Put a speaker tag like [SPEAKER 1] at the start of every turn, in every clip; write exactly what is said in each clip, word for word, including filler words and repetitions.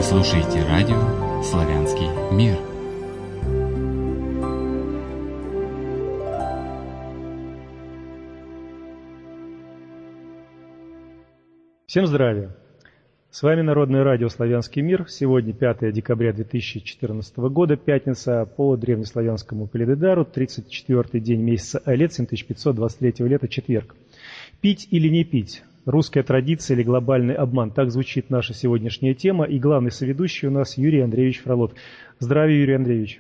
[SPEAKER 1] слушаете радио «Славянский мир».
[SPEAKER 2] Всем здравия! С вами Народное радио «Славянский мир». Сегодня пятое декабря две тысячи четырнадцатого года, пятница, по древнеславянскому календарю, тридцать четвёртый день месяца Алет, семь тысяч пятьсот двадцать третьего лета, четверг. Пить или не пить? Русская традиция или глобальный обман? Так звучит наша сегодняшняя тема. И главный соведущий у нас Юрий Андреевич Фролов. Здравия, Юрий Андреевич.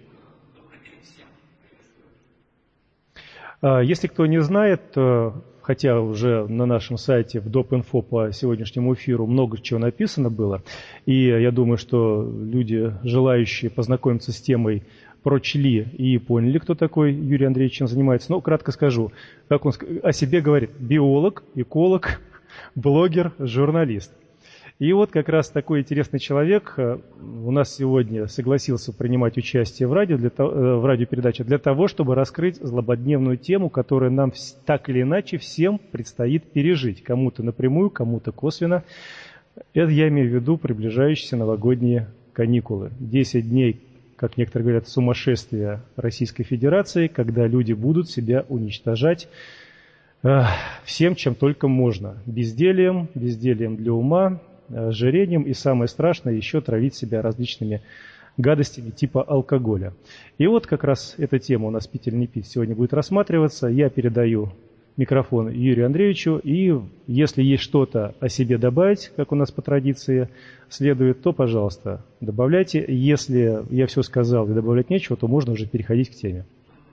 [SPEAKER 2] Если кто не знает, хотя уже на нашем сайте в Доп.Инфо по сегодняшнему эфиру много чего написано было, и я думаю, что люди, желающие познакомиться с темой, прочли и поняли, кто такой Юрий Андреевич, чем занимается. Но кратко скажу, как он о себе говорит: биолог, эколог, блогер, журналист. И вот как раз такой интересный человек у нас сегодня согласился принимать участие в, радио для, в радиопередаче для того, чтобы раскрыть злободневную тему, которую нам так или иначе всем предстоит пережить. Кому-то напрямую, кому-то косвенно. Это я имею в виду приближающиеся новогодние каникулы. десять дней, как некоторые говорят, сумасшествия Российской Федерации, когда люди будут себя уничтожать э, всем, чем только можно. Бездельем, бездельем для ума, ожирением и, самое страшное, еще травить себя различными гадостями типа алкоголя. И вот как раз эта тема у нас «Пить или не пить» сегодня будет рассматриваться. Я передаю микрофон Юрию Андреевичу, и если есть что-то о себе добавить, как у нас по традиции следует, то, пожалуйста, добавляйте. Если я все сказал и добавлять нечего, то можно уже переходить к теме.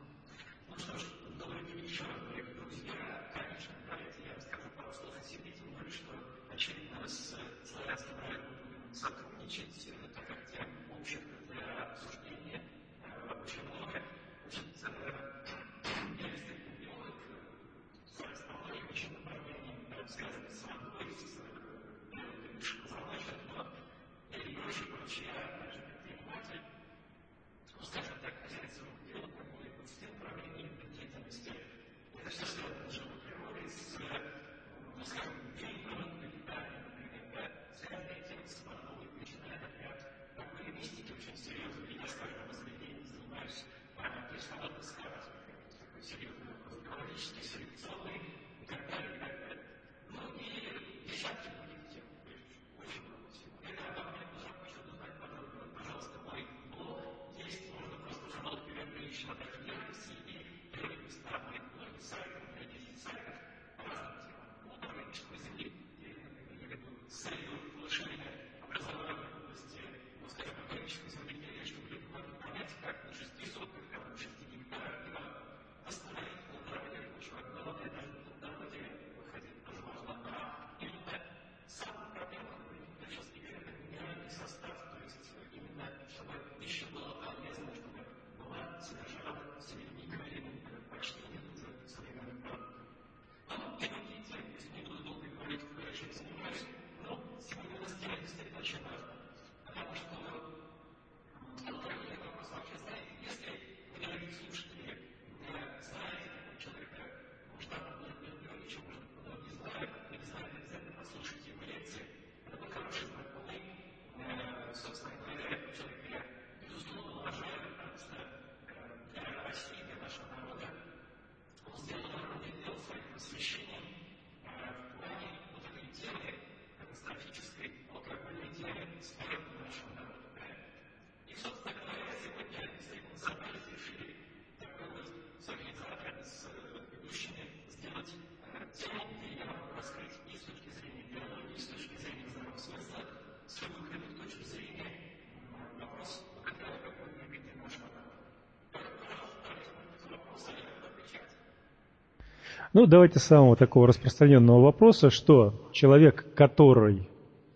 [SPEAKER 2] Ну, давайте с самого такого распространенного вопроса, что человек, который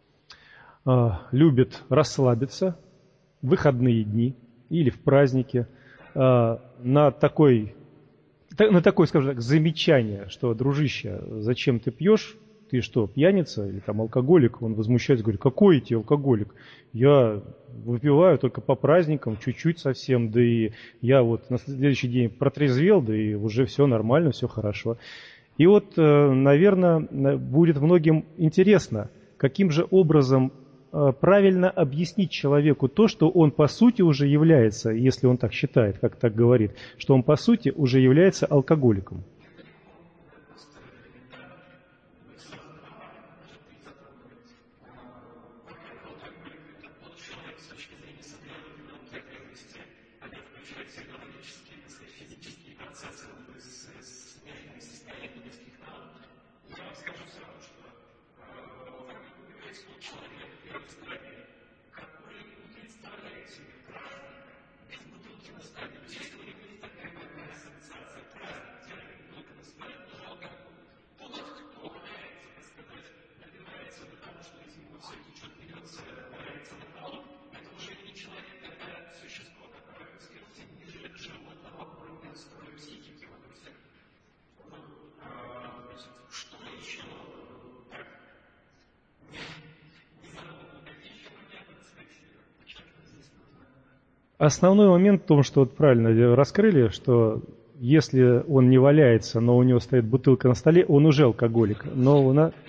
[SPEAKER 2] э, любит расслабиться в выходные дни или в праздники, э, на, такой, на такое, скажем так, замечание, что, дружище, зачем ты пьешь? Ты что, пьяница или там алкоголик? Он возмущается, говорит: какой ты алкоголик? Я выпиваю только по праздникам, чуть-чуть совсем, да и я вот на следующий день протрезвел, да и уже все нормально, все хорошо. И вот, наверное, будет многим интересно, каким же образом э, правильно объяснить человеку то, что он по сути уже является, если он так считает, как так говорит, что он по сути уже является алкоголиком. Основной момент в том, что вот правильно раскрыли, что если он не валяется, но у него стоит бутылка на столе, он уже алкоголик. Но у нас...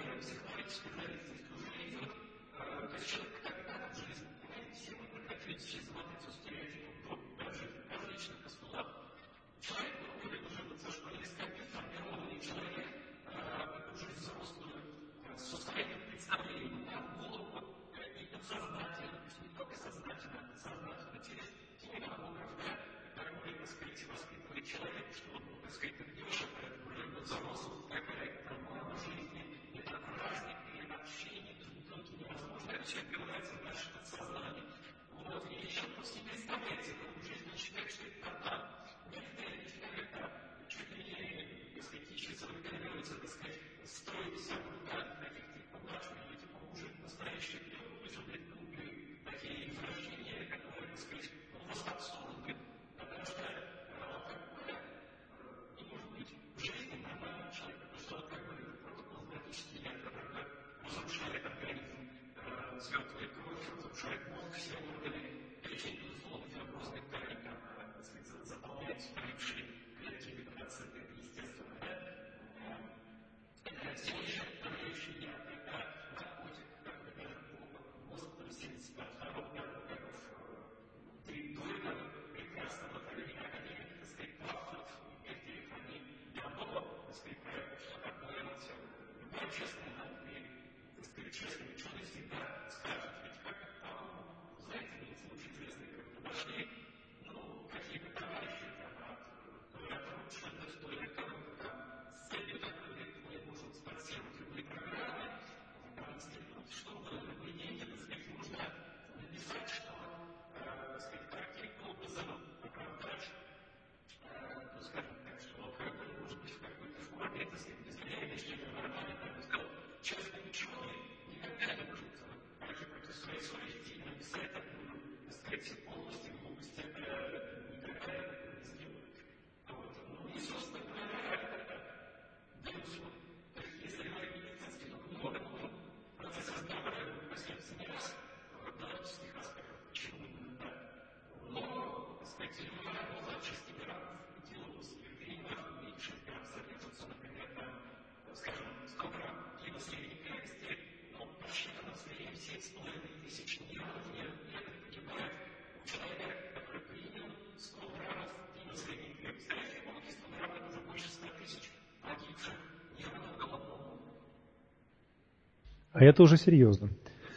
[SPEAKER 2] А это уже серьезно.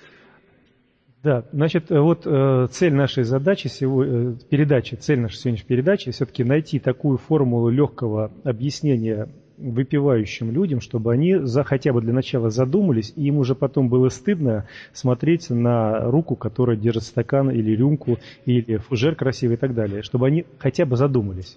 [SPEAKER 2] Да, значит, вот э, цель нашей задачи, сего, э, передачи, цель нашей сегодняшней передачи все-таки найти такую формулу легкого объяснения выпивающим людям, чтобы они за, хотя бы для начала задумались, и им уже потом было стыдно смотреть на руку, которая держит стакан или рюмку, или фужер красивый и так далее, чтобы они хотя бы задумались.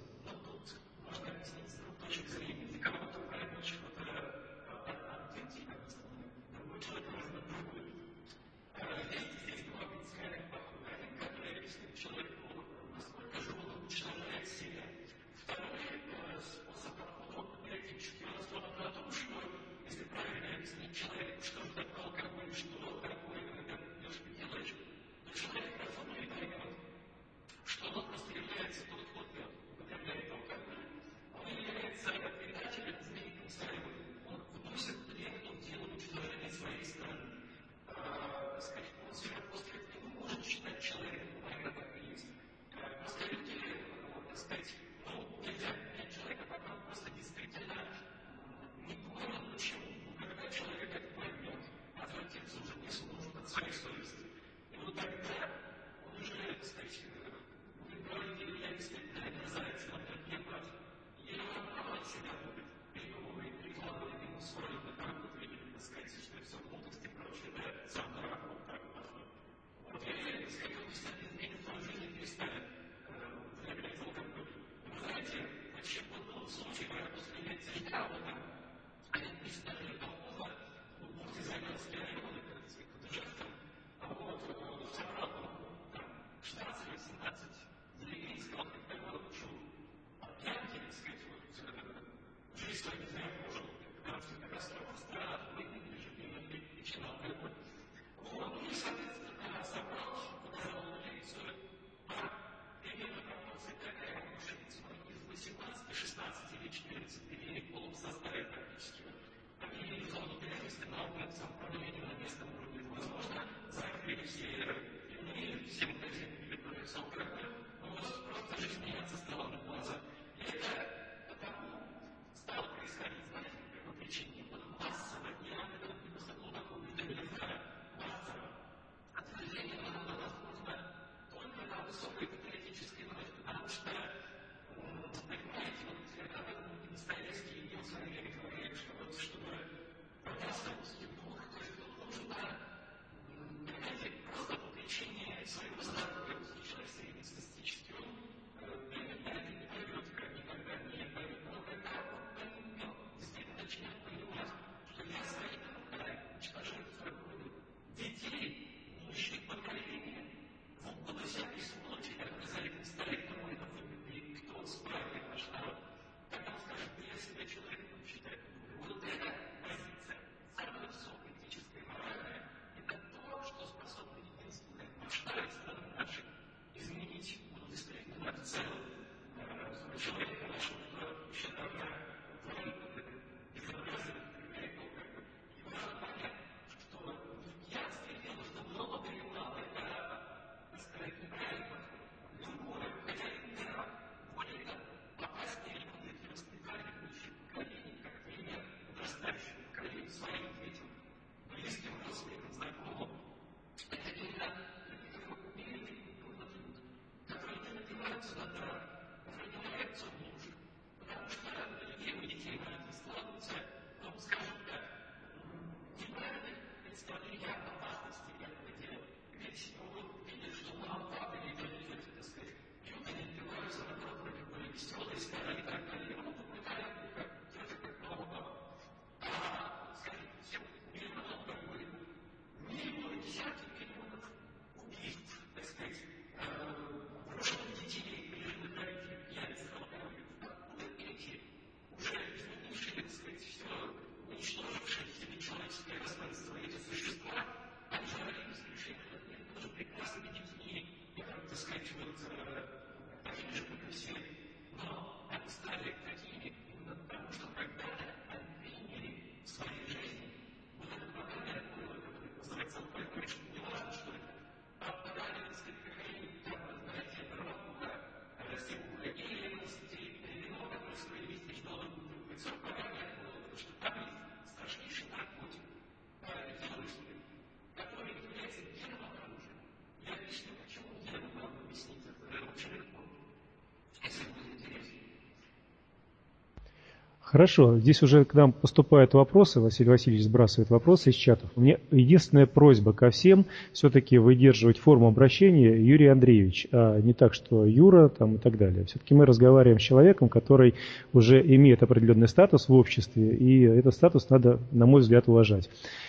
[SPEAKER 2] Хорошо, здесь уже к нам поступают вопросы, Василий Васильевич сбрасывает вопросы из чатов. У меня единственная просьба ко всем все-таки выдерживать форму обращения Юрий Андреевич, а не так, что Юра там, и так далее. Все-таки мы разговариваем с человеком, который уже имеет определенный статус в обществе, и этот статус надо, на мой взгляд, уважать.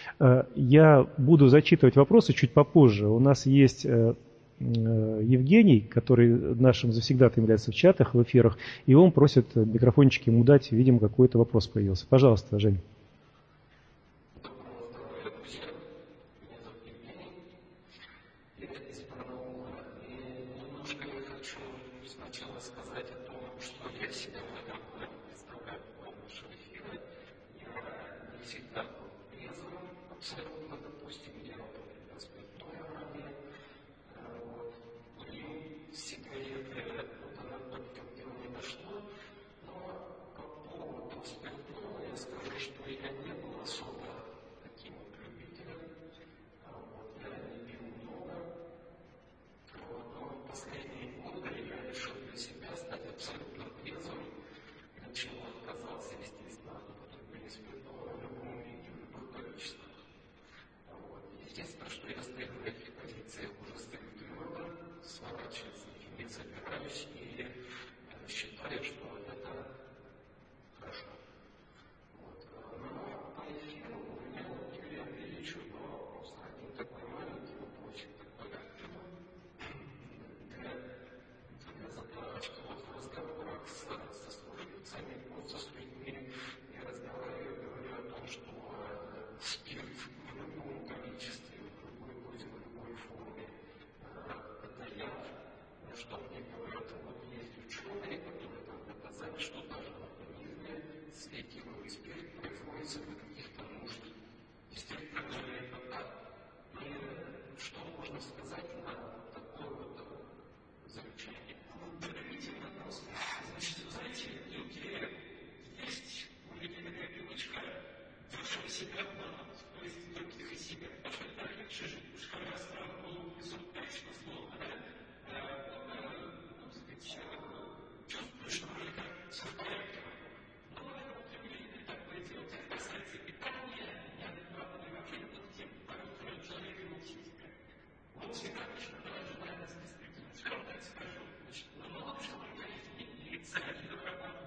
[SPEAKER 2] Я буду зачитывать вопросы чуть попозже. У нас есть Евгений, который нашим завсегдатаем является в чатах, в эфирах, и он просит микрофончик ему дать, видимо, какой-то вопрос появился. Пожалуйста, Жень.
[SPEAKER 3] светило, и спирт производится для каких-то нужд. Действительно, и что можно сказать на такое вот замечание? Доверительный вопрос. Значит, знаете, люди, есть у людей такая привычка дешево себя обманывать, то есть других и себя. Потому что так легче жить, уж когда страх голову несут, конечно, словно, да? Ну, сказать, чувствую, что вроде как совпадает. Но вот люди такое дело, это касается питания, неадекватной вообще тем, как человек его психика. Он всегда точно ожидает нас действительно. Что я скажу? Значит, ну, в общем, я не цель,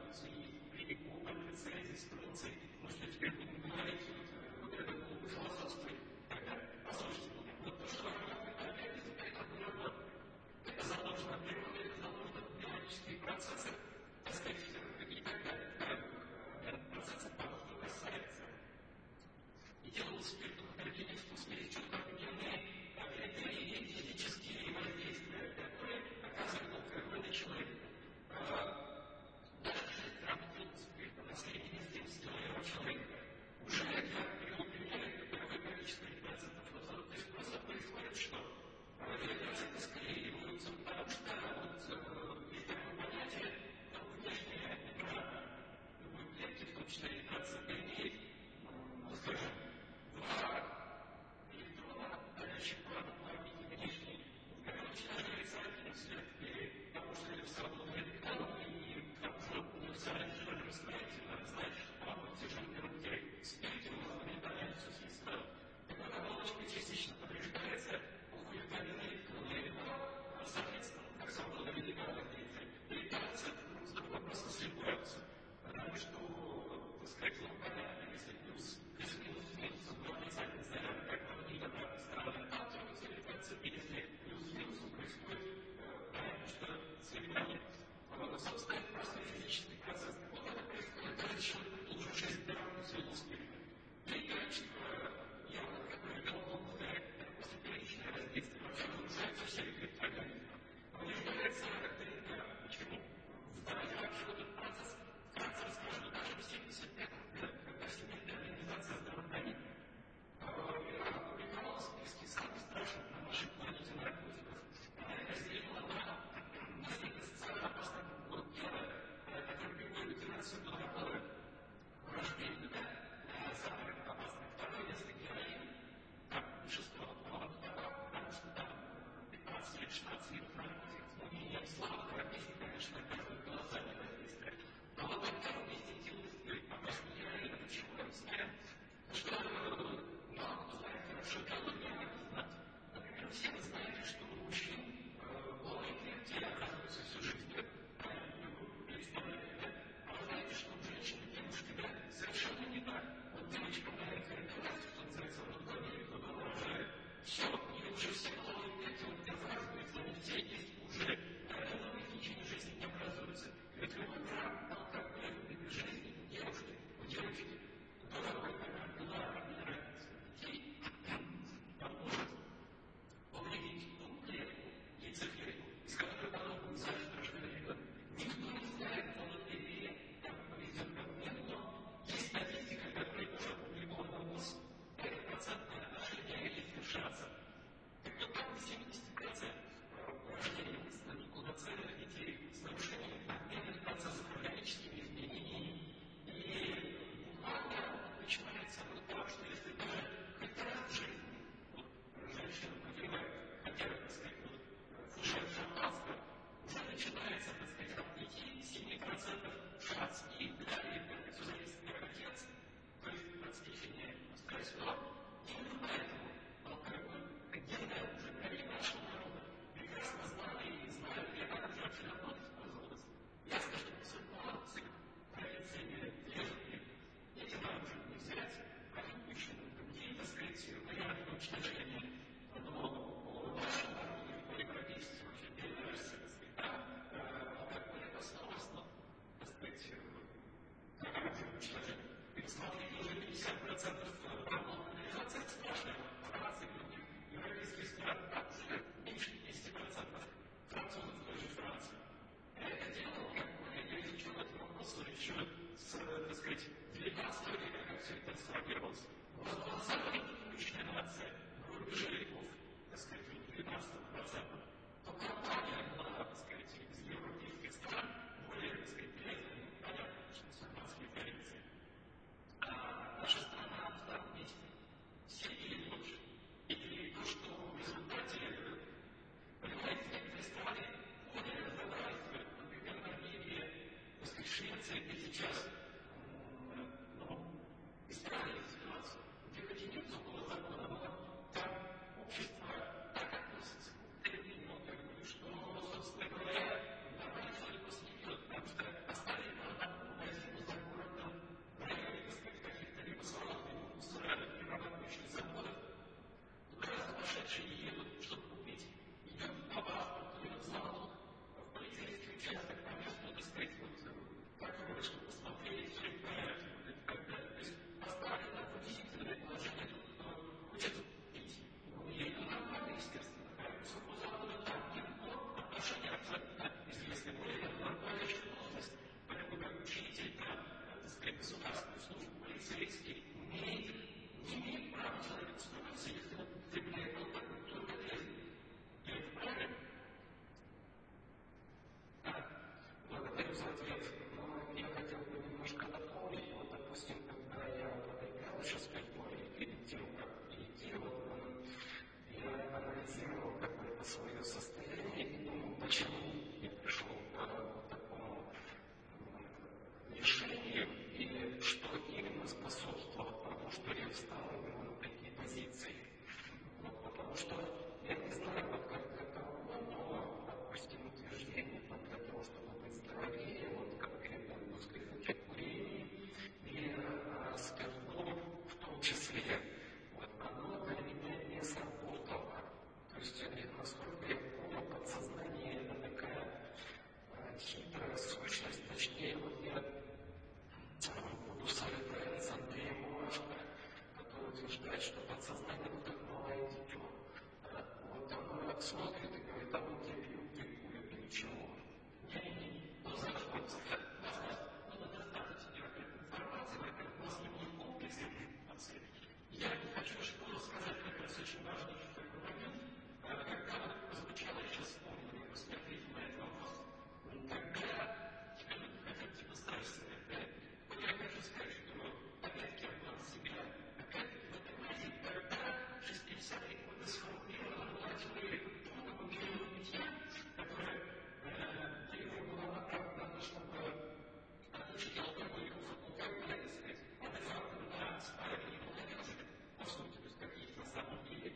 [SPEAKER 3] Я хочу что сказать как раз очень важный такой момент, когда прозвучало, я сейчас вспомнил, как вы ответили на этот вопрос, когда хотите государственное, я хочу сказать, что опять-таки от себя, опять-таки в этом моменте, когда шестидесятые годы сформулирована была теория полного мирового бытия, которая требовала оправдана, чтобы отличить алкоголиков от алкоголя, так сказать, это фактор на старой молодежи, по сути, то есть как есть на самом деле,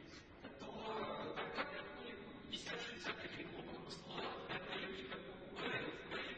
[SPEAKER 3] то тогда пятьдесят-шестьдесят таких глубоких слов, это люди как бы угорают в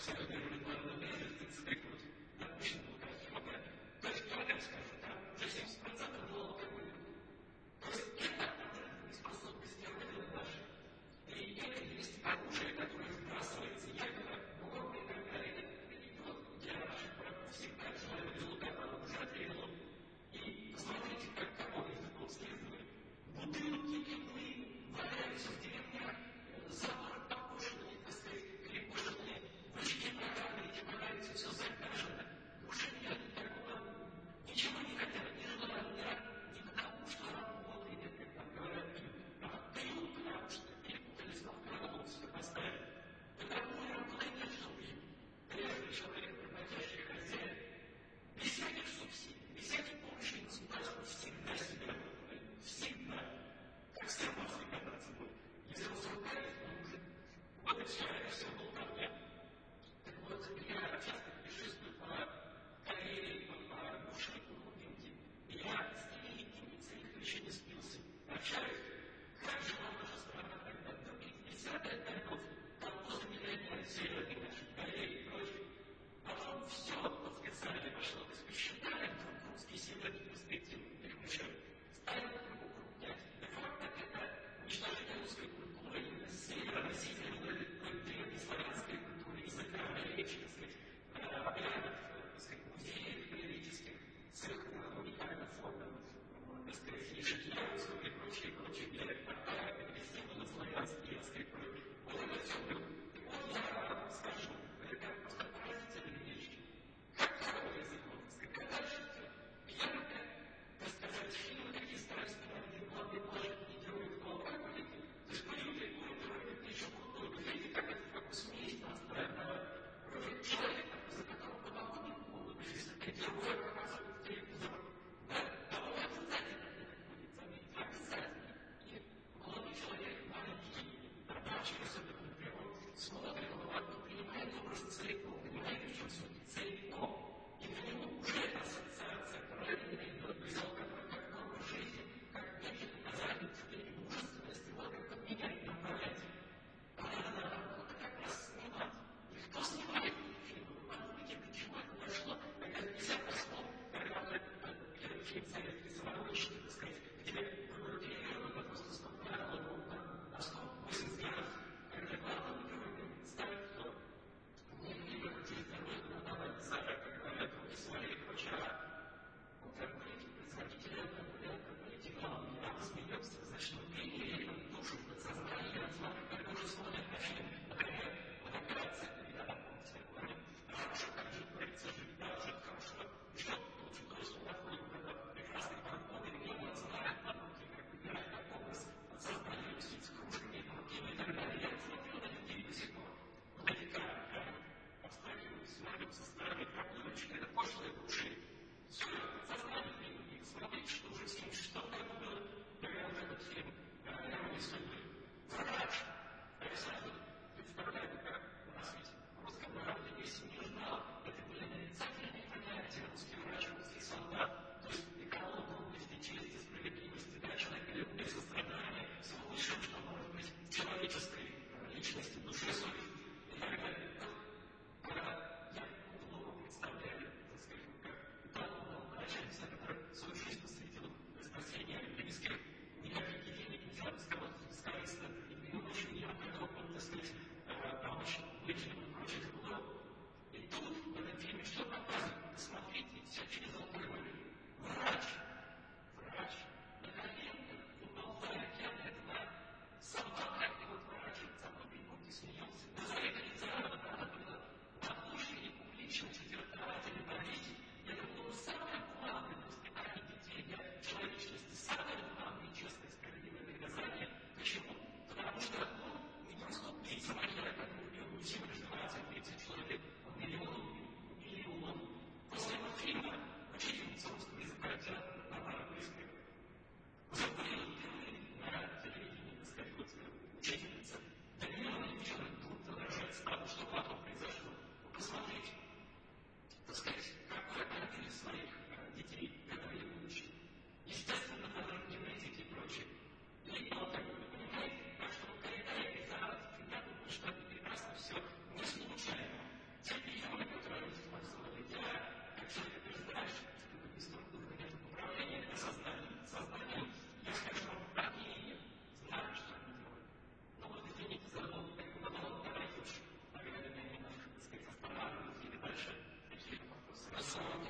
[SPEAKER 3] Ничего никогда не желаю.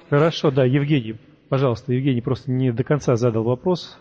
[SPEAKER 2] Хорошо, да, Евгений, пожалуйста, Евгений просто не до конца задал вопрос.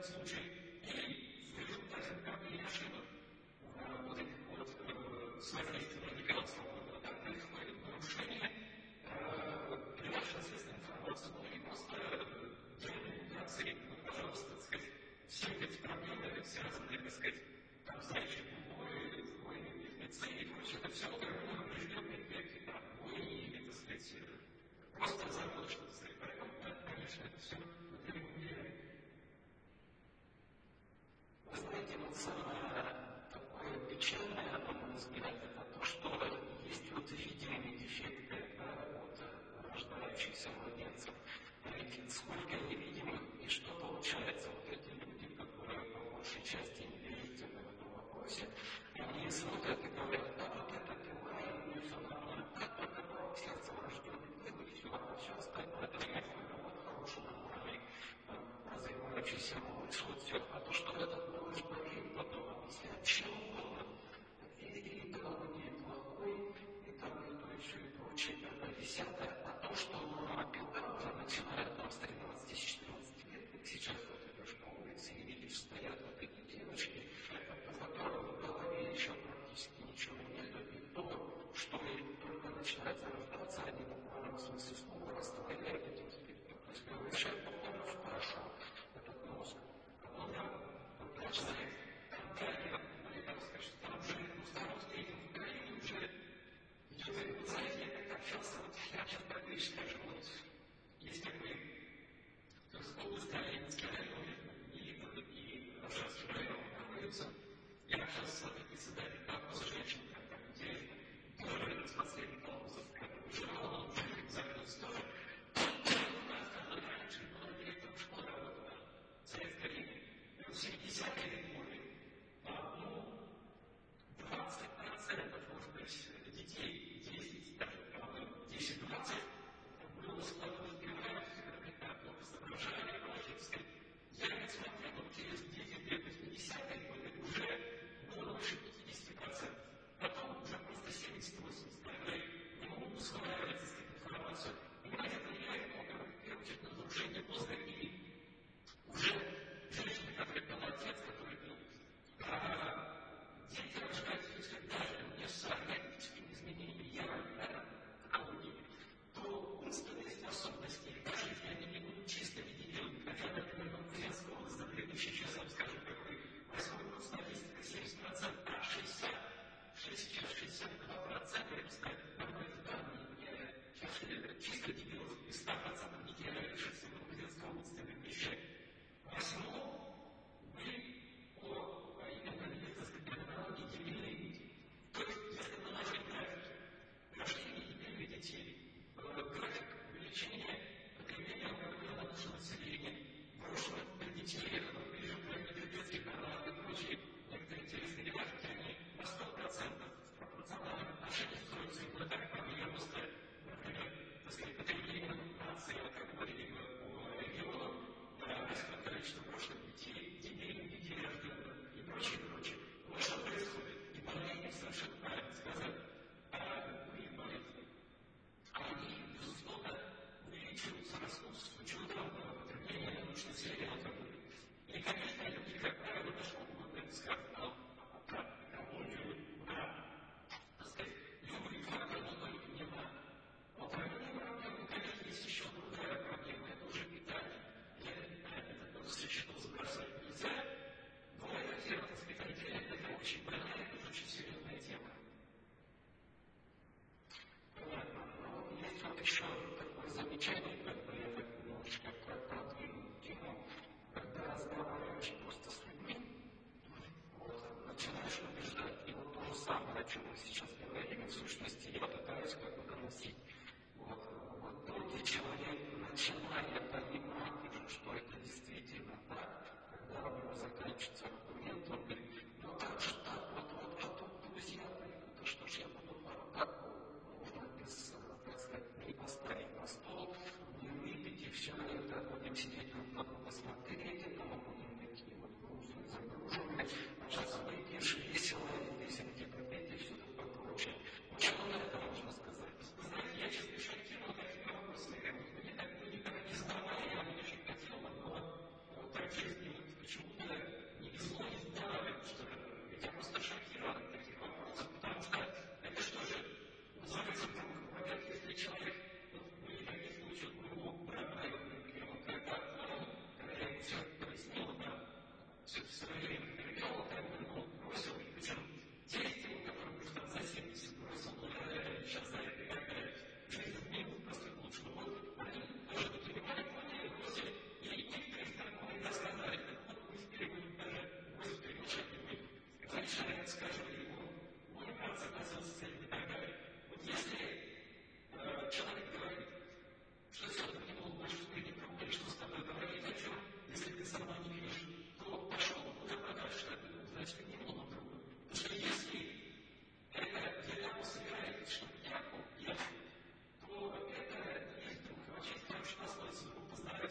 [SPEAKER 3] случай, и в результате каких ошибок вот этих вот связанных радикалов, так происходит нарушение, придавшая следственную информацию, ну и просто демонстрации, ну, пожалуйста, так сказать, все эти проблемы связанные, так сказать, там, сдачи бумаги, войны, медицины и прочее, это все определенные эффекты, войны, так сказать, просто заработать, так сказать, поэтому, конечно, это все влияет. Вы знаете, вот самое такое печальное, на мой взгляд, это то, что есть вот видимые дефекты от рождающихся младенцев. Ведь сколько невидимых, и что получается, вот эти люди, которые по большей части неверительны в этом вопросе, они смотрят и говорят, да, вот это неправильный феномен, как только порог сердца врожденный был, и все, а все остальное, это необходимо вот хорошего уровня, развивающийся малыш, вот все, а то, что этот малыш болеет, потом объяснять, чем угодно, и экология плохой, и там и то еще и прочее, это десятое, а то, что мама пила уже начинает там с тринадцати-четырнадцати лет, как сейчас вот идешь по улице и видишь, стоят вот эти девочки, у которых в голове еще практически ничего нет, и то, что только начинает зарождаться, они в буквальном смысле снова расстреляют этим спиртом, то есть превращают буквально в порошок этот мозг. Он начинает контактировать, я скажу, что там уже установки в Украине уже. Вы знаете, я как общался, вот я сейчас практически скажу, вот есть такой Столыцкий район, и Ржевский район находится. Я общался с председателем колхоза женщин, как интересно, тоже из последних колхозов, как журнал, уже закрылся тоже. Раньше была директором школы работала в советское время, в семидесятые годы, ну, двадцать процентов, может быть, детей, десять, даже, по-моему, десять-двадцать, было складно сбивать, как плохо соображали, прочее. Я не смотрел, но через десять лет, восьмидесятые годы уже было больше пятьдесят процентов. Потом уже просто семьдесят-восемьдесят процентов. Не могу усваивать информацию. Понимаете, это влияет много, в первую очередь, на нарушение мозга и уже женщины, которые молодец, которые дети рождаются, если даже не с генетическими изменениями я экологии, то умственные способности, даже если они не будут чисто видео, хотя бы, например, в Куренской области, на предыдущий час я вам скажу, какой восьмой статистика семьдесят процентов, а шестьдесят, сейчас шестьдесят два процента, я бы сказал, нормальные данные, не чисто дебилов, и сто процентов не теряют шестьдесят в Куренской области, вещей. Восьмой, вы о, именно нейрологии дебильные. То есть, если наложить графики рождения дебильных детей, график увеличения потребления алкоголя на наше население, прошлое для детей, переживания детских каналов и прочие некоторые интересные графики, они на сто процентов в пропорциональном отношении строятся именно так, как и роста, например, так сказать, потребления нации, алкоголя по регионам, растет количество прошлых детей, дебильных детей рожденных и прочее, прочее. Вот что происходит. И болезни совершенно правильно сказали. А мы болезни, они, безусловно, увеличиваются, растут с учетом потребления научного населения алкоголя. И, конечно, люди, как правило, нашего угодно скажут, но про экологию, про, так сказать, любые факторы, но только не надо. Но проблема, проблема, конечно, есть еще другая проблема, это уже питание. Это просто счету забросать нельзя. Но эта тема, так сказать, отдельно, это очень больная, это очень серьезная тема. Понятно. Но есть вот еще такое замечание, как бы я так немножечко продвинул тему, когда разговариваешь просто с людьми, вот, начинаешь убеждать. И вот то же самое, о чем мы сейчас говорим, в сущности, я пытаюсь как бы доносить. Вот, вот тот человек начинает понимать уже, что это действительно так, когда у него заканчивается аргумент, он говорит, ну как же так, вот, вот, а тут друзья, да что ж я буду, как можно без, так сказать, не поставить на стол, не выпить и все это, будем сидеть друг на друга смотреть, это мы будем такие вот грустные, загруженные, а сейчас выпьешь весело, песенки пропеть и все такое прочее. Ничего на это можно сказать. Знаете, я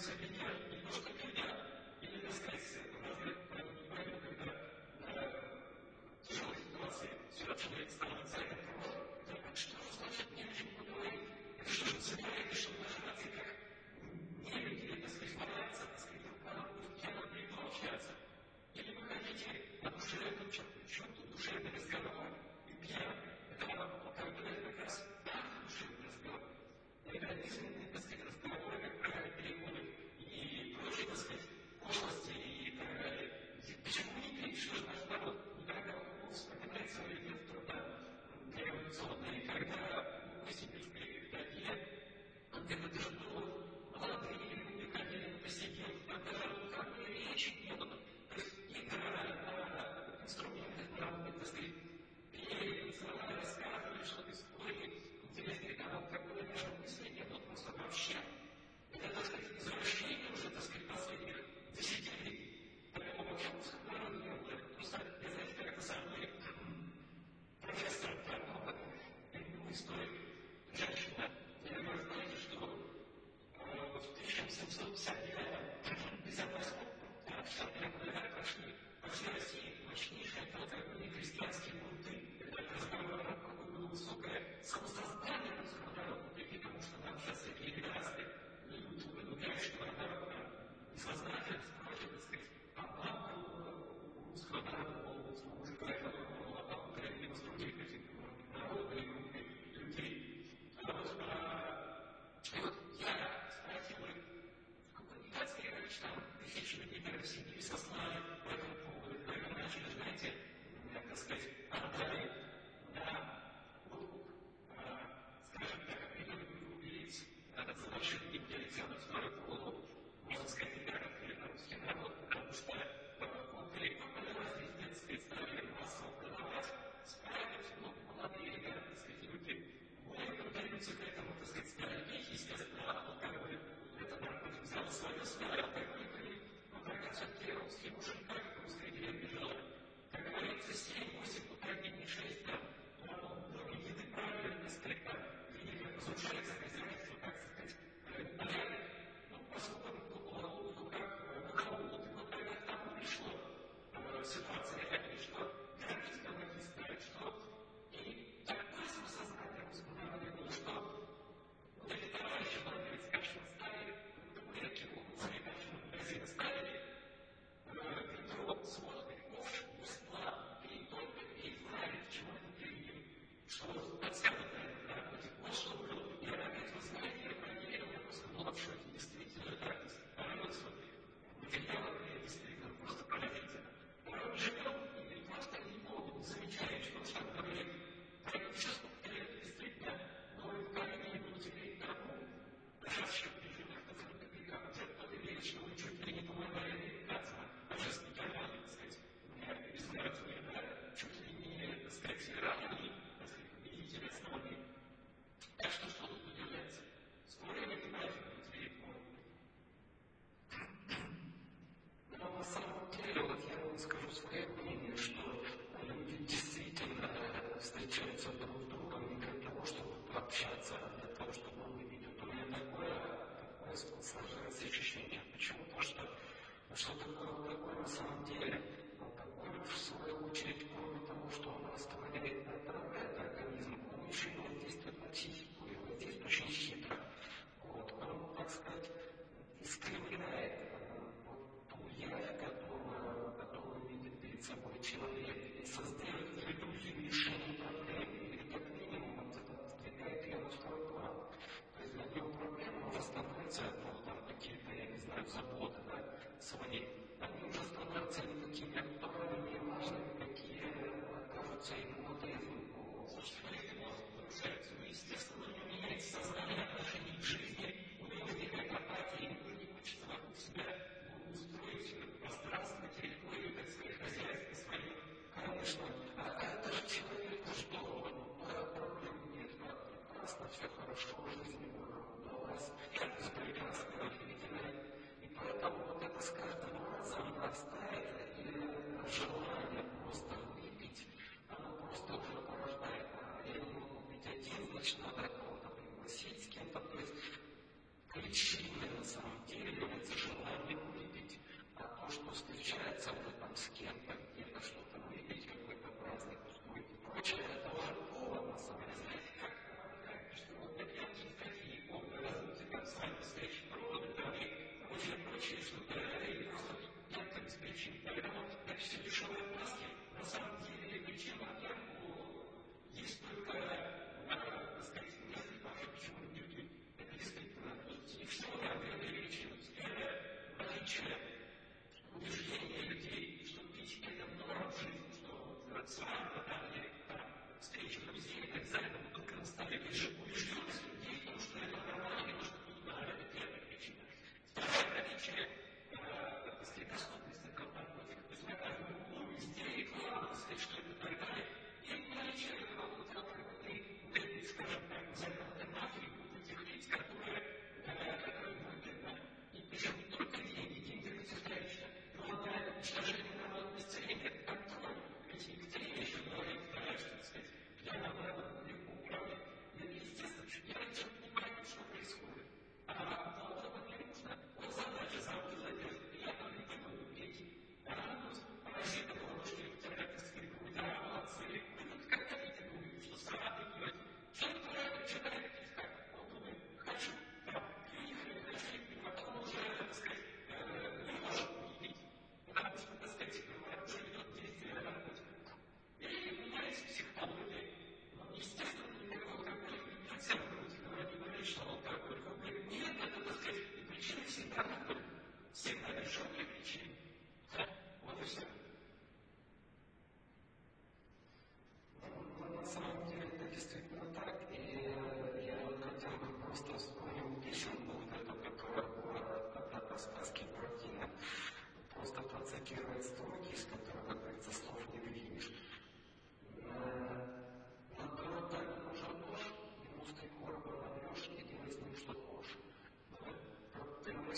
[SPEAKER 3] Что такого пригласить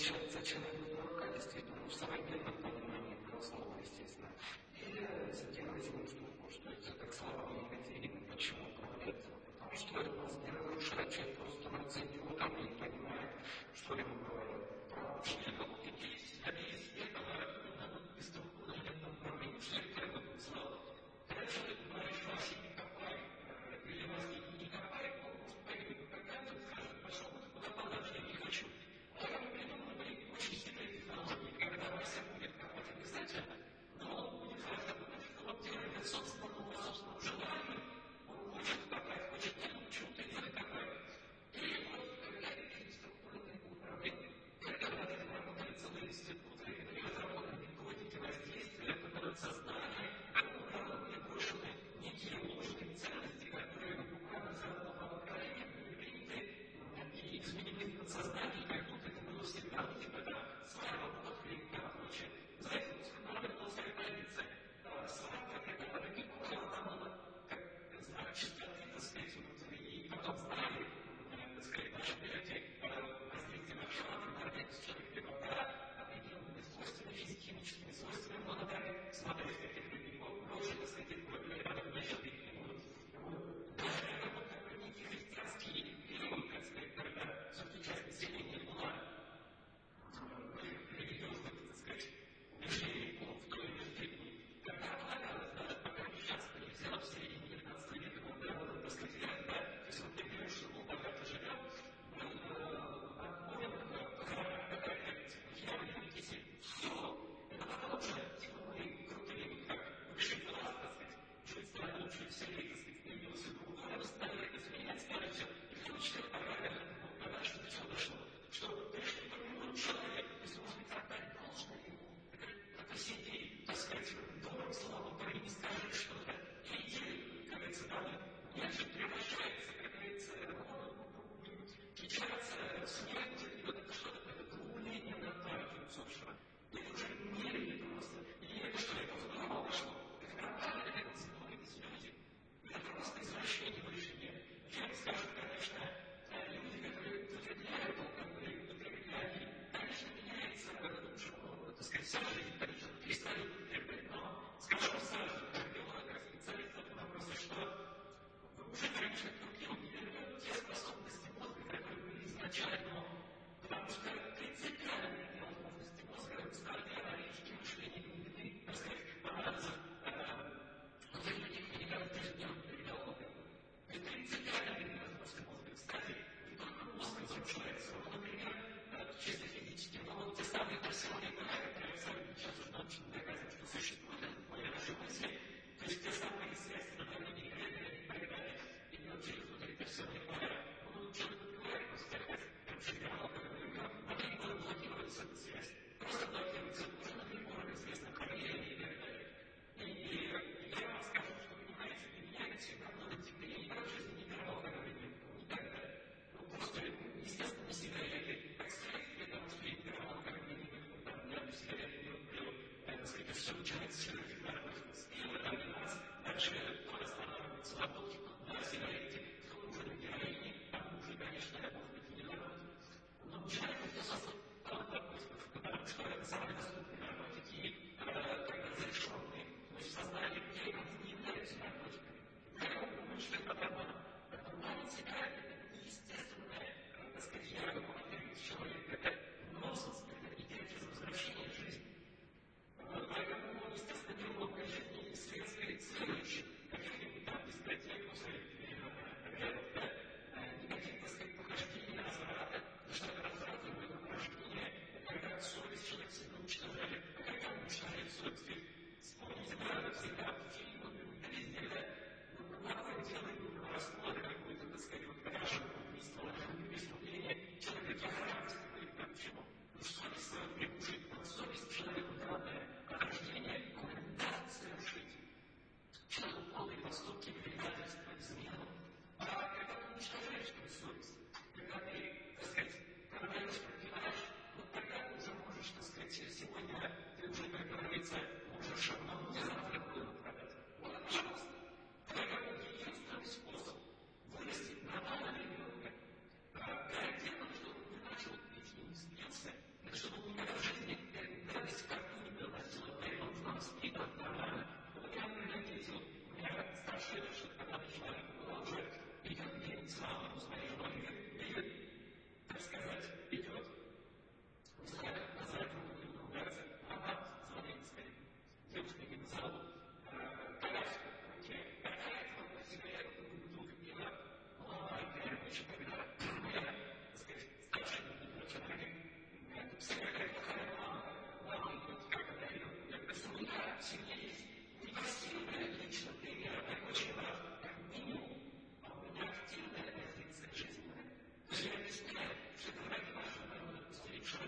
[SPEAKER 3] зачем, зачем это дурака, действительно, ну, в современном понимании этого слова, естественно. Или делать ему штуку, что это как слова негативны. Почему говорят? Потому что это нас не нарушает, человек просто становится идиотом и не понимает, что ему говорят. Правда, что это есть, а есть этого, из того, куда я там промыл, что это слова. Хорошо, ты говоришь, Вася, не копай, или Вася, не копай, когда ты скажешь, пошел, куда подальше, я не хочу. А я придумал, очень сильно технологии, когда Вася будет копать обязательно, но он будет рассказывать, что он делает собственному собственному желанию, он хочет копать, хочет тянуть, что-то не закопает. И вот какая-то структура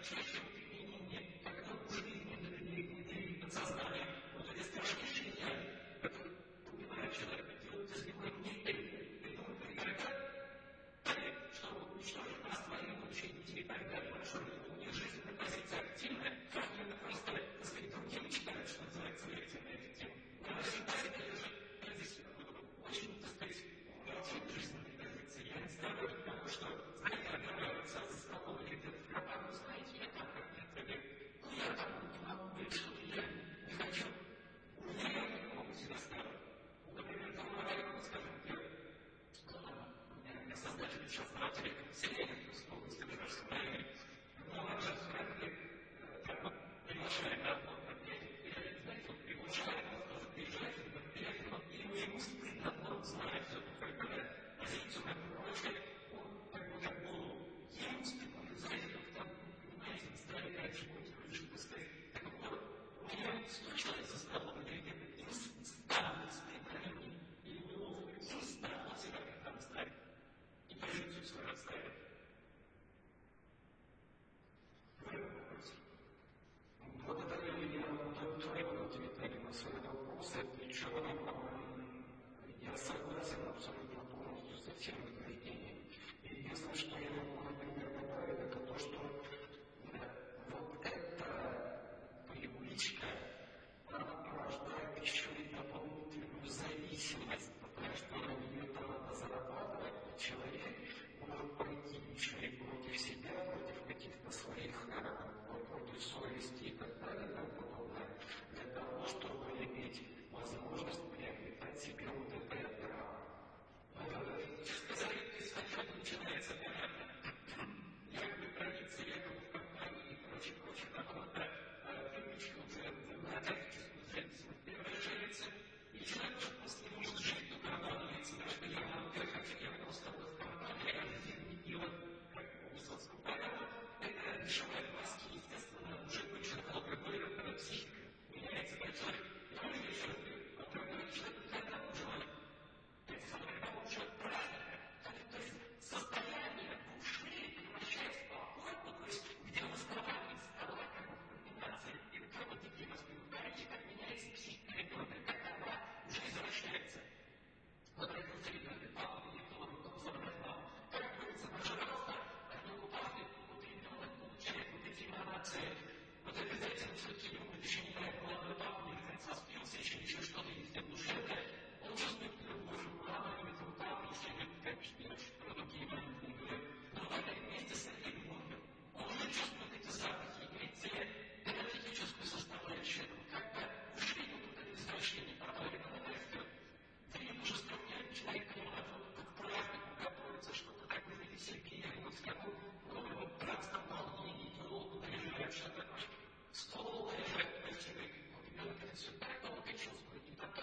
[SPEAKER 3] чаще применение, когда уже именно внутри подсознания, вот эти страшные я, которые убивают человека, делают из него не придумывают никогда, чтобы уничтожить нас, твои ученики и так далее, большой у них жизнь позиция активная, именно просто, так сказать, другие не читают, что называется, лекция на эти темы. Но всегда это лежит позиция, очень, так сказать, очень жизненная позиция. Я не знаю, потому что, знаете, она нравится за столом или где-то в компании, знаете, я там как-то нет, ну я там не могу говорить, что я не хочу. У меня не могу себя ставить. Например, там, скажем, я создатель сейчас матери, вселенной, условно, скажем, что я но сейчас приглашаем на одно знаете, он приглашает нас тоже приезжать на мероприятие, и мы ему стыдно, он знает все, как бы, позицию, как бы, прочее, он, как бы, как бы, ему стыдно, знаете, как там, понимаете, настраивает раньше, будет лучше быстрее. Так вот, у меня случилось со столом, я не стало стыдно, и ему не стало себя как-то настраивать, и позицию свою отставить. Благодаря его твоему ответу на свой вопрос, причем я согласен абсолютно полностью со всем утверждением. Единственное, что я могу, например, добавить, это то, что вот эта привычка порождает еще и дополнительную зависимость, потому что ради этого зарабатывать человек может пойти еще и против себя, против каких-то своих, против совести и так далее и тому подобное, для того, чтобы иметь возможность приобретать себе вот это право. Сказать, сначала начинается якобы традиция, якобы в компании и прочее, прочее, потом привычка уже в атовическую зависимость превращается, и человек уже просто не может жить, но продавливается, потому что я могу хочу, я просто в компании, а не делать, как Высоцкого. Поэтому это лишает маски, естественно, уже точно алкоголь, когда психика меняется, когда человек тоже еще алкоголь, человек никогда не желает. То есть, когда он человек праздника, то есть состояние души превращается в покой, то есть где восстановление стола, как бы комбинация, и вот это такие воспоминания, как меняется психика ребенка, как она уже возвращается. Вот это вот ребенок, папа, никто, никто забрать маму. Как говорится, пожалуйста, одного папы, вот ребенок получает вот эти эмоции. Вот обязательно все-таки ребенок еще не знает, молодой папа, не до конца спился, еще еще что-то есть в душе, он чувствует любовь, мама любит его папу, если любит, конечно, не очень про другие моменты не говорю, но в этом вместе с этой любовью он уже чувствует эти запахи, эти энергетическую составляющую, как бы ушли вот это извращение, направлено на растет. Ты уже склоняет человека как празднику готовится, что-то такое веселье, вот с такой братством волнений, долго переживает, что такое стол лежит, вот ребенок это все так долго чувствует, и так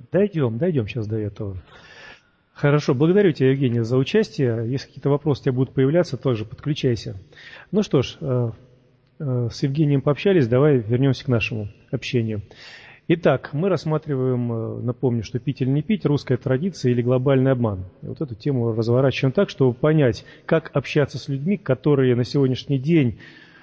[SPEAKER 2] Дойдем, дойдем сейчас до этого. Хорошо, благодарю тебя, Евгений, за участие. Если какие-то вопросы у тебя будут появляться, тоже подключайся. Ну что ж, э, э, с Евгением пообщались, давай вернемся к нашему общению. Итак, мы рассматриваем, э, напомню, что пить или не пить, русская традиция или глобальный обман. И вот эту тему разворачиваем так, чтобы понять, как общаться с людьми, которые на сегодняшний день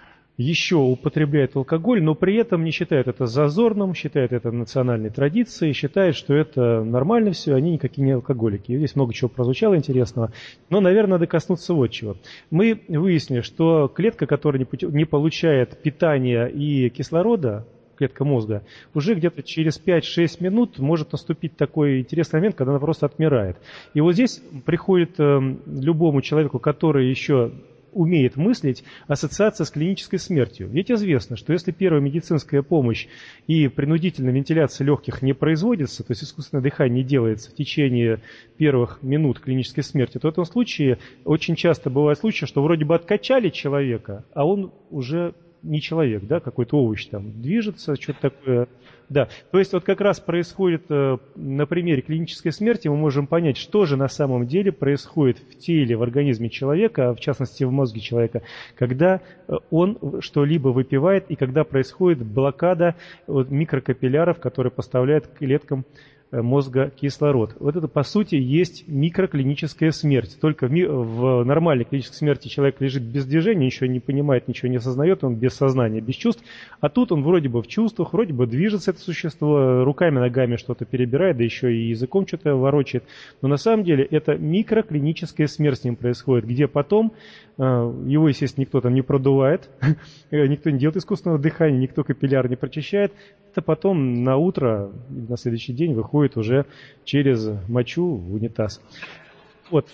[SPEAKER 2] еще употребляют алкоголь, но при этом не считают это зазорным, считают это национальной традицией, считают, что это нормально все, они никакие не алкоголики. И здесь много чего прозвучало интересного, но, наверное, надо коснуться вот чего. Мы выяснили, что клетка, которая не получает питания и кислорода, клетка мозга, уже где-то через пять-шесть минут может наступить такой интересный момент, когда она просто отмирает. И вот здесь приходит э, любому человеку, который еще умеет мыслить, ассоциация с клинической смертью. Ведь известно, что если первая медицинская помощь и принудительная вентиляция легких не производится, то есть искусственное дыхание не делается в течение первых минут клинической смерти, то в этом случае очень часто бывает случай, что вроде бы откачали человека, а он уже не человек, да, какой-то овощ там движется, что-то такое. Да, то есть вот как раз происходит э, на примере клинической смерти, мы можем понять, что же на самом деле происходит в теле, в организме человека, в частности в мозге человека, когда он что-либо выпивает и когда происходит блокада вот, микрокапилляров, которые поставляют клеткам мозга кислород. Вот это, по сути, есть микроклиническая смерть. Только в, ми- в нормальной клинической смерти человек лежит без движения, ничего не понимает, ничего не осознает, он без сознания, без чувств. А тут он вроде бы в чувствах, вроде бы движется это существо, руками, ногами что-то перебирает, да еще и языком что-то ворочает. Но на самом деле это микроклиническая смерть с ним происходит, где потом его, естественно, никто там не продувает, никто не делает искусственного дыхания, никто капилляр не прочищает. Это потом на утро, на следующий день выходит уже через мочу в унитаз. Вот.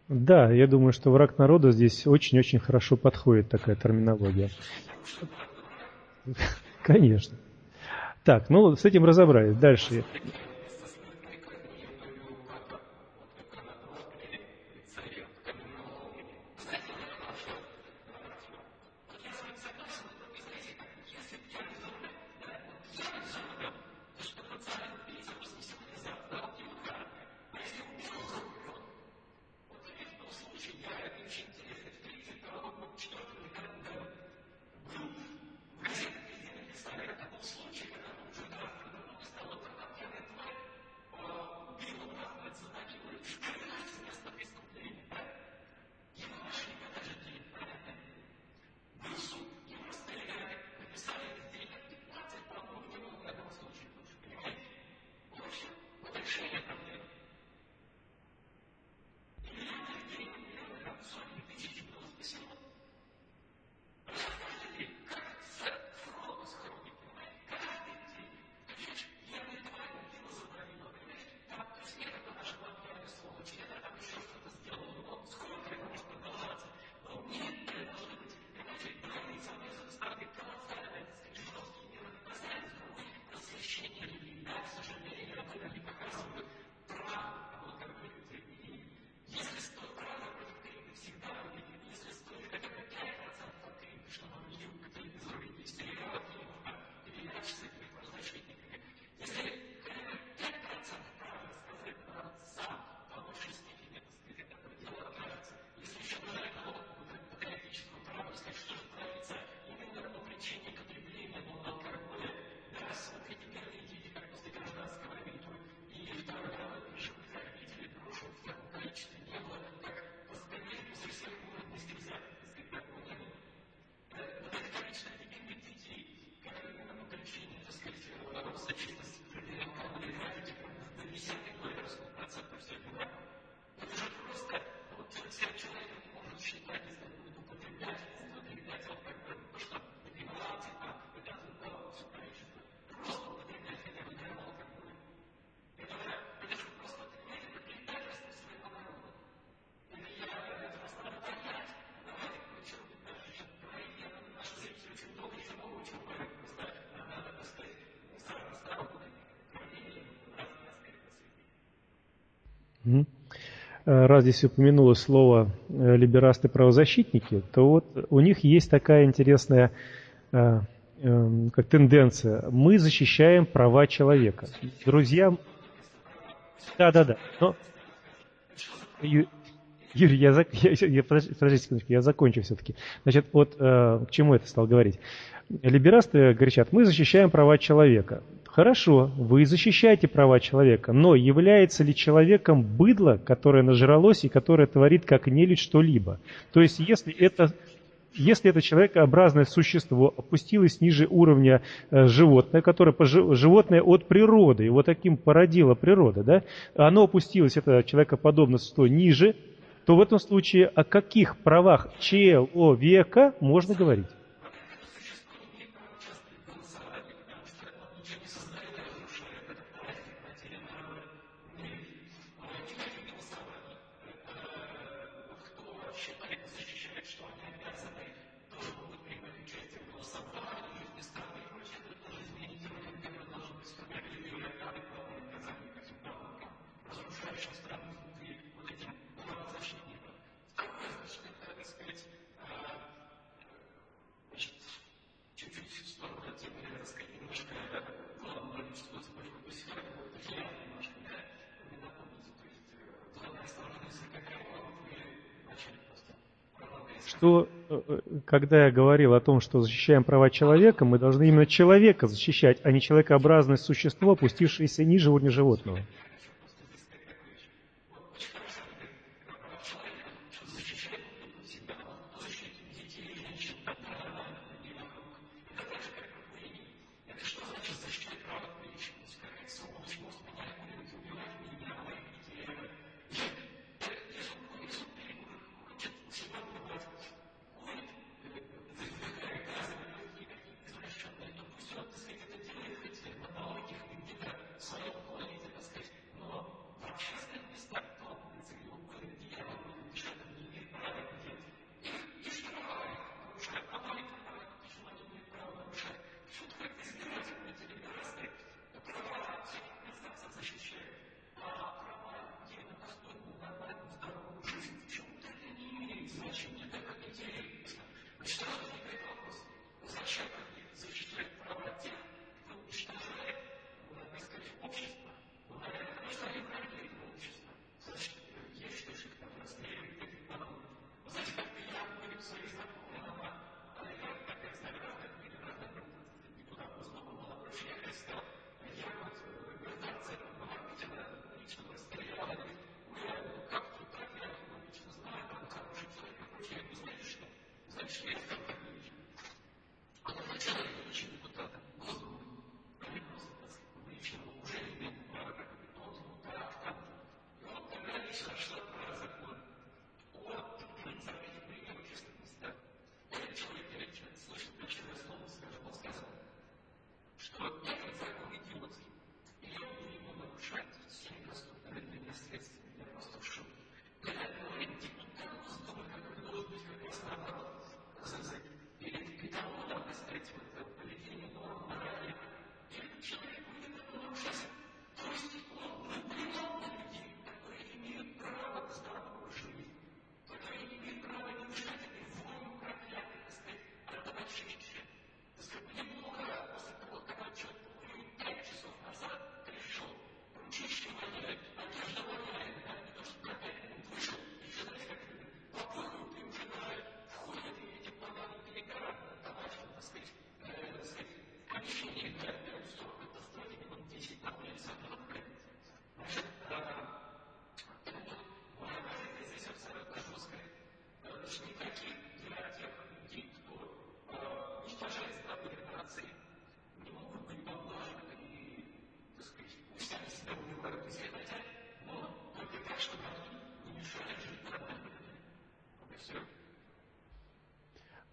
[SPEAKER 2] Да, я думаю, что враг народа здесь очень-очень хорошо подходит, такая терминология. Конечно. Так, ну с этим разобрались. Дальше. Раз здесь упомянулось слово либерасты-правозащитники, то вот у них есть такая интересная как тенденция. Мы защищаем права человека. Друзья... Да-да-да. Но... Юрий, я, зак... я, я, подождите секундочку, я закончу все-таки. Значит, вот к чему это стал говорить. Либерасты говорят, мы защищаем права человека. Хорошо, вы защищаете права человека, но является ли человеком быдло, которое нажралось и которое творит как нелюдь что-либо? То есть, если это, если это человекообразное существо опустилось ниже уровня э, животное, которое по, животное от природы, его таким породила природа, да, оно опустилось, это человекоподобное существо, ниже, то в этом случае о каких правах человека можно говорить? Что, когда я говорил о том, что защищаем права человека, мы должны именно человека защищать, а не человекообразное существо, опустившееся ниже уровня животного.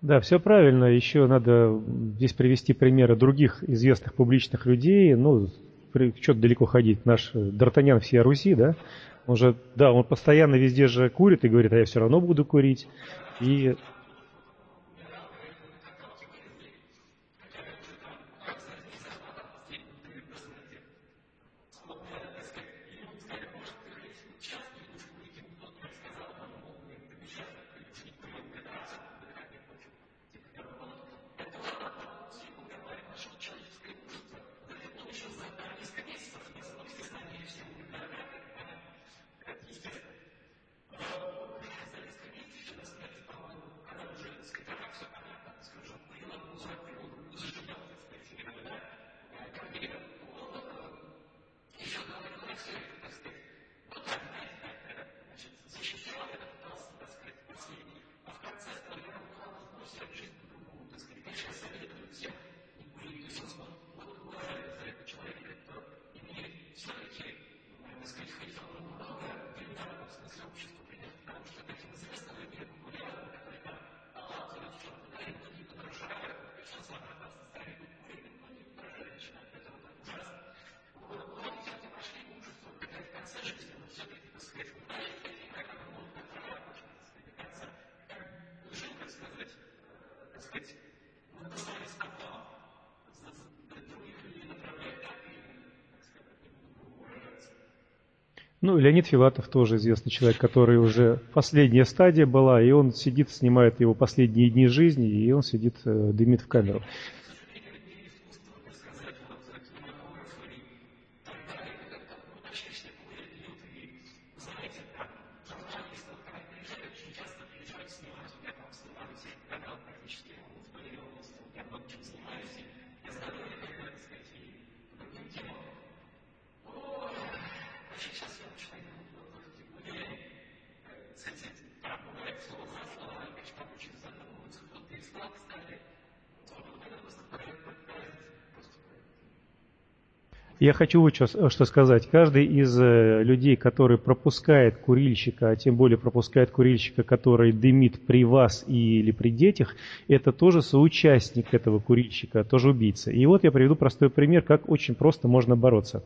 [SPEAKER 2] Да, все правильно. Еще надо здесь привести примеры других известных публичных людей. Ну, что-то далеко ходить. Наш Д'Артаньян всея Руси, да? Он же, да, он постоянно везде же курит и говорит, а я все равно буду курить. И Ну, Леонид Филатов тоже известный человек, который уже последняя стадия была, и он сидит, снимает его последние дни жизни, и он сидит, дымит в камеру. Я хочу вот что, что сказать. Каждый из людей, который пропускает курильщика, а тем более пропускает курильщика, который дымит при вас или при детях, это тоже соучастник этого курильщика, тоже убийца. И вот я приведу простой пример, как очень просто можно бороться.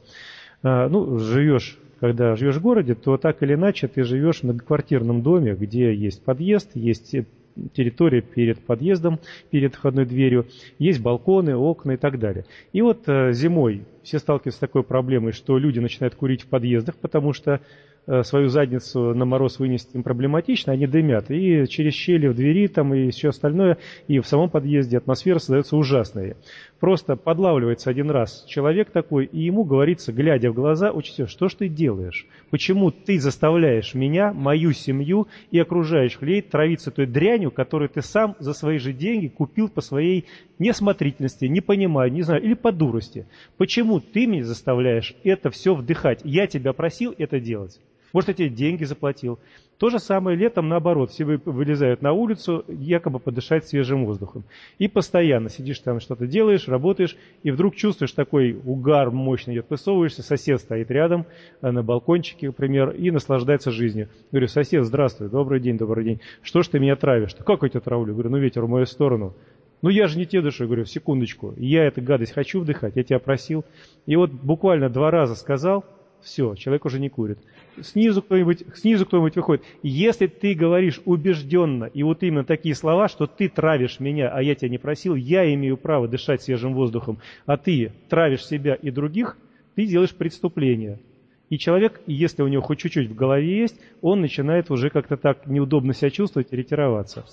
[SPEAKER 2] Ну, живешь, когда живешь в городе, то так или иначе ты живешь в многоквартирном доме, где есть подъезд, есть территория перед подъездом, перед входной дверью, есть балконы, окна и так далее. И вот э, зимой все сталкиваются с такой проблемой, что люди начинают курить в подъездах, потому что э, свою задницу на мороз вынести им проблематично, они дымят. И через щели в двери там, и все остальное, и в самом подъезде атмосфера создается ужасная. Просто подлавливается один раз человек такой, и ему говорится, глядя в глаза, учитель, что ж ты делаешь? Почему ты заставляешь меня, мою семью и окружающих людей травиться той дрянью, которую ты сам за свои же деньги купил по своей несмотрительности, непониманию, не знаю, или по дурости? Почему ты меня заставляешь это все вдыхать? Я тебя просил это делать. Может, я тебе деньги заплатил. То же самое летом, наоборот, все вылезают на улицу, якобы подышать свежим воздухом. И постоянно сидишь там, что-то делаешь, работаешь, и вдруг чувствуешь такой угар мощный, идет, высовываешься, сосед стоит рядом на балкончике, например, и наслаждается жизнью. Говорю, сосед, здравствуй, добрый день, добрый день. Что ж ты меня травишь? Как я тебя травлю? Говорю, ну ветер в мою сторону. Ну я же не те души, говорю, секундочку, я эту гадость хочу вдыхать, я тебя просил. И вот буквально два раза сказал, все, человек уже не курит. Снизу кто-нибудь, снизу кто-нибудь выходит. Если ты говоришь убежденно, и вот именно такие слова, что ты травишь меня, а я тебя не просил, я имею право дышать свежим воздухом, а ты травишь себя и других, ты делаешь преступление. И человек, если у него хоть чуть-чуть в голове есть, он начинает уже как-то так неудобно себя чувствовать и ретироваться.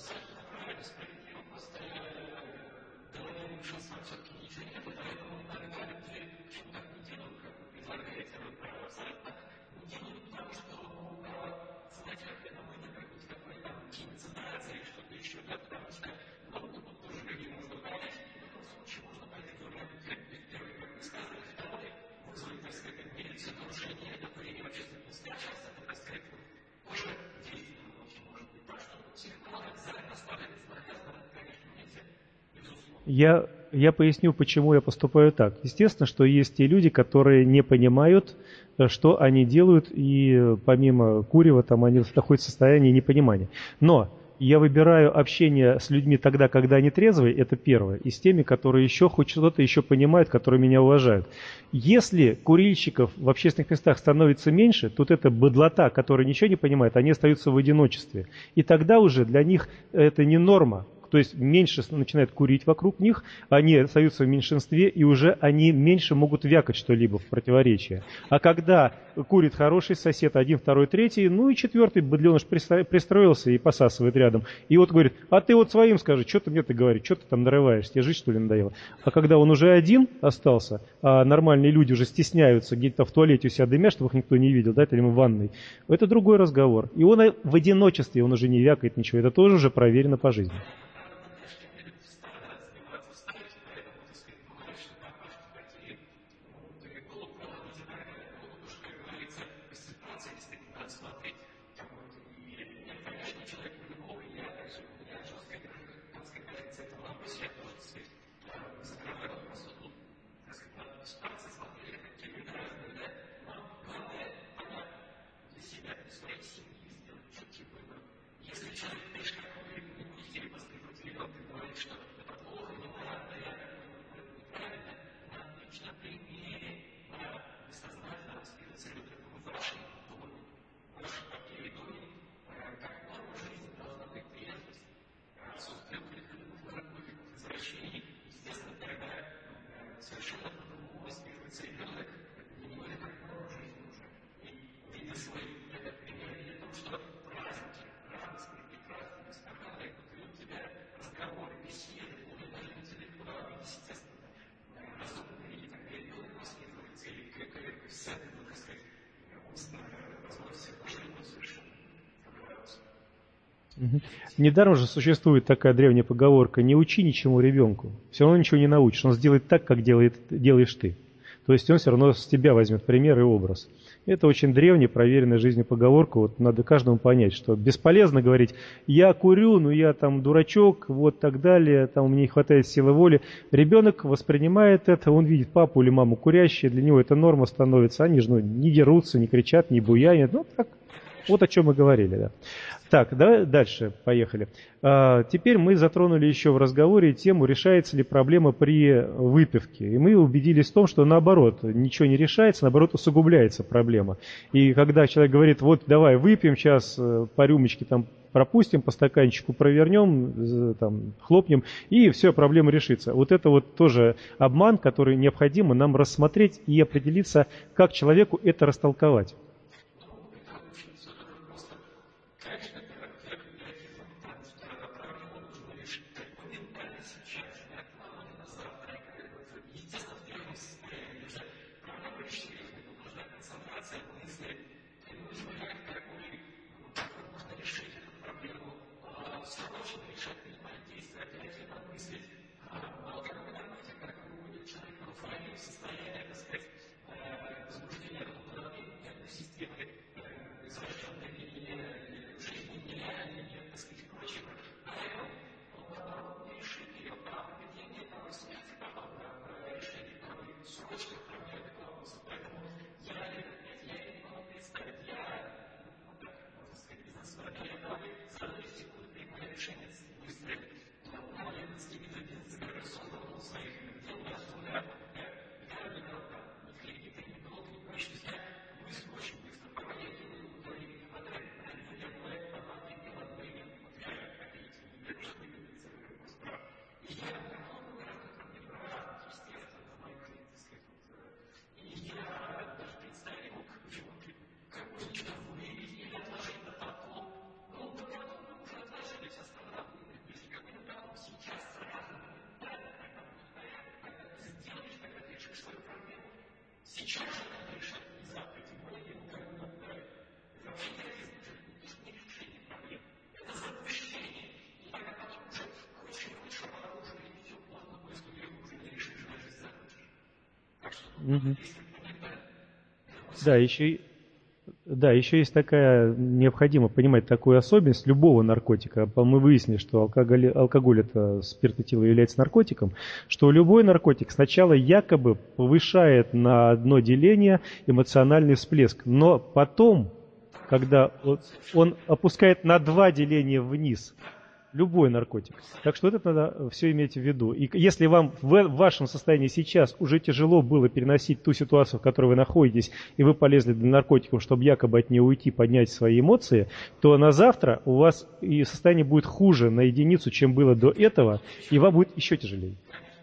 [SPEAKER 2] Я, я поясню, почему я поступаю так. Естественно, что есть те люди, которые не понимают, что они делают, и помимо курева там они находятся в состоянии непонимания. Но И я выбираю общение с людьми тогда, когда они трезвые, это первое, и с теми, которые еще хоть что-то еще понимают, которые меня уважают. Если курильщиков в общественных местах становится меньше, тут это быдлота, которая ничего не понимает, они остаются в одиночестве. И тогда уже для них это не норма. То есть меньше начинают курить вокруг них, они остаются в меньшинстве, и уже они меньше могут вякать что-либо в противоречие. А когда курит хороший сосед, один, второй, третий, ну и четвертый быдленыш пристроился и посасывает рядом. И вот говорит, а ты вот своим скажи, что ты мне ты говоришь, что ты там нарываешься, тебе жить что ли надоело? А когда он уже один остался, а нормальные люди уже стесняются, где-то в туалете у себя дымят, чтобы их никто не видел, да, или в ванной, это другой разговор. И он в одиночестве, он уже не вякает ничего, это тоже уже проверено по жизни. Недаром же существует такая древняя поговорка: не учи ничему ребенку, все равно ничего не научишь, он сделает так, как делает, делаешь ты. То есть он все равно с тебя возьмет пример и образ. Это очень древняя, проверенная жизнью поговорка. Вот надо каждому понять, что бесполезно говорить: я курю, ну я там дурачок, вот так далее, там у меня не хватает силы воли. Ребенок воспринимает это, он видит папу или маму курящие, для него это норма становится. Они же ну, не дерутся, не кричат, не буянят. Ну так, вот о чем мы говорили, да. Так, давай дальше, поехали. А, теперь мы затронули еще в разговоре тему, решается ли проблема при выпивке. И мы убедились в том, что наоборот, ничего не решается, наоборот, усугубляется проблема. И когда человек говорит, вот давай выпьем сейчас по рюмочке, там, пропустим, по стаканчику провернем, там, хлопнем, и все, проблема решится. Вот это вот тоже обман, который необходимо нам рассмотреть и определиться, как человеку это растолковать. Угу. Да, еще, да, еще есть такая, необходимо понимать такую особенность любого наркотика. Мы выяснили, что алкоголь, алкоголь это спирт этила является наркотиком, что любой наркотик сначала якобы повышает на одно деление эмоциональный всплеск, но потом, когда он опускает на два деления вниз Любой наркотик. Так что это надо все иметь в виду. И если вам в вашем состоянии сейчас уже тяжело было переносить ту ситуацию, в которой вы находитесь, и вы полезли для наркотиков, чтобы якобы от нее уйти, поднять свои эмоции, то на завтра у вас и состояние будет хуже на единицу, чем было до этого, и вам будет еще тяжелее.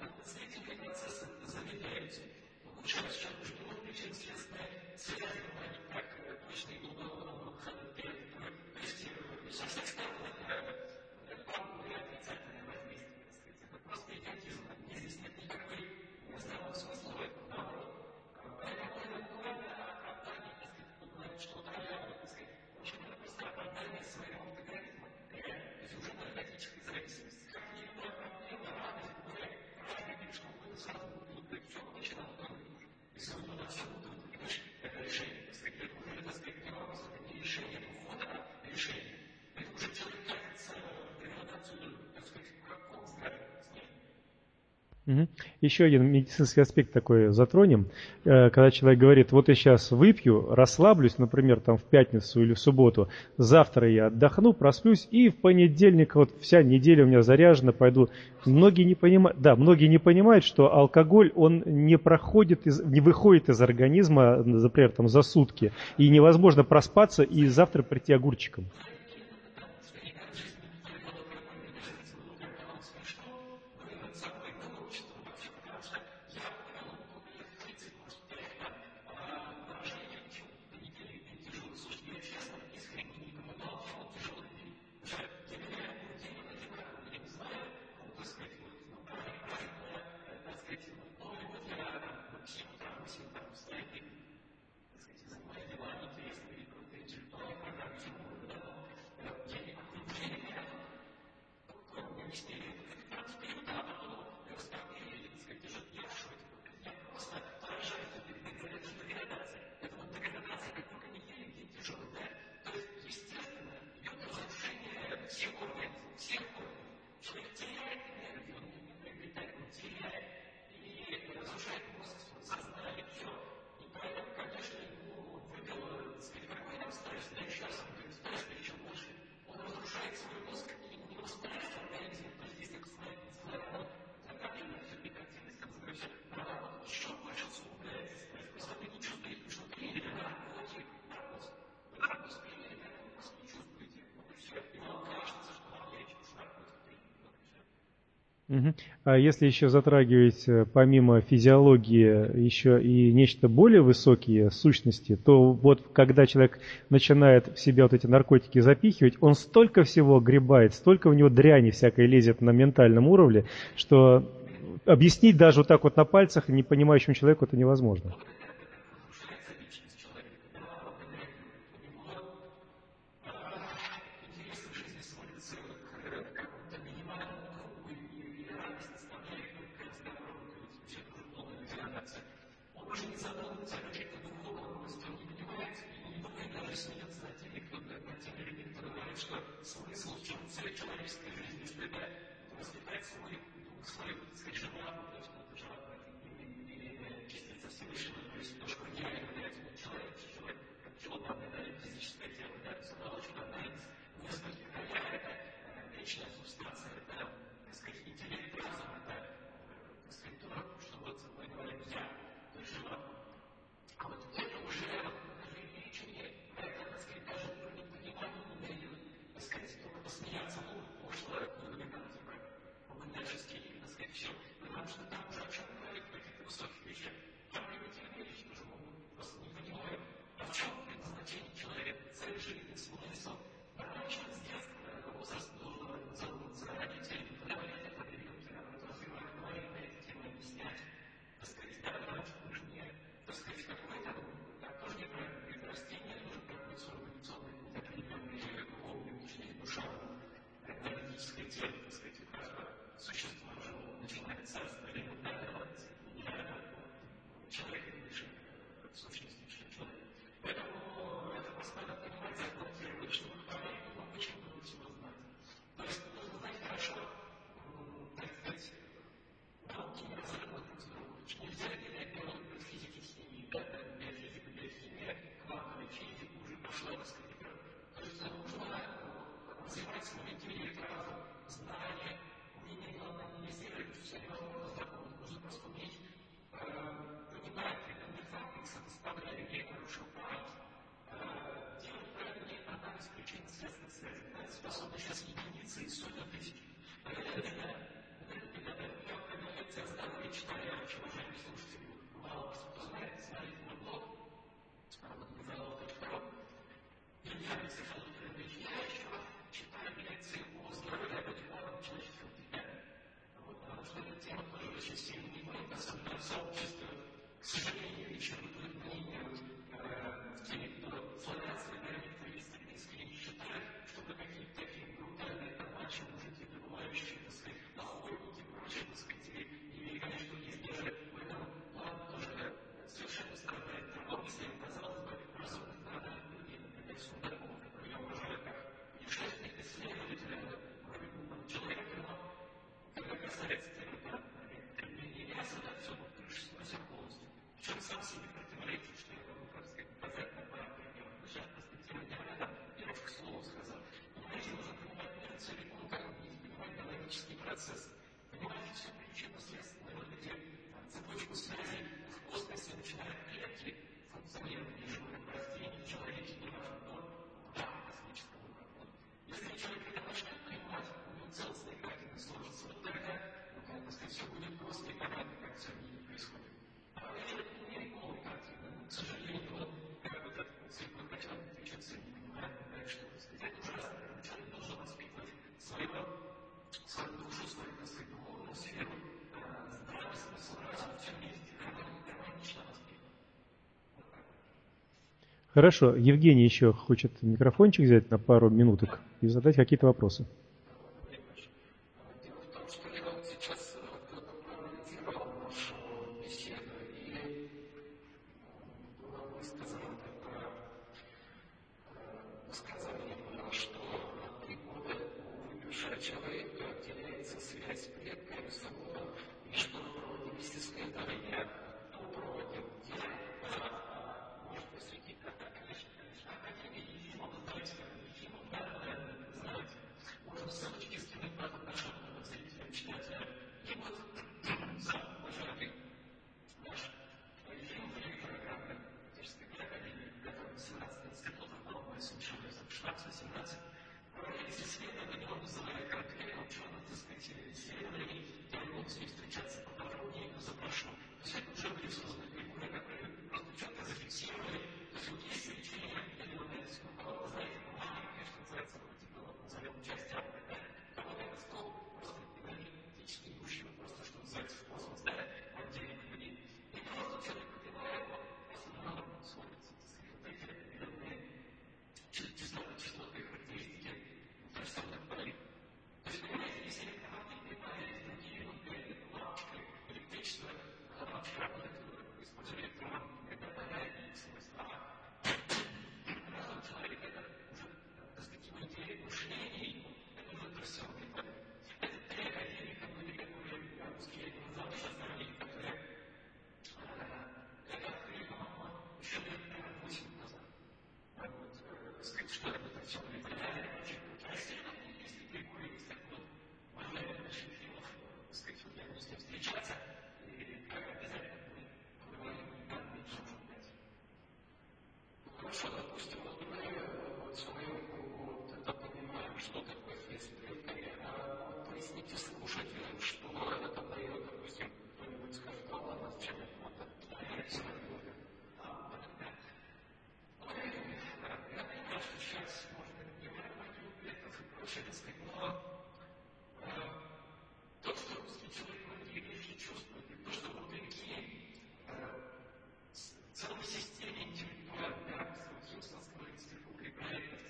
[SPEAKER 2] Угу. Еще один медицинский аспект такой затронем. Когда человек говорит, вот я сейчас выпью, расслаблюсь, например, там в пятницу или в субботу, завтра я отдохну, просплюсь, и в понедельник вот вся неделя у меня заряжена, пойду. Многие не понимают, да, многие не понимают, что алкоголь, он не проходит, из, не выходит из организма, например, там за сутки, и невозможно проспаться и завтра прийти огурчиком. Угу. А если еще затрагивать помимо физиологии еще и нечто более высокие сущности, то вот когда человек начинает в себя вот эти наркотики запихивать, он столько всего гребает, столько у него дряни всякой лезет на ментальном уровне, что объяснить даже вот так вот на пальцах непонимающему человеку это невозможно. Хорошо. Евгений еще хочет микрофончик взять на пару минуток и задать какие-то вопросы.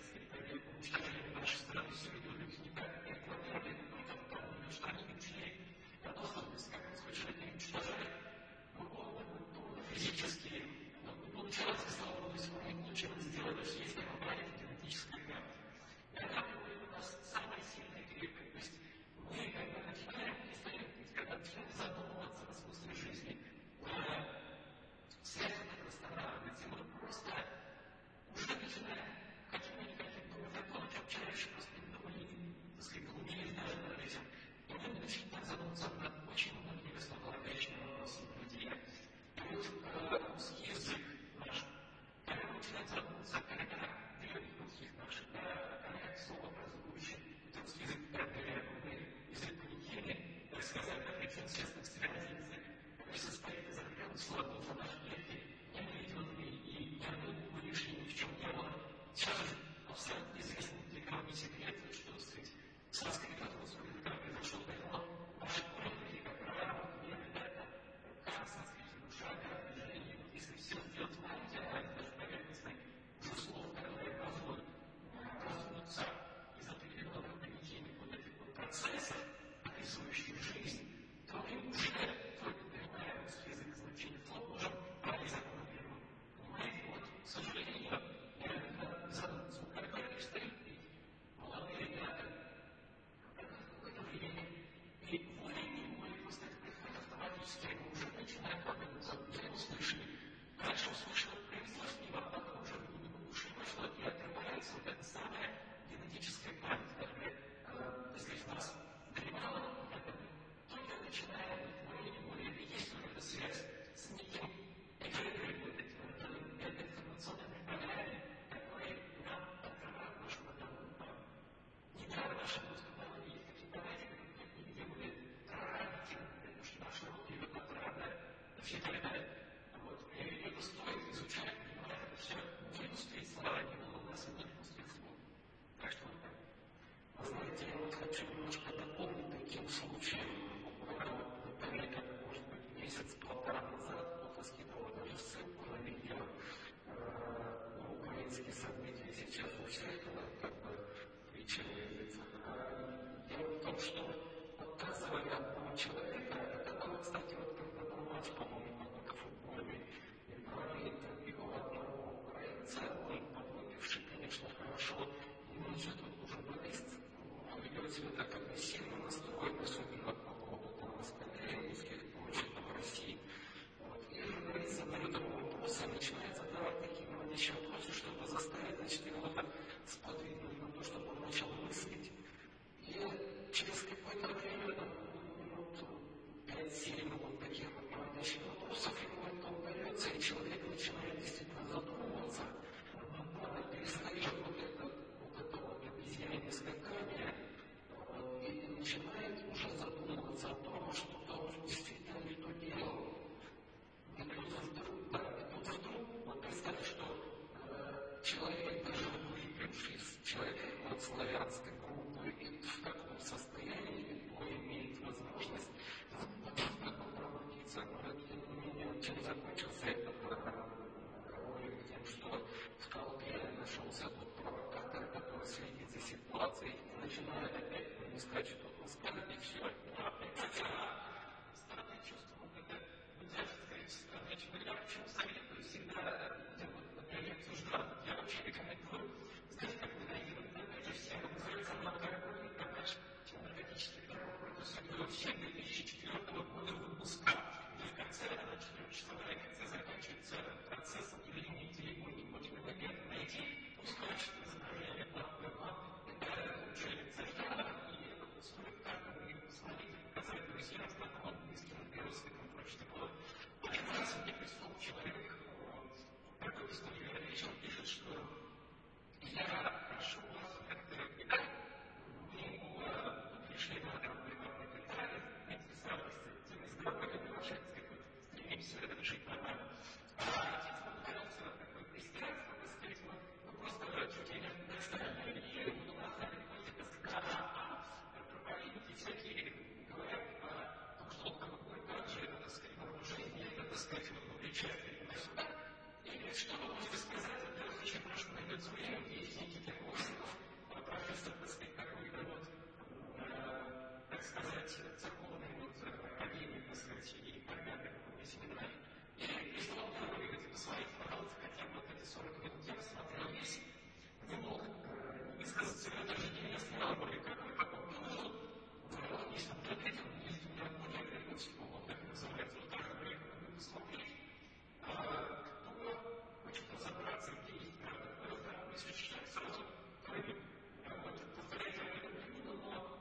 [SPEAKER 3] Что они и в каком состоянии он имеет возможность проводиться. Чем закончился этот разговор тем, что в толпе нашелся тот провокатор, который следит за ситуацией и начинает опять ему сказать, что он скажет, и все. Странное чувство, когда выдерживает странное чувство, я почему советую всегда делать, например, обсуждать. Я вообще рекомендую сказать, как вы найдете все, называется алкоголь, продаж наркотических препаратов, до две тысячи четвёртого года выпуска. И в конце, на четыре часа в конце заканчивается процесс удаления телефона, можно момент найти, устойчивое изображение платной лампы, это лучше зажигать, и это стоит как вы посмотрите, показать друзьям, знакомым, близким, родственникам, прочее такое. Один раз мне прислал человек, такой историю речь, он пишет, что я прошу вас как-то ему пришли на определенный детали, интересовались этими здоровьем, общаться, стремимся решить проблему. А отец попытался такой христианство, так сказать, ну просто чуть ли не оставили, и ему назвали какой-то сказка, проповедники всякие говорят о том, что какой-то же, так сказать, вооружение, это, так сказать, причастие туда-сюда. И что вы можете сказать, это зачем прошло найдет время, есть некие курсов, профессор, так сказать, какой-то вот, так сказать, церковный вот академии, так сказать, и программы какой-то семинарии. И прислал говорит в своих пожалуйста, хотя вот эти сорок минут я смотрел весь, не мог высказаться, я даже не снял, говорю, какой какой был. Если он ответил, если у меня более вернуть, он так называется, вот так, говорю, посмотреть, кто хочет разобраться, где есть правда, правда, если читать сразу, кроме, вот, повторять, но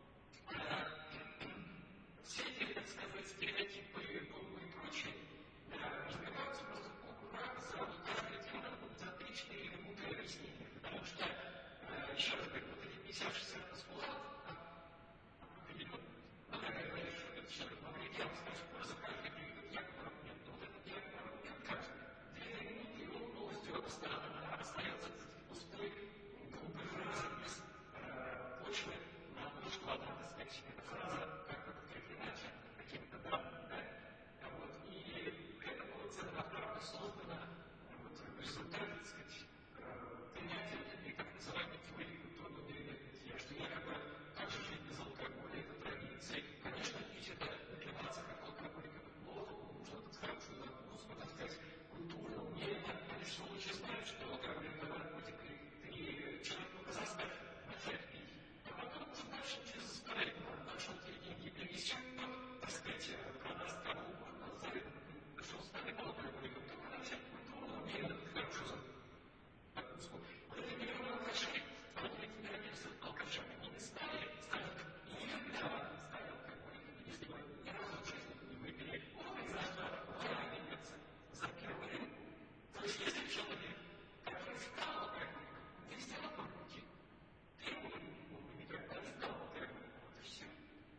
[SPEAKER 3] все эти, так сказать, стереотипы и прочее, разбиваются просто аккуратно, сразу каждая тема будет за три-четыре минуты объяснения, потому что, еще раз говорю, вот эти пятьдесят-шестьдесят постулатов, определенно, когда говоришь, что этот человек повредил, скажет, просто каждый период якобы аргумент, вот этот якобы аргумент каждый. Две минуты, и он полностью остается пустой, глупой фразой, без почвы, на то, что одна, так сказать, эта фраза как-то подкреплена каким-то данным, да? Вот, и это было целенаправленно создано вот, в результате, так сказать, принятия и так называемой теории культурного передания, что якобы также жить без алкоголя, это традиция. Конечно, пить это напиваться как алкоголик, это плохо, нужно так хорошую закуску, так сказать, культурно, умеренно. Конечно, лучше знать, что алкоголь это наркотик, и ты человеку заставь начать пить. А потом уже дальше через заставить, нашел те деньги перевести, так сказать, продаст кому угодно, что станет алкоголиком, только начать культурно, умеренно, хорошую закуску. Вот это миллионы алкашей, а вот эти миллионеры алкашами не стали, скажут, никогда не стали алкоголиками, если вы ни разу в жизни не выпили, он за что заменится за первый. То есть, если человек, который стал алкоголиком, не сделал по пути, первый он никогда не стал алкоголиком, вот и все.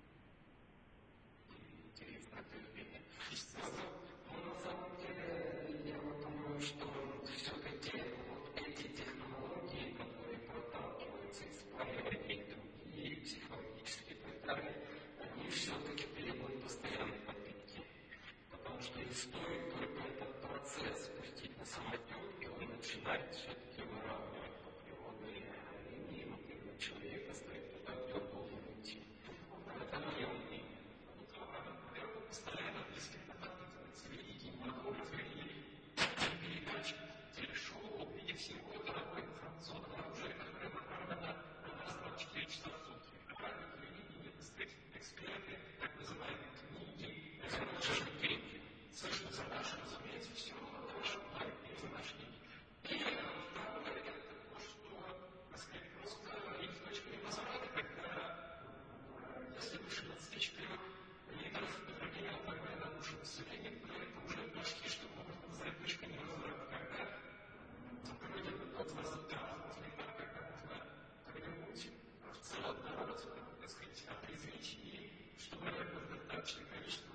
[SPEAKER 3] Интересно, терпение. Но на самом деле, я вот думаю, что все-таки вот эти технологии, которые проталкиваются из проявления и другие психологические и так далее, они все-таки требуют постоянной подпитки. Потому что не стоит только этот процесс пустить на самотек, и он начинает все-таки выравнивать по природной линии внутреннего человека, стоит туда, где он должен идти. Это мое мнение. Вот, постоянно близким подпитывается великий находится и передачи, телешоу, в виде всего дорогой информационного оружия, которое направлено на нас двадцать четыре часа в сутки. Радио, телевидение, так сказать, эксперты, так называемые книги, шашлыки. Совершенно за наше, разумеется, все хорошо, маленькие за наши деньги. И второе, это то, что, так сказать, просто есть точка невозврата, когда, если выше двадцати четырёх литров потребления алкоголя на душу населения, то это уже почти что можно назвать точкой невозврата, когда вроде бы от вас отказывать, когда можно как-нибудь в целом народ, так сказать, отрезвить, и чтобы это достаточное количество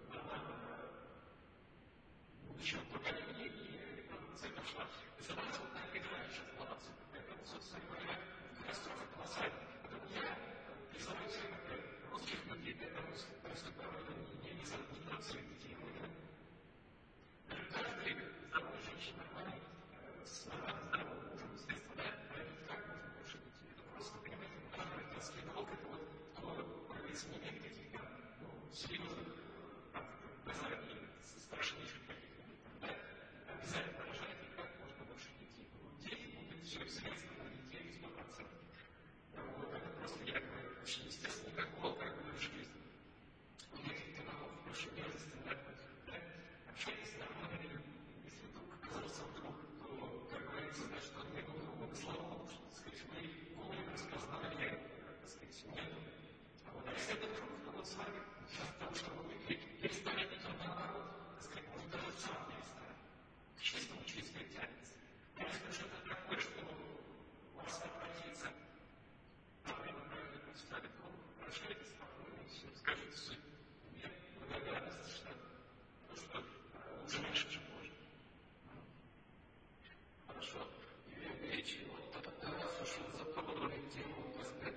[SPEAKER 3] еще поколение и революция пошла. И заметил, как играет сейчас баланс. Это, собственно говоря, катастрофа колоссальная. Поэтому я соглашайтесь, спокойно, все, скажите суть. Нет, благодарность, что, ну что, лучше раньше, чем позже. Хорошо. И речь, вот тогда, слушай, затронули тему, так сказать,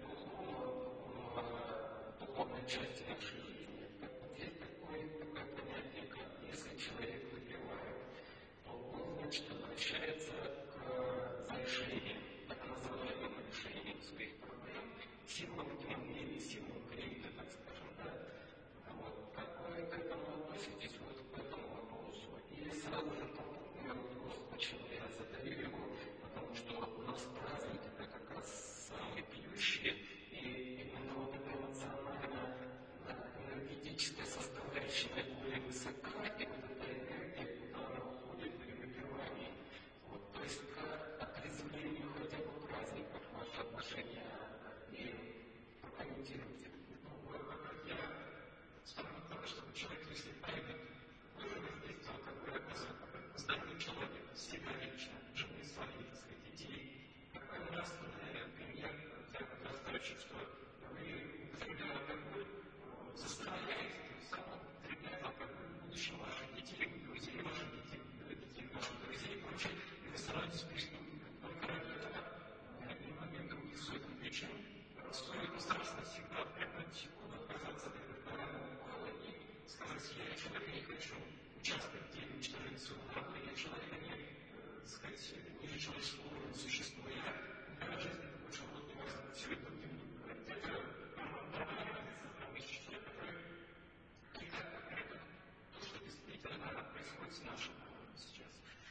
[SPEAKER 3] духовной части нашей жизни. Вот есть такое, такое понятие, как если человек выпивает, то он, значит, обращается к завершению, так называемому решению своих проблем, силам тьмы, силам крика, так скажем, да? Вот, как вы к этому относитесь, вот к этому вопросу? Или сразу же такой вопрос, почему я задаю его, потому что у нас праздник это как раз самый пьющий, и именно вот эта эмоциональная, энергетическая составляющая наиболее высока, и вот эта энергия, куда она уходит при выпивании. Вот, то есть к отрезвлению хотя бы праздников ваше отношение и прокомментируйте. Я вспомнил только, что человек, если поймет, выживет здесь только образом, здоровый человек, себя лично, жены своих, своих детей, какой нравственный пример, я как раз хочу, что вы употребляя алкоголь, заставляете, то есть сам употребляя алкоголь в будущем ваших детей, друзей ваших детей, детей ваших друзей и прочее, и вы стараетесь преступников. Только ради этого в один момент других сотен причин стоит страшно всегда в пятую секунду отказаться от этого пола и сказать, я человека не хочу участвовать в деле уничтожения своего народа, я человека не, так сказать, ниже человеческого уровня существует. Я никогда в жизни не хочу, вот не важно, все это не буду говорить. Это нормальная составляющая человека, которая критикует то, что действительно происходит с нашим народом сейчас.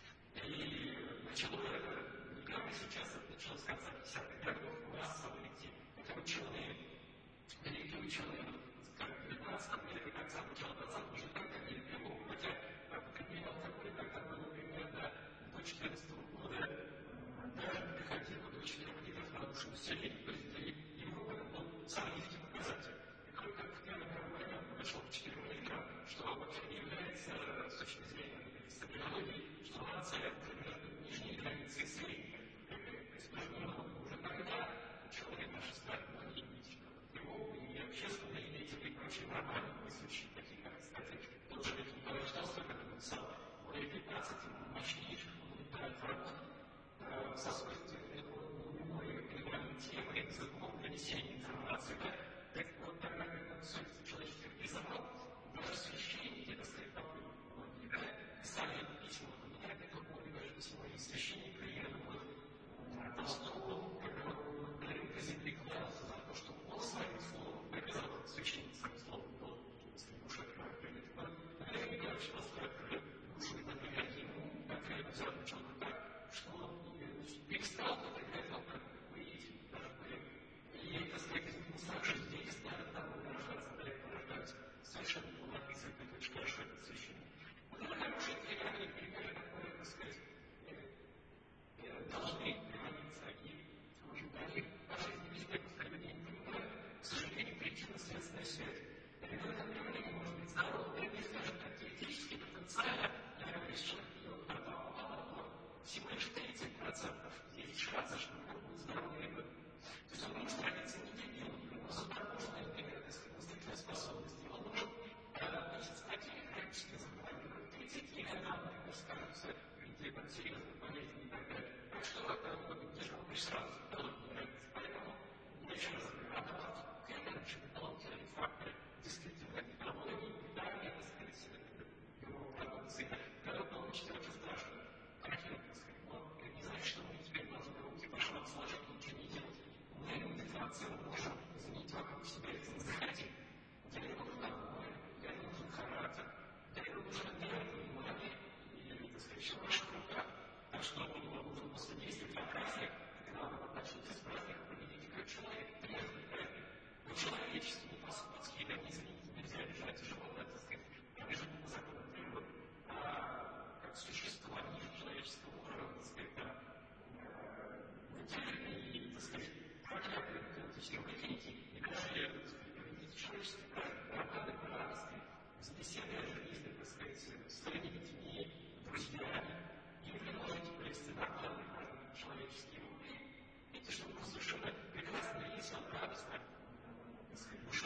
[SPEAKER 3] И начало это не прямо сейчас, это началось с конца пятидесятых годов, массовые идти. Это ученые, великие ученые, как в девятнадцатом веке, конца начала двадцатого уже как-то не пило, хотя употребление алкоголя когда было примерно до четырнадцатого года, даже приходило до четырёх литров на душу населения, то есть для Европы был самый низкий показатель. И только в Первой мировой войне он дошел к четырем литрам, что вообще не является с точки зрения стабилологии, что нация уже между нижней границей и средней. То есть уже тогда человек наш стали логинить его и общественные деятели и прочие нормальные мыслящие, такие как, кстати, тот же Лев Николаевич Толстой, который написал более пятнадцати мощнейших монументальных работ со свойственной глубокой темой, языком донесения информации. Так вот, тогда, когда суть человеческих призывал, даже священники, так сказать, писали письма, я это помню, даже письмо из священника, и я думаю, Толстого, когда он говорил про земли клялся за то, что он своим словом доказал, священник своим словом был, если душа принят. Лев Николаевич Толстой открыл душу и доверял ему, конкретно взял человека так, что он перестал употреблять алкоголь, и даже были. И, так сказать, из старших действий, там рождаться, да, и порождаются, совершенно было написано, как очень хорошо этот священник. Вот это хорошие реальные примеры, которые, так сказать, должны приводиться, и они по жизни везде постоянно не понимают. К сожалению, причинно-следственная связь. И в этом примере может быть здоровый, или, скажем так, теоретически потенциально, я говорю, что человек идет на два, всего лишь тридцать процентов есть шансы, что у него будет здоровый ребенок. То есть он может родиться не дебилом, у него суперможная, например, мыслительная способность, он может месяц один хроническое заболевание, тридцать годам, например, скажется, где там серьезные болезни и так далее. Так что это может быть тяжело, лишь сразу не родиться. Поэтому еще раз говорю, конечно, дополнительные факторы действительно экологии, питания, так сказать, его продукции, когда получится очень страшно. Картина, так сказать, но это не значит, что мы теперь должны руки по швам сложить и ничего не делать. Мы мотивацию можем изменить вокруг себя, если мы захотим. Для этого нужно воля, для этого нужен характер, для этого нужно делать внимание и, так сказать, все в ваших руках. Так что его нужно после действия для праздника, когда вы начнете с праздника, поведите как человек, трезвый праздник. Вы человеческий, не по-субботски, организм нельзя лежать животное, так сказать, пробежать по законам природы. А как существо ниже человеческого уровня, так сказать, да, и, так сказать, проклятые галактические выкинете, и даже, так сказать, проведите человеческий праздник, нормальный, радостный, с беседой о жизни, так сказать, с своими детьми, друзьями, и вы можете провести нормальный праздник человеческий. Видите, что вы совершенно прекрасно, весело, радостно, так сказать, душа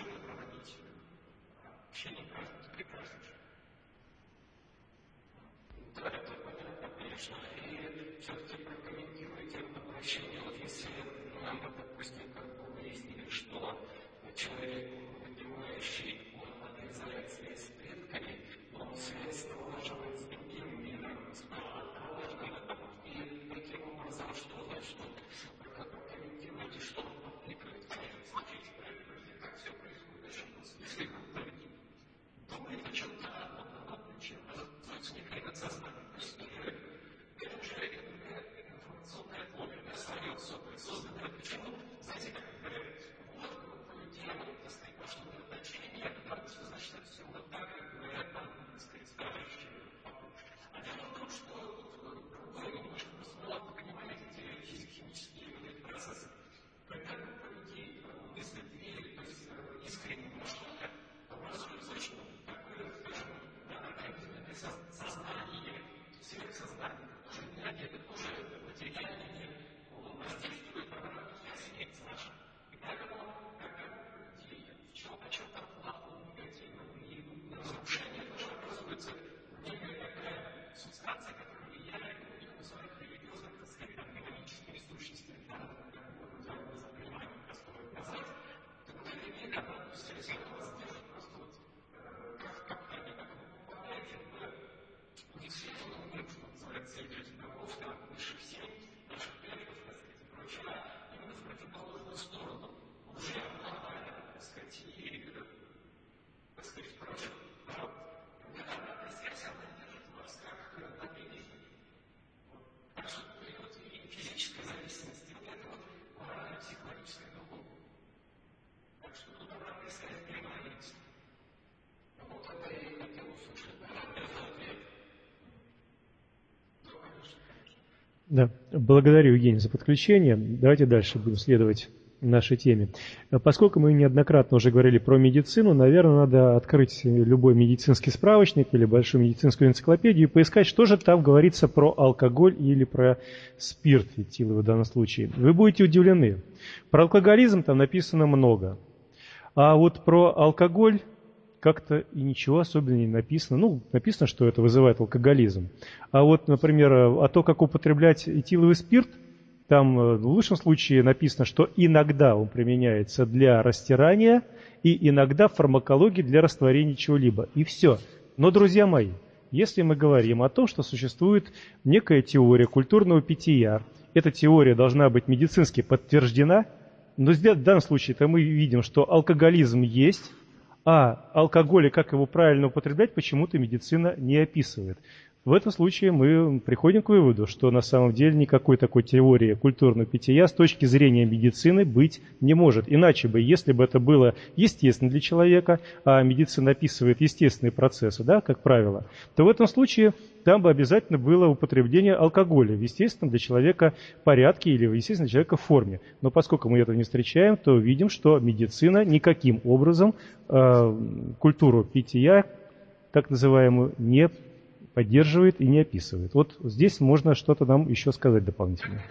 [SPEAKER 2] Да, благодарю, Евгений, за подключение. Давайте дальше будем следовать нашей теме. Поскольку мы неоднократно уже говорили про медицину, наверное, надо открыть любой медицинский справочник или большую медицинскую энциклопедию и поискать, что же там говорится про алкоголь или про спирт этиловый в данном случае. Вы будете удивлены. Про алкоголизм там написано много, а вот про алкоголь как-то и ничего особенного не написано. Ну, написано, что это вызывает алкоголизм. А вот, например, о том, как употреблять этиловый спирт, там в лучшем случае написано, что иногда он применяется для растирания и иногда в фармакологии для растворения чего-либо. И все. Но, друзья мои, если мы говорим о том, что существует некая теория культурного питья, эта теория должна быть медицински подтверждена, но в данном случае-то мы видим, что алкоголизм есть, а алкоголь и как его правильно употреблять почему-то медицина не описывает. В этом случае мы приходим к выводу, что на самом деле никакой такой теории культурного питья с точки зрения медицины быть не может. Иначе бы, если бы это было естественно для человека, а медицина описывает естественные процессы, да, как правило, то в этом случае там бы обязательно было употребление алкоголя в естественном для человека порядке или в естественном для человека форме. Но поскольку мы этого не встречаем, то видим, что медицина никаким образом э, культуру питья, так называемую, не поддерживает и не описывает. Вот здесь можно что-то нам еще сказать дополнительно.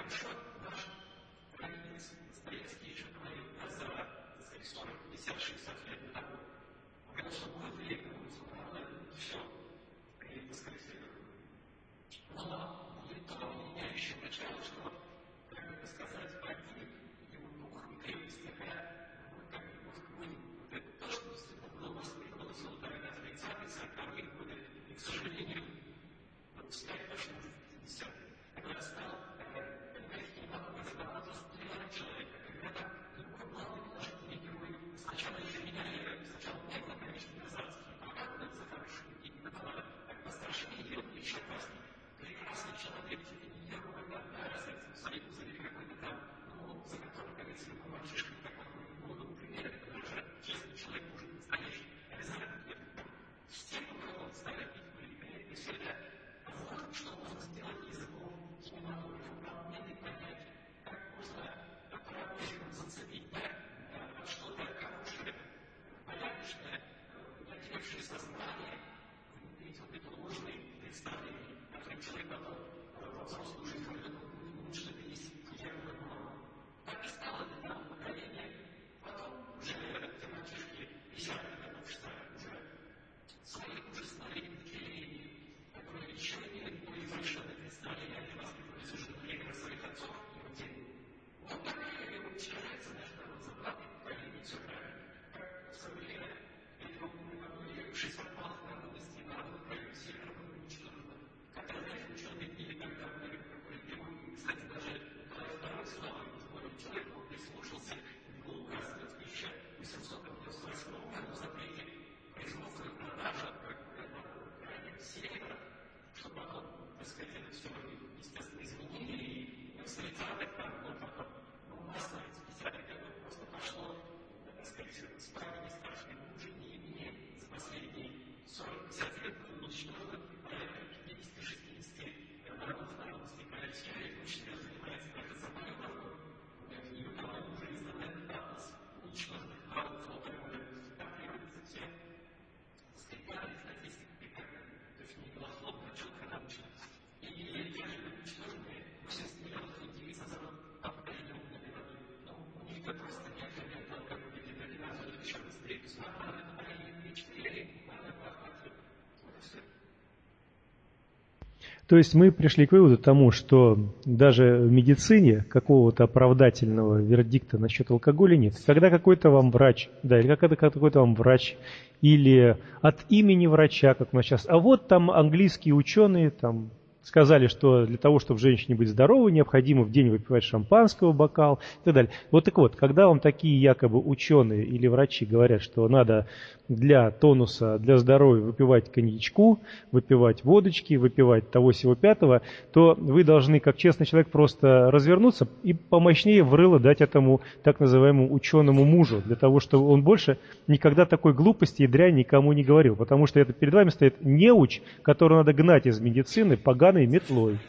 [SPEAKER 2] То есть мы пришли к выводу тому, что даже в медицине какого-то оправдательного вердикта насчет алкоголя нет. Когда какой-то вам врач, да, или когда какой-то вам врач, или от имени врача, как у нас сейчас, а вот там английские ученые там сказали, что для того, чтобы женщине быть здоровой, необходимо в день выпивать шампанского бокал и так далее. Вот так вот, когда вам такие якобы ученые или врачи говорят, что надо для тонуса, для здоровья выпивать коньячку, выпивать водочки, выпивать того сего пятого, то вы должны, как честный человек, просто развернуться и помощнее в рыло дать этому так называемому ученому мужу, для того, чтобы он больше никогда такой глупости и дрянь никому не говорил. Потому что это перед вами стоит неуч, которого надо гнать из медицины поганой метлой.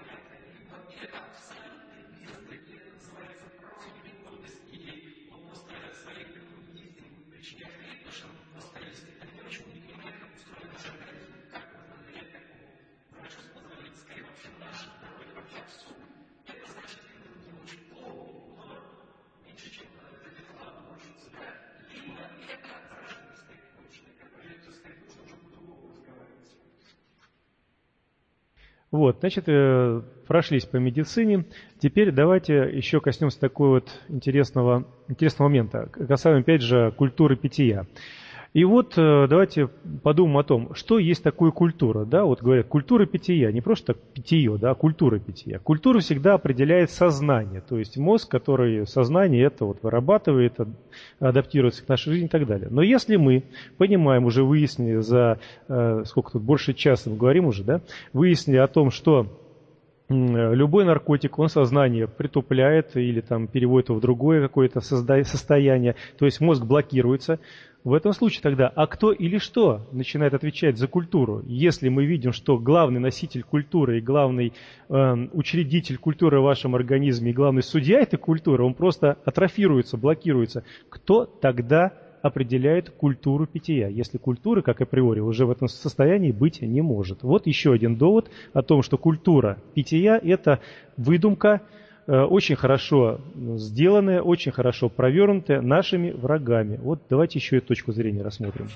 [SPEAKER 2] Вот, значит, прошлись по медицине. Теперь давайте еще коснемся такого вот интересного, интересного момента, касаемо, опять же, культуры питья. И вот давайте подумаем о том, что есть такое культура. Да? Вот говорят, культура питья, не просто питье, да, а культура питья. Культура всегда определяет сознание, то есть мозг, который сознание это вот вырабатывает, адаптируется к нашей жизни и так далее. Но если мы понимаем, уже выяснили за, сколько тут, больше часа мы говорим уже, да, выяснили о том, что любой наркотик, он сознание притупляет или там переводит его в другое какое-то состояние, то есть мозг блокируется. В этом случае тогда, а кто или что начинает отвечать за культуру? Если мы видим, что главный носитель культуры и главный э, учредитель культуры в вашем организме и главный судья этой культуры, он просто атрофируется, блокируется, кто тогда определяет культуру питья, если культура, как априори, уже в этом состоянии быть не может? Вот еще один довод о том, что культура питья – это выдумка очень хорошо сделанное, очень хорошо провернутое нашими врагами. Вот давайте еще эту точку зрения рассмотрим.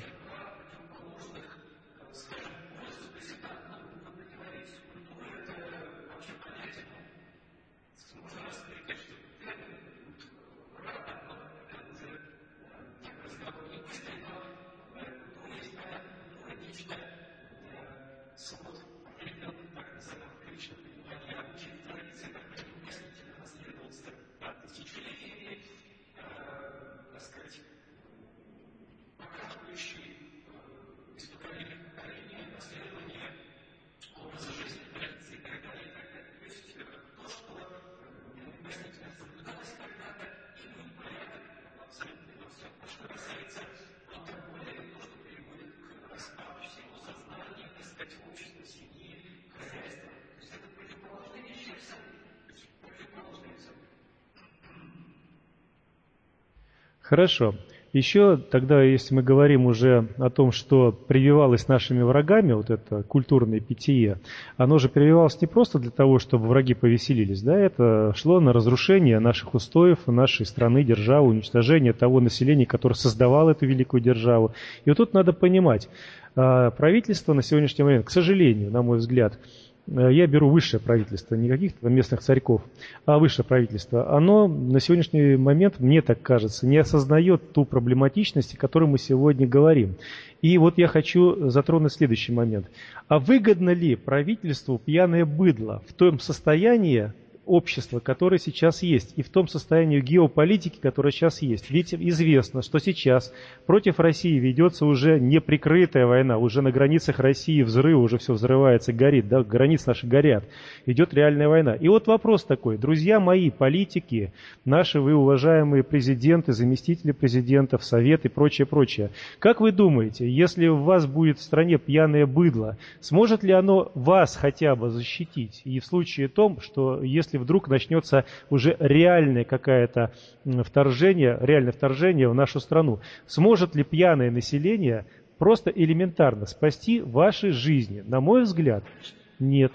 [SPEAKER 2] Хорошо. Еще тогда, если мы говорим уже о том, что прививалось нашими врагами, вот это культурное питье, оно же прививалось не просто для того, чтобы враги повеселились, да, это шло на разрушение наших устоев, нашей страны, державы, уничтожение того населения, которое создавало эту великую державу. И вот тут надо понимать, правительство на сегодняшний момент, к сожалению, на мой взгляд, я беру высшее правительство, не каких-то местных царьков, а высшее правительство, оно на сегодняшний момент, мне так кажется, не осознает ту проблематичность, о которой мы сегодня говорим. И вот я хочу затронуть следующий момент. А выгодно ли правительству пьяное быдло в том состоянии общества, которое сейчас есть, и в том состоянии геополитики, которое сейчас есть? Ведь известно, что сейчас против России ведется уже неприкрытая война, уже на границах России взрыв, уже все взрывается, горит, да, границы наши горят, идет реальная война. И вот вопрос такой, друзья мои, политики, наши вы уважаемые президенты, заместители президентов, совет и прочее, прочее, как вы думаете, если у вас будет в стране пьяное быдло, сможет ли оно вас хотя бы защитить? И в случае том, что если вдруг начнется уже реальное какое-то вторжение, реальное вторжение в нашу страну, сможет ли пьяное население просто элементарно спасти ваши жизни? На мой взгляд, нет.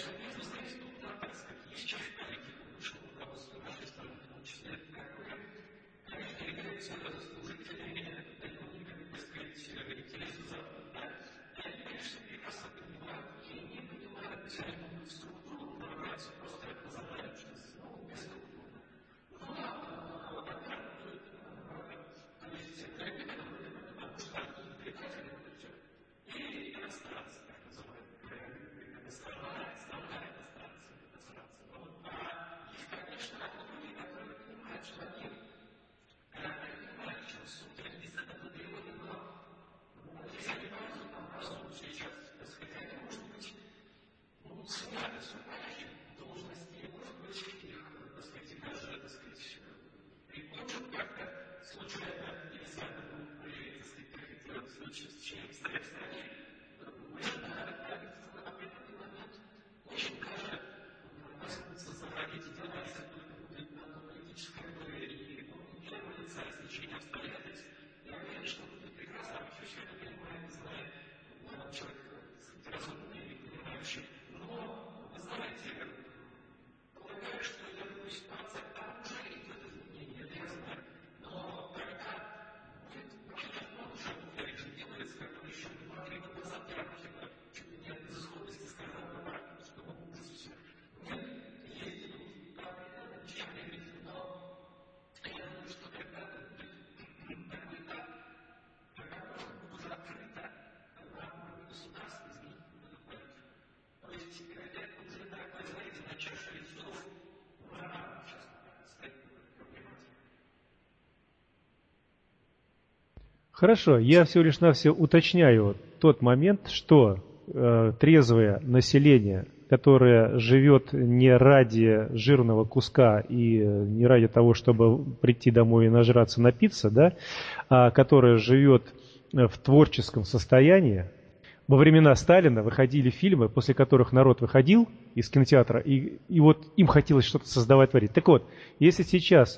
[SPEAKER 2] Хорошо, я всего лишь навсего уточняю тот момент, что э, трезвое население, которое живет не ради жирного куска и не ради того, чтобы прийти домой и нажраться, напиться, да, а которое живет в творческом состоянии. Во времена Сталина выходили фильмы, после которых народ выходил из кинотеатра, и, и вот им хотелось что-то создавать, творить. Так вот, если сейчас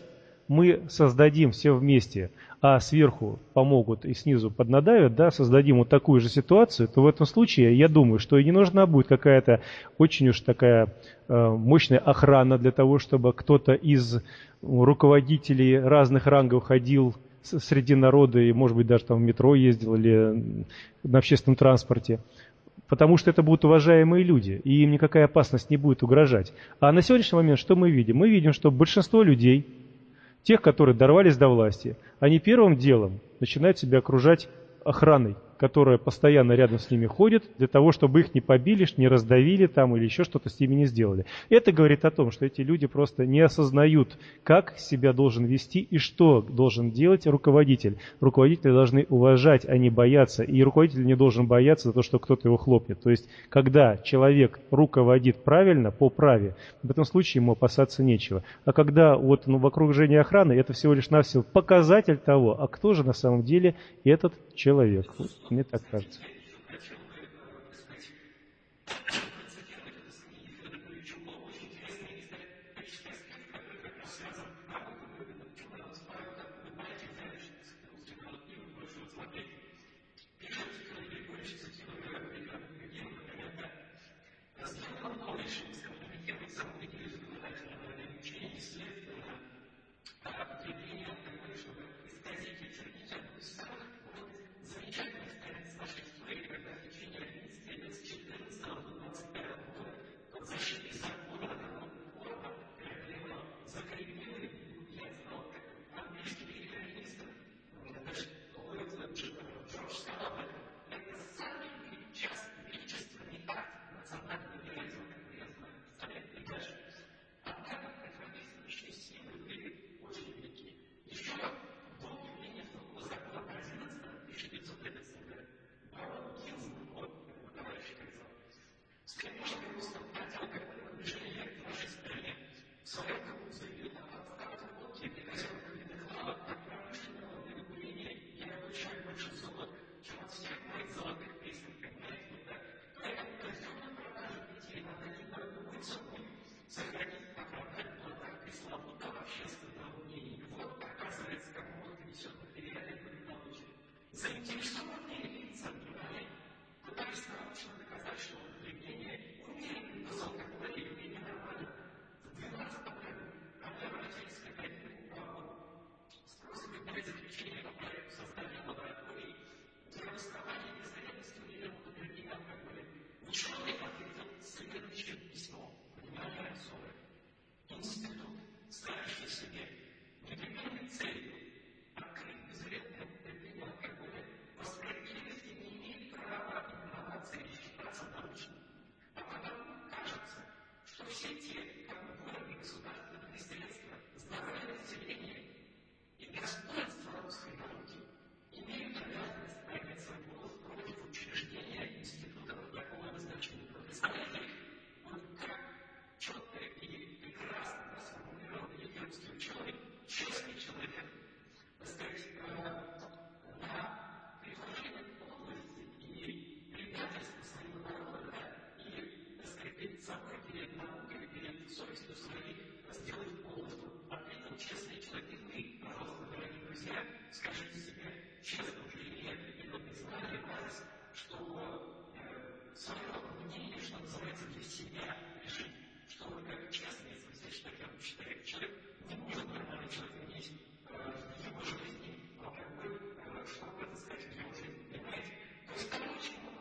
[SPEAKER 2] мы создадим все вместе, а сверху помогут и снизу поднадавят, да, создадим вот такую же ситуацию, то в этом случае я думаю, что и не нужна будет какая-то очень уж такая э, мощная охрана для того, чтобы кто-то из руководителей разных рангов ходил среди народа и, может быть, даже там в метро ездил или на общественном транспорте. Потому что это будут уважаемые люди, и им никакая опасность не будет угрожать. А на сегодняшний момент что мы видим? Мы видим, что большинство людей, тех, которые дорвались до власти, они первым делом начинают себя окружать охраной, которая постоянно рядом с ними ходит, для того, чтобы их не побили, не раздавили там или еще что-то с ними не сделали. Это говорит о том, что эти люди просто не осознают, как себя должен вести и что должен делать руководитель. Руководители должны уважать, а не бояться. И руководитель не должен бояться за то, что кто-то его хлопнет. То есть, когда человек руководит правильно, по праве, в этом случае ему опасаться нечего. А когда вот, ну, в окружении охраны, это всего лишь навсего показатель того, а кто же на самом деле этот человек. Вот, мне так кажется.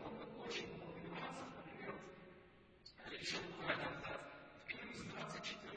[SPEAKER 3] Еще буквально назад, в период с двадцать четвёртого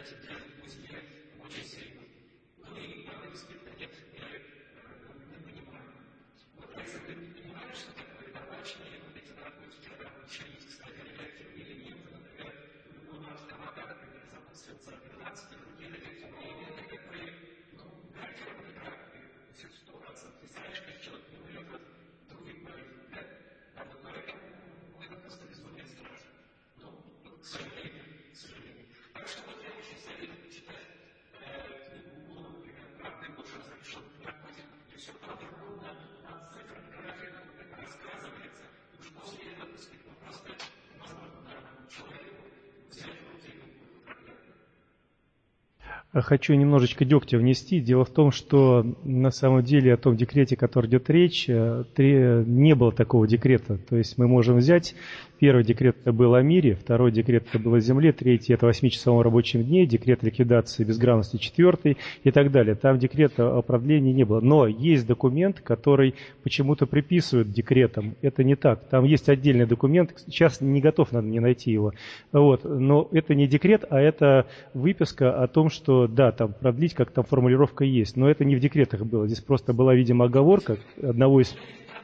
[SPEAKER 2] Хочу немножечко дегтя внести. Дело в том, что на самом деле о том декрете, о котором идет речь, не было такого декрета. То есть мы можем взять, первый декрет это был о мире, второй декрет это был о земле, третий это о восьмичасовом рабочем дне, декрет ликвидации безграмотности четвертый и так далее. Там декрета о продлении не было. Но есть документ, который почему-то приписывают декретам. Это не так. Там есть отдельный документ, сейчас не готов, надо мне найти его. Вот. Но это не декрет, а это выписка о том, что да, там продлить, как там формулировка есть, но это не в декретах было. Здесь просто была, видимо, оговорка одного из...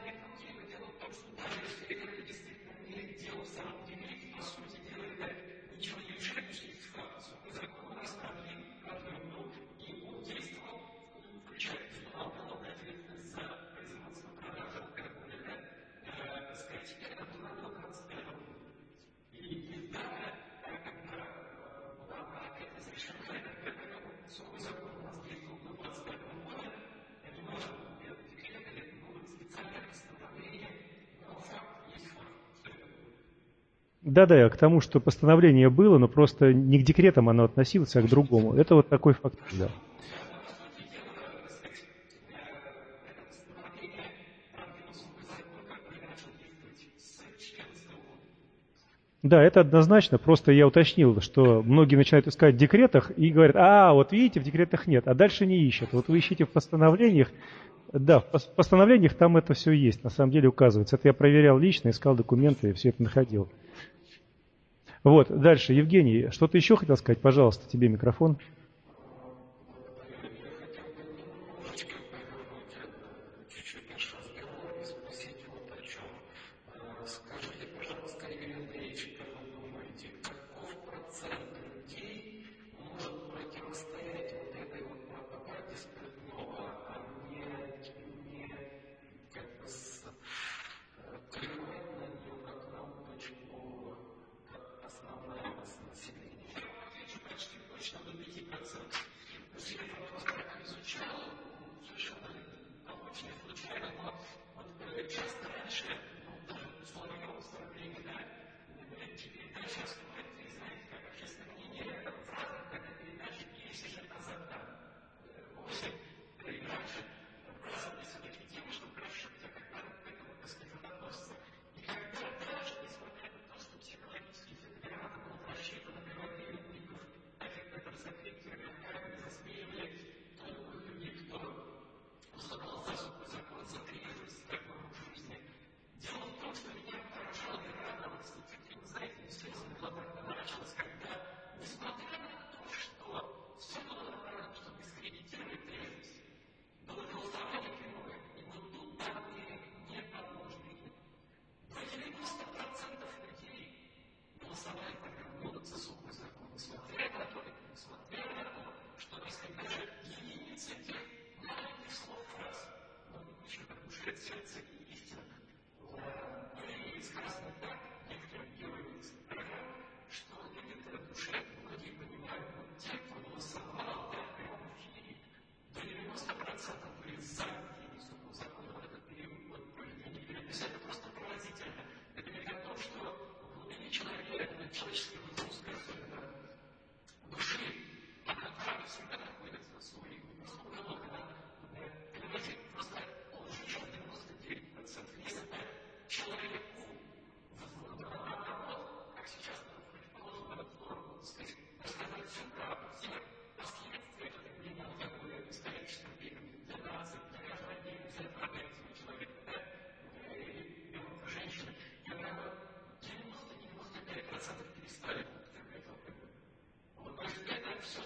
[SPEAKER 2] Да-да, к тому, что постановление было, но просто не к декретам оно относилось, а к другому. Это вот такой факт, да. Да, это однозначно, просто я уточнил, что многие начинают искать в декретах и говорят, а, вот видите, в декретах нет, а дальше не ищут. Вот вы ищите в постановлениях, да, в постановлениях там это все есть, на самом деле указывается. Это я проверял лично, искал документы и все это находил. Вот, дальше, Евгений, что-то еще хотел сказать? Пожалуйста, тебе микрофон.
[SPEAKER 3] все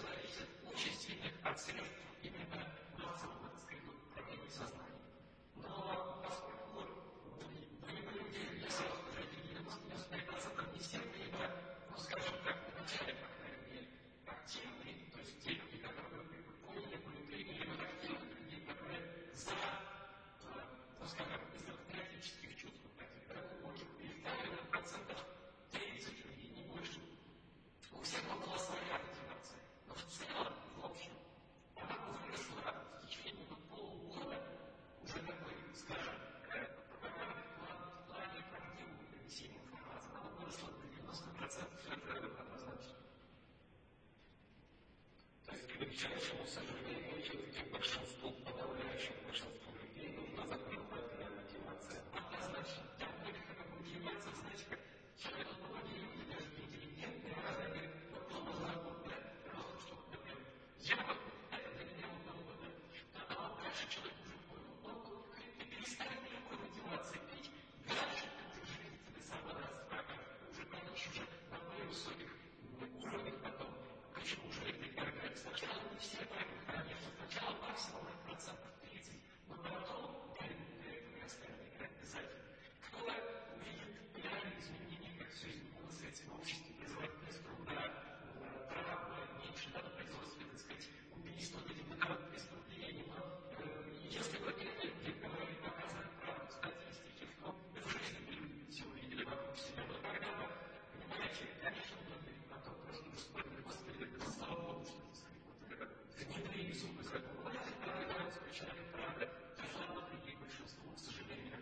[SPEAKER 3] величайшему сожалению, все-таки большинству, подавляющему большинству людей нужна законодательная мотивация. Однозначно, тем более, как мотивация, знаете, как человек, многие люди, даже интеллигентные, разные, потом озабочены, просто чтобы, например, я могу, это для меня удобно, а вот дальше человек уже понял, он перестанет никакой мотивации пить, дальше ты уже тебе саморазд, уже понимаешь, уже на более высоких уровнях потом. Почему же это играет? Сначала не все поймут, конечно, сначала максимум процентов тридцать, но потом для этого остальные играть обязательно. Кто увидит реальные изменения, как все изменилось в этим обществе, производительность труда, права меньше, да, производство, так сказать, убийства, видимо, преступлений, но если вы где говорили, показывали правду статистики, то вы в жизни все увидели вокруг себя, но когда вы понимаете, конечно, многие потом просто господи, господи, это слава Богу, что внедрили зубы закона, это скачали правда, тяжело людей большинству, к сожалению,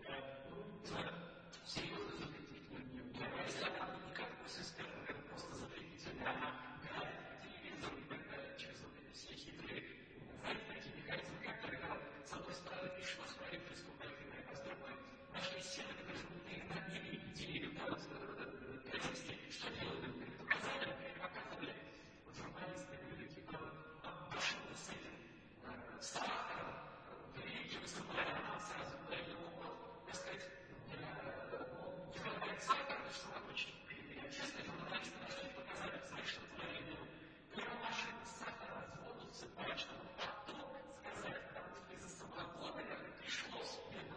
[SPEAKER 3] серьезно запретить на нее. Если она никакой системы, это просто запретить на телевизор и так далее, через вот эти все хитрые, знаете, такие механизмы, которые, с одной стороны, пишут о своей преступлении, а с другой, наши исследователи, крутые, набили идеи, да, вот, что делают, показали, показывали, журналисты говорили, типа, пошел с этим сахаром, великим самарянам сразу дали опыт, так сказать, делать сахар, что обычно применяют. Честно, журналисты нашли, показали, знаешь, что творили. Машины с сахаром в воду всыпать, чтобы потом сказать, потому что из-за самогона пришлось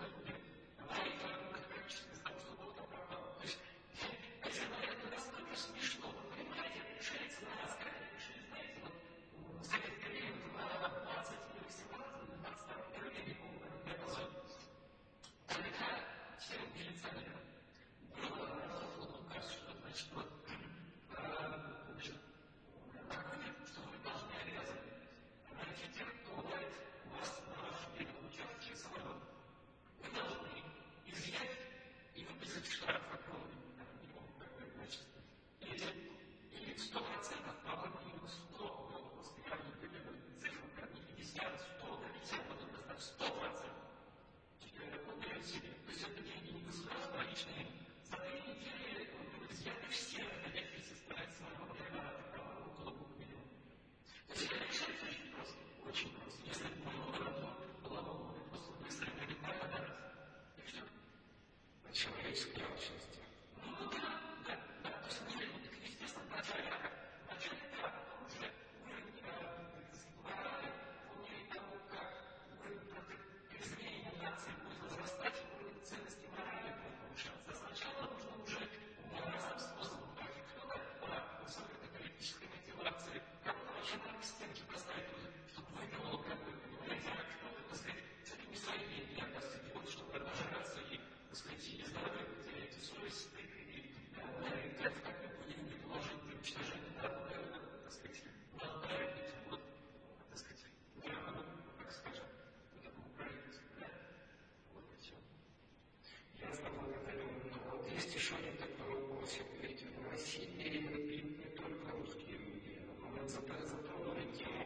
[SPEAKER 3] количество того, что воду пропало. То есть, это настолько смешно, вы понимаете, решается на нас, как они решили, знаете, вот, за этот период двадцать или восемнадцать, двадцать второй период, не помню, это когда всем милиционерам было разослано указ, что, значит, вот, значит, что вы должны обязаны найти тех, кто ловит вас на вашем берегу участке самолета. Вы должны изъять и выписать штраф огромный, не помню, какой, значит, или сто процентов, по-моему, или сто, после я не понимаю цифру, как не пятьдесят, сто, пятьдесят, потом достать сто процентов. То есть это деньги не государства, а личные. За три недели изъяты все находящиеся в стране препараты около двух миллионов. То есть это решается очень просто, очень просто. Если бы много было, просто быстро будет благодарность. И все. Человеческие общности. Ну да, да, да. То есть мы, вот, естественно, начали начали так, уже уровень морали, уровень того, как уровень изменения нации будет возрастать, уровень ценности морали будет повышаться. Сначала нужно уже разным способом, как и кто-то по высококатолической мотивации, как-то вообще так к стенке поставить, чтобы выиграло, как бы, понимаете, как что-то, так сказать, это не свои деньги, а, так сказать, вот, чтобы обожраться и, так сказать, и здоровье потерять, и совесть, и как бы будем не положить при уничтожении народа, так сказать, отправить, вот, так сказать, грамоту, так скажем, такому правительству, да? Вот и все. Я забыл, когда вот есть еще один такой вопрос, ведь в России пьют не только русские люди, но затронули тему,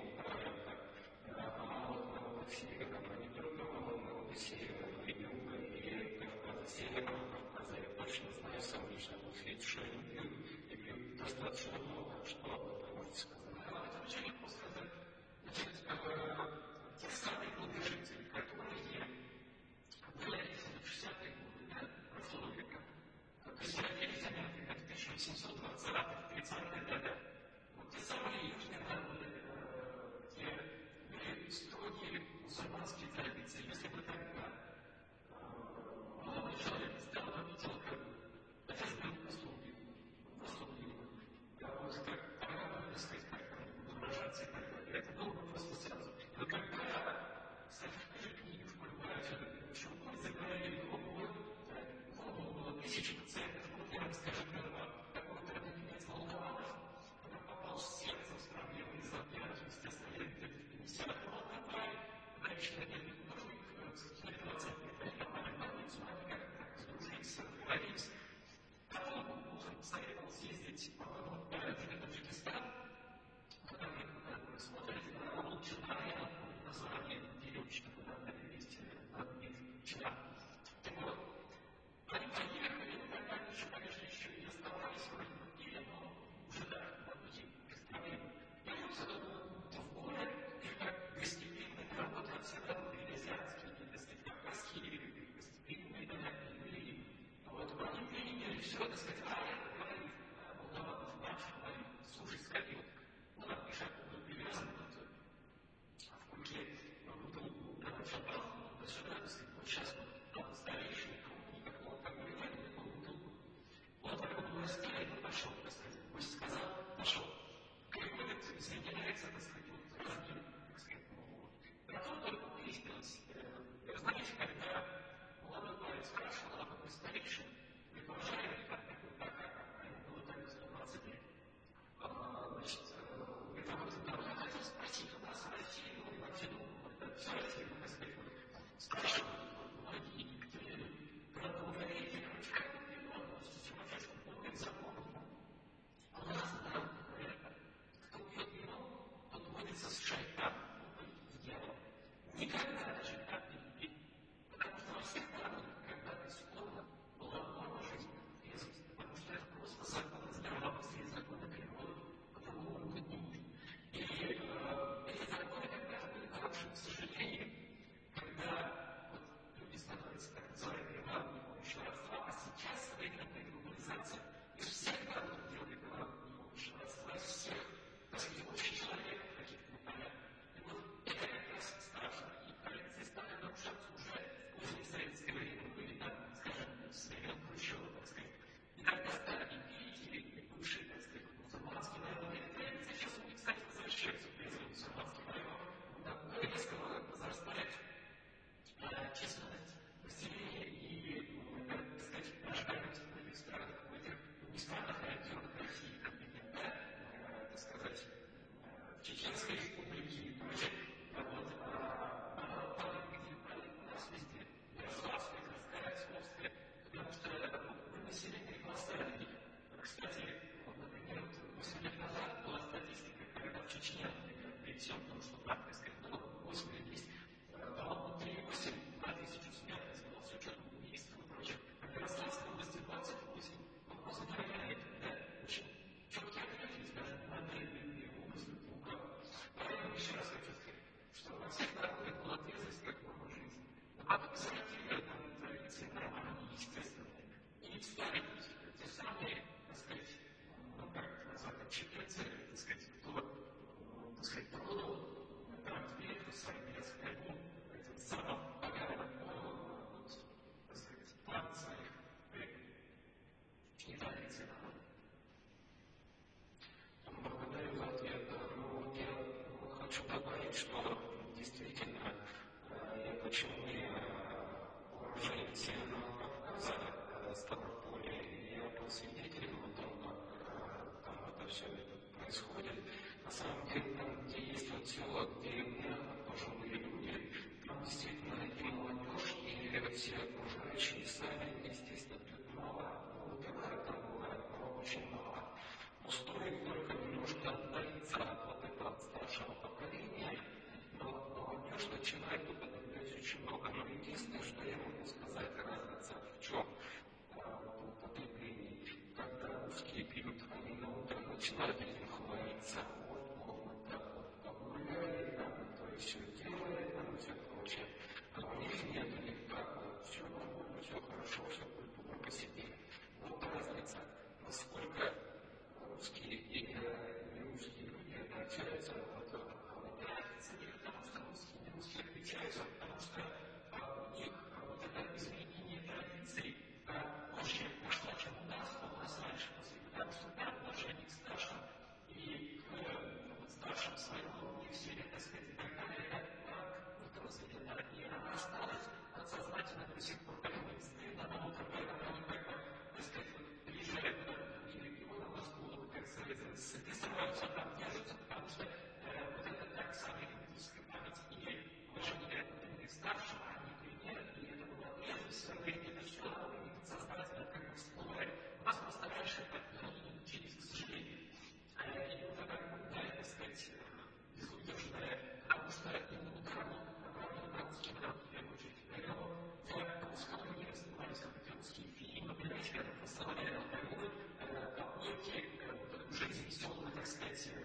[SPEAKER 3] молодого севера, но не только молодого севера, но и юга, или Кавказа, Северного Кавказа. Я точно знаю сам лично, что они пьют, и пьют достаточно много, что об этом можете сказать. Это очень легко сказать. Значит, те самые долгожители, которые были в шестидесятые годы, да, прошлого века, то есть перейдя в тысяча восемьсот двадцатых-тридцатых годах, вот те самые южные народы, где были строгие мусульманские традиции, если бы тогда молодой человек стал видел, как отец был послуги, послуги, вот как, так сказать, как выражаться и так далее. Это было бы просто сразу. Но когда, кстати, в той книге в Кульбате, почему мы заговорили его год, ему было тысяча пациентов, вот я расскажу, какой-то немец Волкованов, который попал в сердце с проблемой изотиазма, естественно, я где-то в пятидесятых он направил, дальше на день нужно с какими-то двадцатыми принимали больницу, они как-то так сдружились, договорились. Потом он советовал съездить в Таджикистан, который смотрит нашел, так сказать, гость сказал, нашел. Приходит, соединяется, так сказать, вот, разные, так сказать, вот. А тут выяснилось, э, знаете, когда молодой парень спрашивал об этом старейшин, предположили, как было так сто двадцать лет. Значит, это вот я хотел спросить у нас в России, ну, протянул, это все Россия, так сказать, спрашивают многие некоторые люди, когда вы говорите, короче, как вы относитесь к отечеству, полный закон. А у нас, да, говорят, кто пьет вино, тот водится с шайтаном, в дело. Никогда даже так не пить, потому что во всех народах когда-то исконно была норма жизни, трезвость, потому что это просто закон здравомыслия, законы природы, по-другому быть не может. И э, эти законы когда-то были хорошие, к сожалению, когда вот люди становятся так называемыми главными помощью родства, а сейчас современная глобализация из всех народов делает главными помощью родства, из всех, так сказать, общий человек каких-то непонятных. И вот это как раз страшно. И традиции стали нарушаться уже в позднее советское время, были, да, скажем, с времен Хрущева, так сказать. И тогда стали имперители и бывшие, так сказать, мусульманские народы. И традиции сейчас, они, кстати, возвращаются в призыв мусульманских народов. Такое резко возрастает численность населения и, так сказать, рождаемость в этих странах, в этих не странах, а регионах России, как например, так сказать, в Чеченской республике и прочее. Вот. А там, где у нас везде Ярославская, Тверская, Псковская, потому что население кластерами. Кстати, вот, например, восемь лет назад была статистика, когда в Чечне, например, при всем том, что там, так сказать, было восемь лет есть, по-моему, три восемь на тысячу смертность было с учетом убийств и прочее. А в Ярославской области двадцать восемь. Вопрос отвергает, да, очень четкие ответы, даже на древние области Лука. Поэтому еще раз хочу сказать, что во всех народах была трезвость как форма жизни. А вот сортиры, традиции нормальные, естественные. И историки, те самые, так сказать, ну, как это назвать, чепрецы, так сказать, кто, так сказать, продал там дверь в своей детской, ну, этим самым поганым, вот, так сказать, план своих и традиций народа. Благодарю за ответ. Ну, я хочу добавить, что действительно, я почему и уроженец Северного Кавказа, Ставрополя, и я был свидетелем того, как там это все это происходит. На самом деле, там, где есть вот село, где мирно пожилые люди, там действительно и молодежь, и все окружающие сами, естественно, тут мало. Во-первых, там бывает очень мало. Но стоит только немножко отдалиться от вот этого старшего поколения, но молодежь начинает употреблять очень много. Но единственное, что я могу сказать, разница в чем? В употреблении, когда русские пьют, они на утро начинают этим хвалиться. Вот, вот так вот погуляли, там, то все делали, там, все прочее. А у них нет, у них так вот, все нормально, все хорошо, все культурно посидели. Вот разница, насколько русские и нерусские люди отличаются от этого. Разница не потому, что русские и нерусские отличаются, а потому что у них вот это изменение традиций позже пошло, чем у нас, у нас раньше, потому что там отношение к старшим и к вот, старшим своего не все, так сказать, и так далее, как вот разведено, и она осталась подсознательно до сих пор, как мы стыдно, но вот когда они как бы, так сказать, приезжают в другие регионы, в Москву, как записываются, там держатся, потому что вот это так самая лингвистическая память и уважение к старшим, они примеры, и это было прежде всего, это все подсознательно как бы всплывает. У нас просто раньше это не научились, к сожалению. И вот это, так сказать, безудержное, потому что именно на русский народ, в первую очередь, в русском мире снимались какие-то русские фильмы, понимаете, когда прославляли алкоголь, попойки, жизнь веселую, так сказать,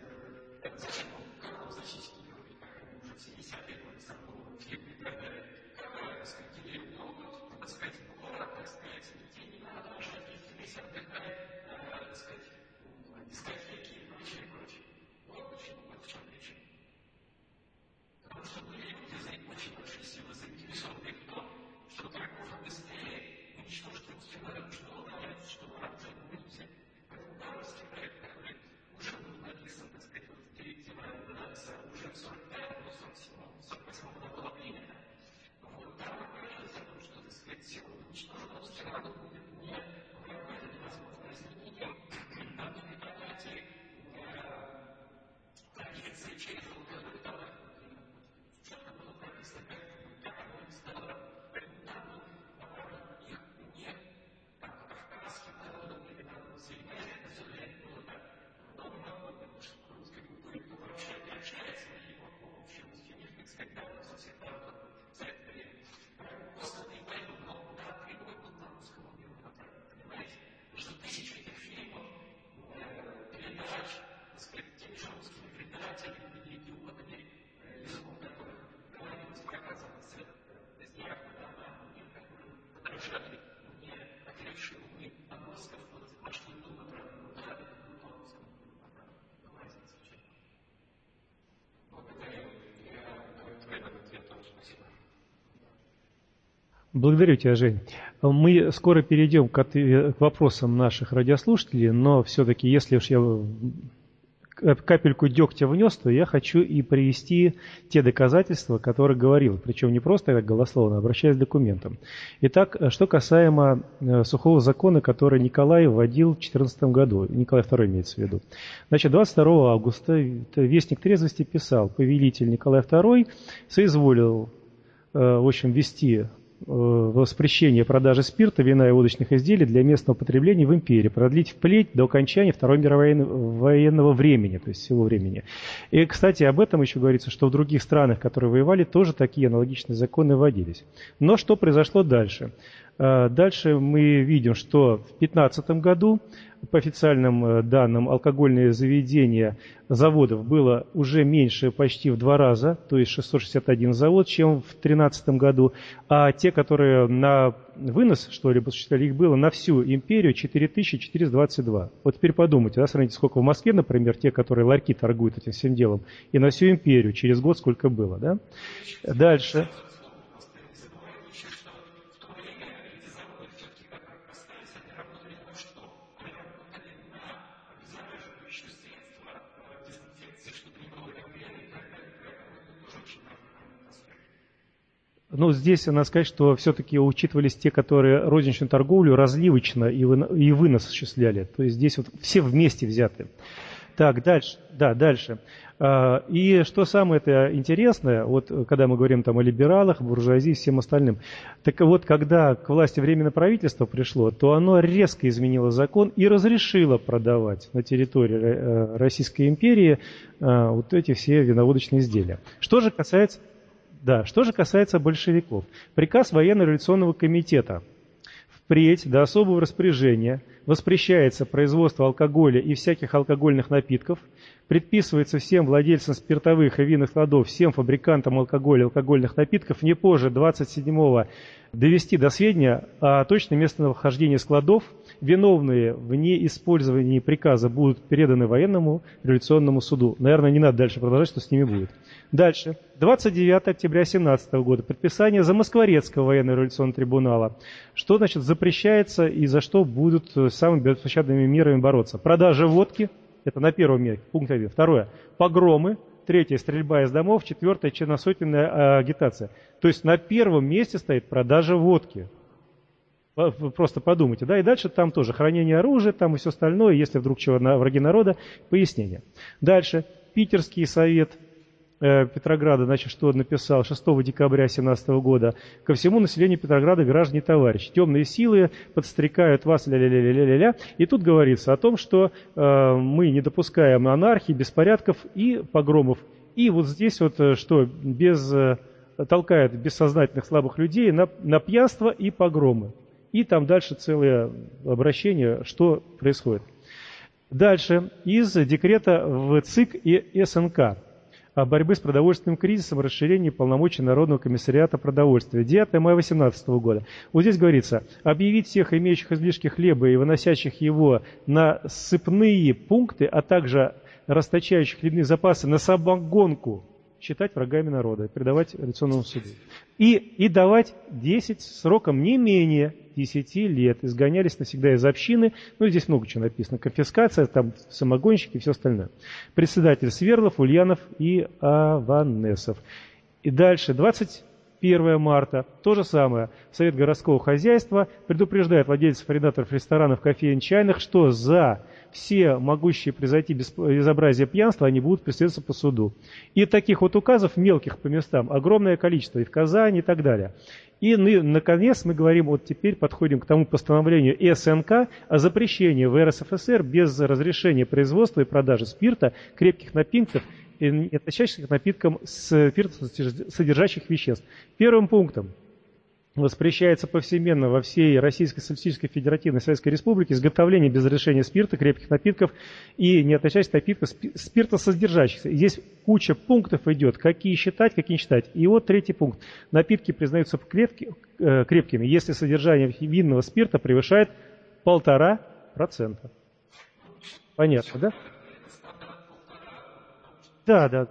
[SPEAKER 2] Благодарю тебя, Жень. Мы скоро перейдем к, отве- к вопросам наших радиослушателей, но все-таки, если уж я капельку дегтя внес, то я хочу и привести те доказательства, о которых говорил. Причем не просто как голословно, а обращаясь к документам. Итак, что касаемо сухого закона, который Николай вводил в две тысячи четырнадцатом году. Николай второй имеется в виду. Значит, двадцать второго августа Вестник трезвости писал: повелитель Николай второй соизволил, в общем, ввести воспрещение продажи спирта, вина и водочных изделий для местного потребления в империи, продлить вплеть до окончания Второй мирового военного времени, то есть всего времени. И, кстати, об этом еще говорится, что в других странах, которые воевали, тоже такие аналогичные законы вводились. Но что произошло дальше? Дальше мы видим, что в две тысячи пятнадцатом году, по официальным данным, алкогольные заведения заводов было уже меньше почти в два раза, то есть шестьсот шестьдесят один завод, чем в две тысячи тринадцатом году. А те, которые на вынос что-либо осуществляли, их было на всю империю четыре тысячи четыреста двадцать два. Вот теперь подумайте, да, сравните, сколько в Москве, например, те, которые ларьки торгуют этим всем делом, и на всю империю через год сколько было. Да? Дальше. Ну, здесь надо сказать, что все-таки учитывались те, которые розничную торговлю разливочно и вынос осуществляли. То есть здесь вот все вместе взяты. Так, дальше. Да, дальше. И что самое это интересное, вот когда мы говорим там о либералах, буржуазии и всем остальным, так вот, когда к власти Временное правительство пришло, то оно резко изменило закон и разрешило продавать на территории Российской империи вот эти все виноводочные изделия. Что же касается... Да, что же касается большевиков. Приказ военно-революционного комитета. Впредь до особого распоряжения воспрещается производство алкоголя и всяких алкогольных напитков, предписывается всем владельцам спиртовых и винных складов, всем фабрикантам алкоголя и алкогольных напитков не позже двадцать седьмого довести до сведения о точном местонахождении складов. Виновные в неиспользовании приказа будут переданы военному революционному суду. Наверное, не надо дальше продолжать, что с ними будет. Дальше. двадцать девятого октября две тысячи семнадцатого года. Предписание Замоскворецкого военно-революционного трибунала. Что, значит, запрещается и за что будут самыми беспощадными мерами бороться? Продажа водки. Это на первом месте, пункт один. Второе. Погромы. Третье. Стрельба из домов. Четвертое. Черносотенная агитация. То есть на первом месте стоит продажа водки. Просто подумайте, да, и дальше там тоже хранение оружия, там и все остальное, если вдруг чего на враги народа, пояснение. Дальше. Питерский совет э, Петрограда, значит, что написал шестого декабря две тысячи семнадцатого года. Ко всему населению Петрограда, граждане и товарищи, темные силы подстрекают вас, ля-ля-ля-ля-ля-ля. И тут говорится о том, что э, мы не допускаем анархии, беспорядков и погромов. И вот здесь вот что, без, э, толкает бессознательных слабых людей на, на пьянство и погромы. И там дальше целое обращение, что происходит. Дальше. Из декрета в ЦИК и СНК о борьбе с продовольственным кризисом, расширении полномочий Народного комиссариата продовольствия. девятого мая две тысячи восемнадцатого года. Вот здесь говорится: объявить всех имеющих излишки хлеба и выносящих его на сыпные пункты, а также расточающих хлебные запасы на самогонку, считать врагами народа, передавать революционному суду. И, и давать десять сроком не менее десяти лет. Изгонялись навсегда из общины. Ну, здесь много чего написано. Конфискация, там самогонщики и все остальное. Председатель Сверлов, Ульянов и Аванесов. И дальше, двадцать первого марта, то же самое. Совет городского хозяйства предупреждает владельцев, арендаторов ресторанов, кофеен, чайных, что за все могущие произойти безобразие пьянства, они будут преследоваться по суду. И таких вот указов мелких по местам огромное количество, и в Казани, и так далее. И, наконец, мы говорим, вот теперь подходим к тому постановлению СНК о запрещении в РСФСР без разрешения производства и продажи спирта, крепких напитков и не относящихся к напиткам спиртосодержащих веществ. Первым пунктом воспрещается повсеместно во всей Российской Социалистической Федеративной Советской Республике изготовление без разрешения спирта, крепких напитков и не относящихся к напиткам спиртосодержащихся. Здесь куча пунктов идет, какие считать, какие не считать. И вот третий пункт. Напитки признаются крепкими, если содержание винного спирта превышает полтора процента. Понятно, да? Да, да.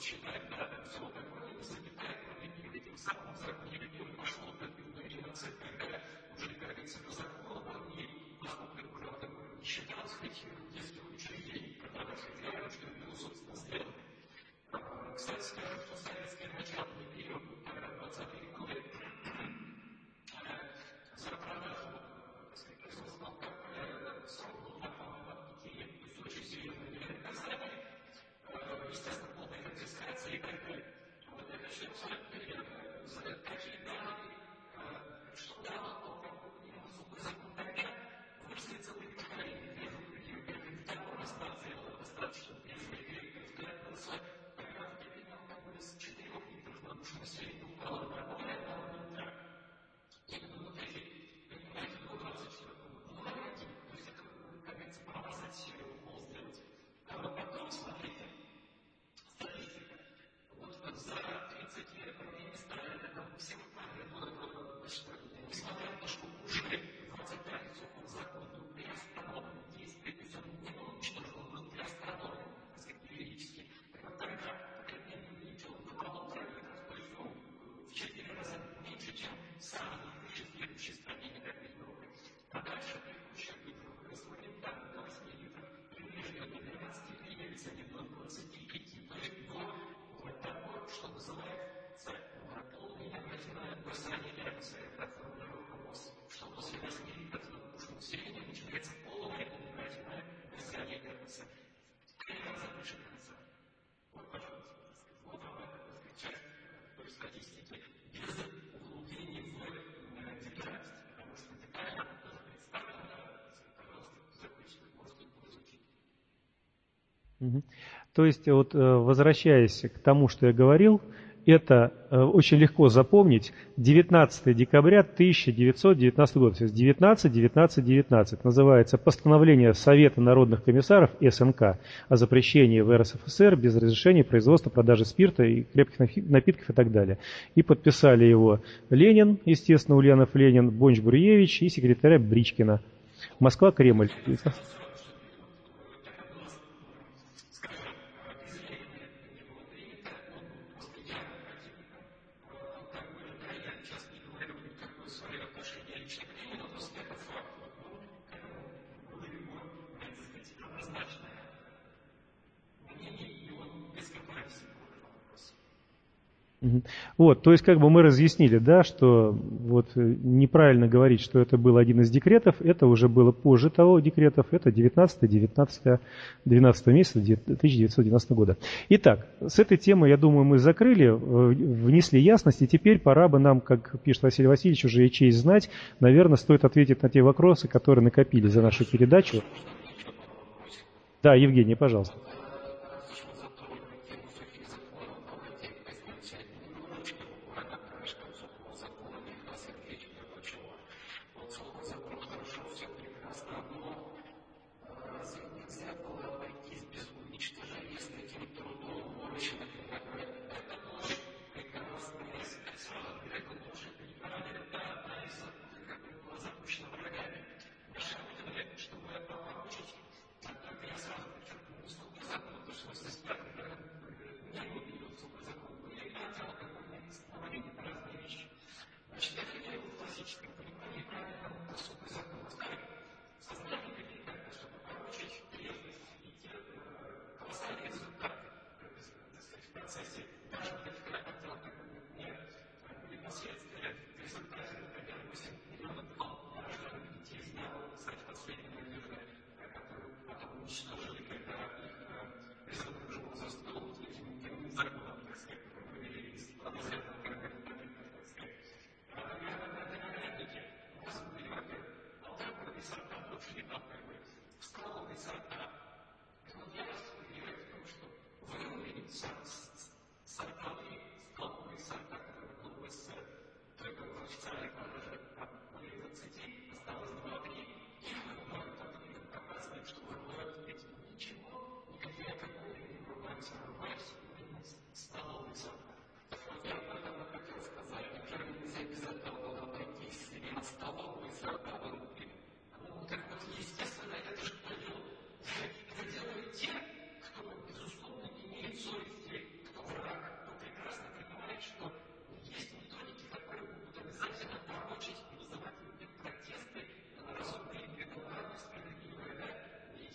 [SPEAKER 3] считает, да, все такое, запятая, и этим самым законом пошло, как и ударился, когда уже, как говорится, по закону, и поскольку уже не считалось хоть детских учреждений, которые сказали, что это, собственно, сделано. Кстати, скажу, что советский начальный период, двадцатые годы, за продажу, так сказать, производства алкоголя срок на пяти лет, то есть очень серьезное наказание, естественно, полная конфискация и так далее. Вот это все за такие данные, что дало алкогольный закон тогда, выросли целые поколения. Вижу, люди второго распада достаточно первый век, взглядывался, когда в алкоголь с четырех литров на душу населения упало на более так. Именно вот эти, понимаете, до двадцать четвёртого года, то есть это, как говорится, промазать пол сделать. А вот потом, смотрите, статистика. Вот за тридцать лет они стали там все выпадают, несмотря на то, что уже двадцать пять сухого закона был приостановлен, действие, то есть он не был уничтожен, он был приостановлен, так сказать, юридически. Вот тогда, как я не увидел, до полутора литров, то есть он в четыре раза меньше, чем самые выше следующие стране, как Европы. А дальше текущая литров происходит так, до восьми литров, приближенно до двенадцати, двигается не до двадцати пяти, то есть до вот того, что называется полная негативная бросание реакции, как формулировка ВОЗ, что после восьми литров на душу населения начинается полная негативная бросание реакции. Три раза выше конца. Вот, пожалуйста, вот вам эта часть той статистики без углубления в детальность, потому что детально тоже представлено, пожалуйста, закончите, можете изучить.
[SPEAKER 2] То есть, вот, возвращаясь к тому, что я говорил, это очень легко запомнить. девятнадцатого декабря тысяча девятьсот девятнадцатого года, то есть девятнадцать девятнадцать девятнадцать, называется постановление Совета народных комиссаров СНК о запрещении в РСФСР без разрешения производства, продажи спирта и крепких напитков и так далее. И подписали его Ленин, естественно, Ульянов Ленин, Бонч-Бруевич и секретаря Бричкина. Москва, Кремль. Вот, то есть как бы мы разъяснили, да, что вот неправильно говорить, что это был один из декретов, это уже было позже того декретов, это девятнадцатое, девятнадцатое, двенадцатое месяца тысяча девятьсот девятнадцатого года. Итак, с этой темой, я думаю, мы закрыли, внесли ясность, и теперь пора бы нам, как пишет Василий Васильевич, уже и честь знать, наверное, стоит ответить на те вопросы, которые накопили за нашу передачу. Да, Евгений, пожалуйста.
[SPEAKER 3] Чтобы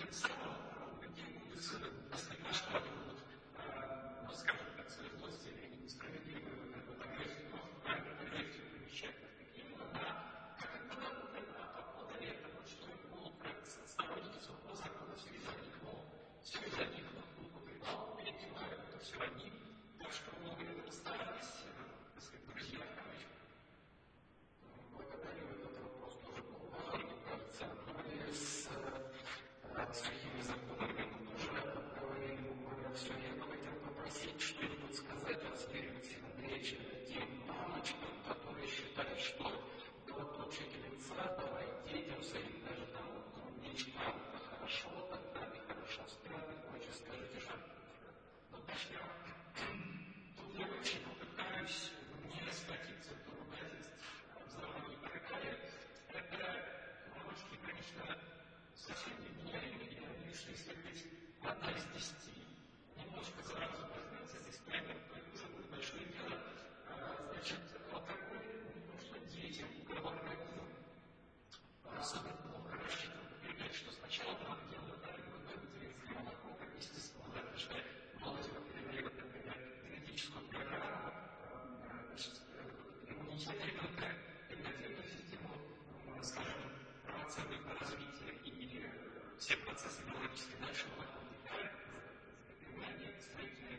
[SPEAKER 3] все процессы биологической дальше строительные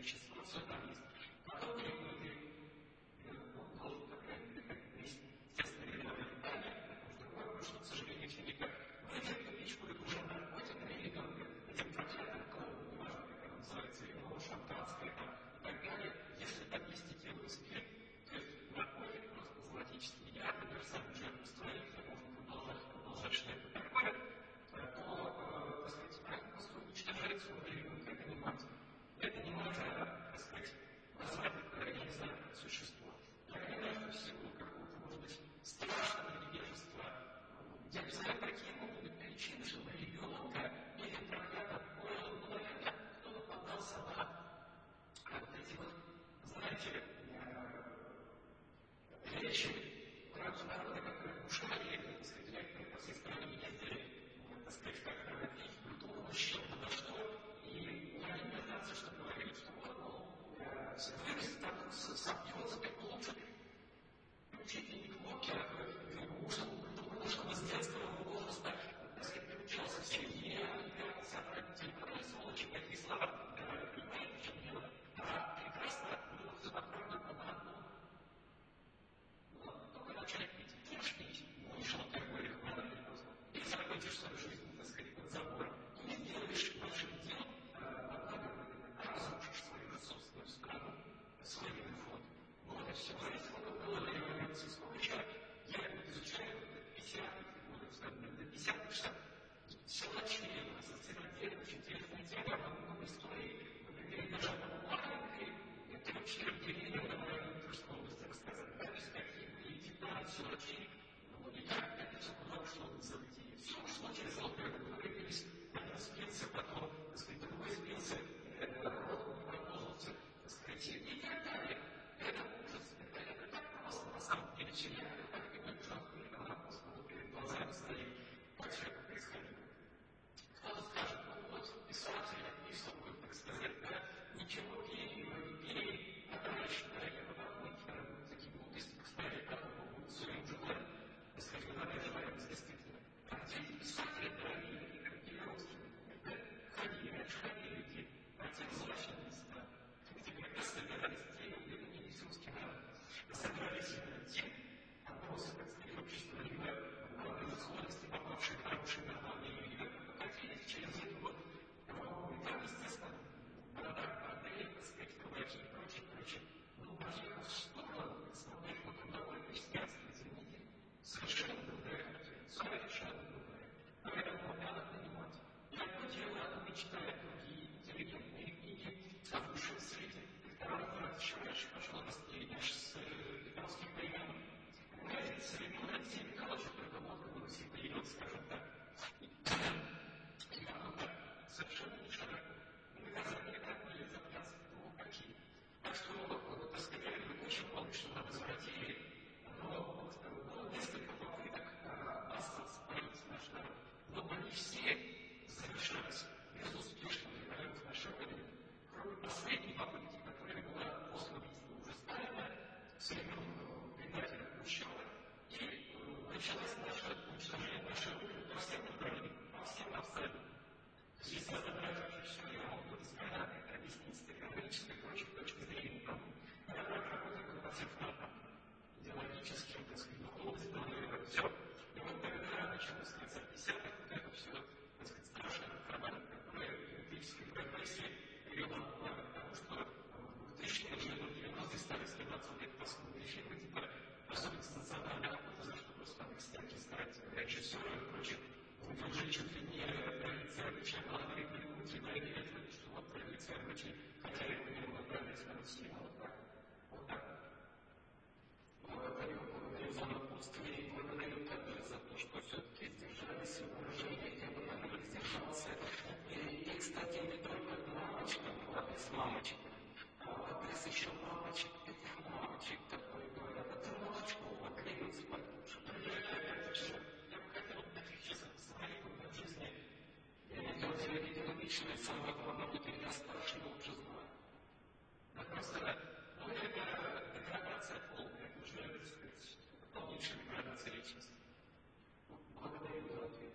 [SPEAKER 3] выражаться. И, кстати, не только мамочка была без мамочек, а без еще мамочек, этих мамочек, такой говорят, это молочко, поклеилось подушку. Я бы хотел быть честным с маленьким в жизни. Я не видел личное самое главное, вот меня спрашивал, уже знаю. Это просто, ну, это деградация полная, уже, так сказать, полнейшая деградация личности. Благодарю за ответ.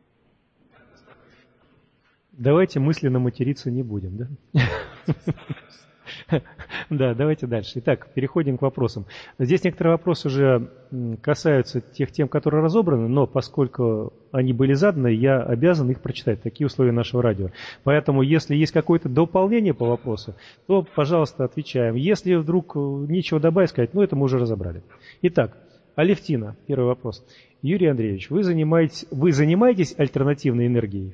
[SPEAKER 2] Давайте мысленно материться не будем, да? Да, давайте дальше. Итак, переходим к вопросам. Здесь некоторые вопросы уже касаются тех тем, которые разобраны, но поскольку они были заданы, я обязан их прочитать. Такие условия нашего радио. Поэтому, если есть какое-то дополнение по вопросу, то, пожалуйста, отвечаем. Если вдруг нечего добавить, сказать, ну, это мы уже разобрали. Итак, Алевтина, первый вопрос. Юрий Андреевич, вы занимаетесь, вы занимаетесь альтернативной энергией?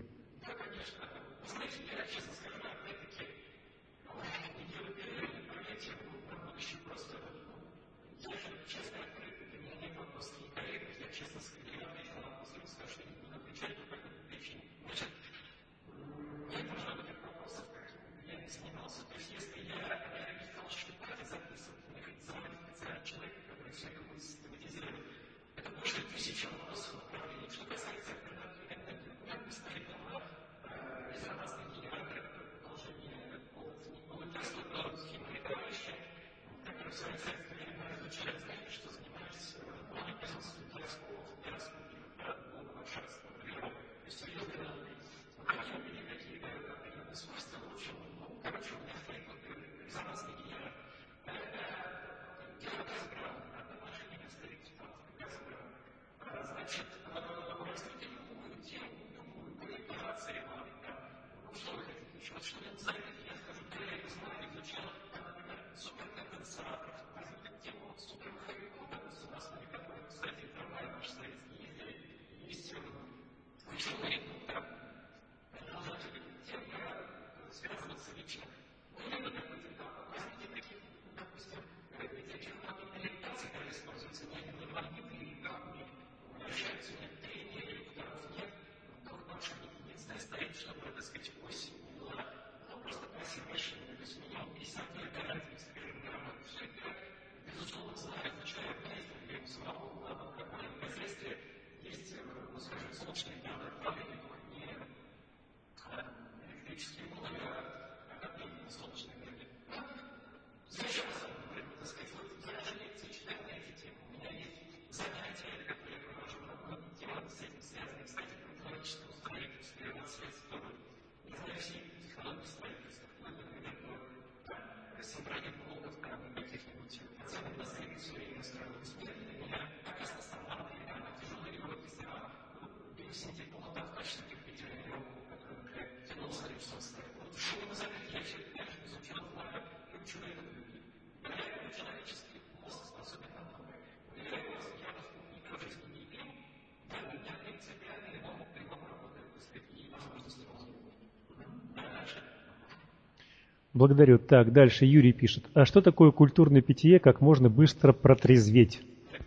[SPEAKER 2] Благодарю. Так, дальше Юрий пишет. А что такое культурное питье, как можно быстро протрезветь?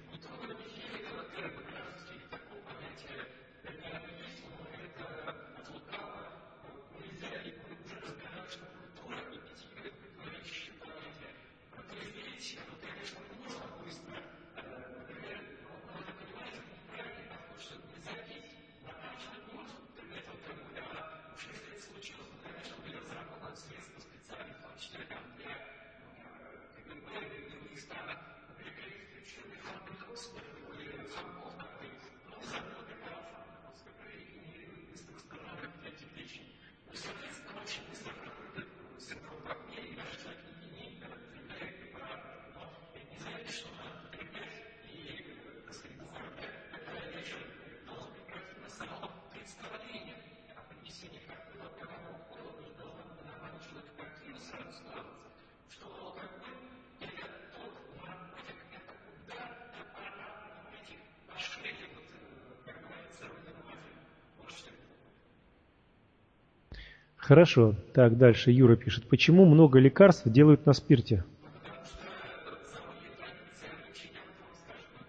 [SPEAKER 2] Хорошо. Так, дальше Юра пишет. Почему много лекарств делают на спирте?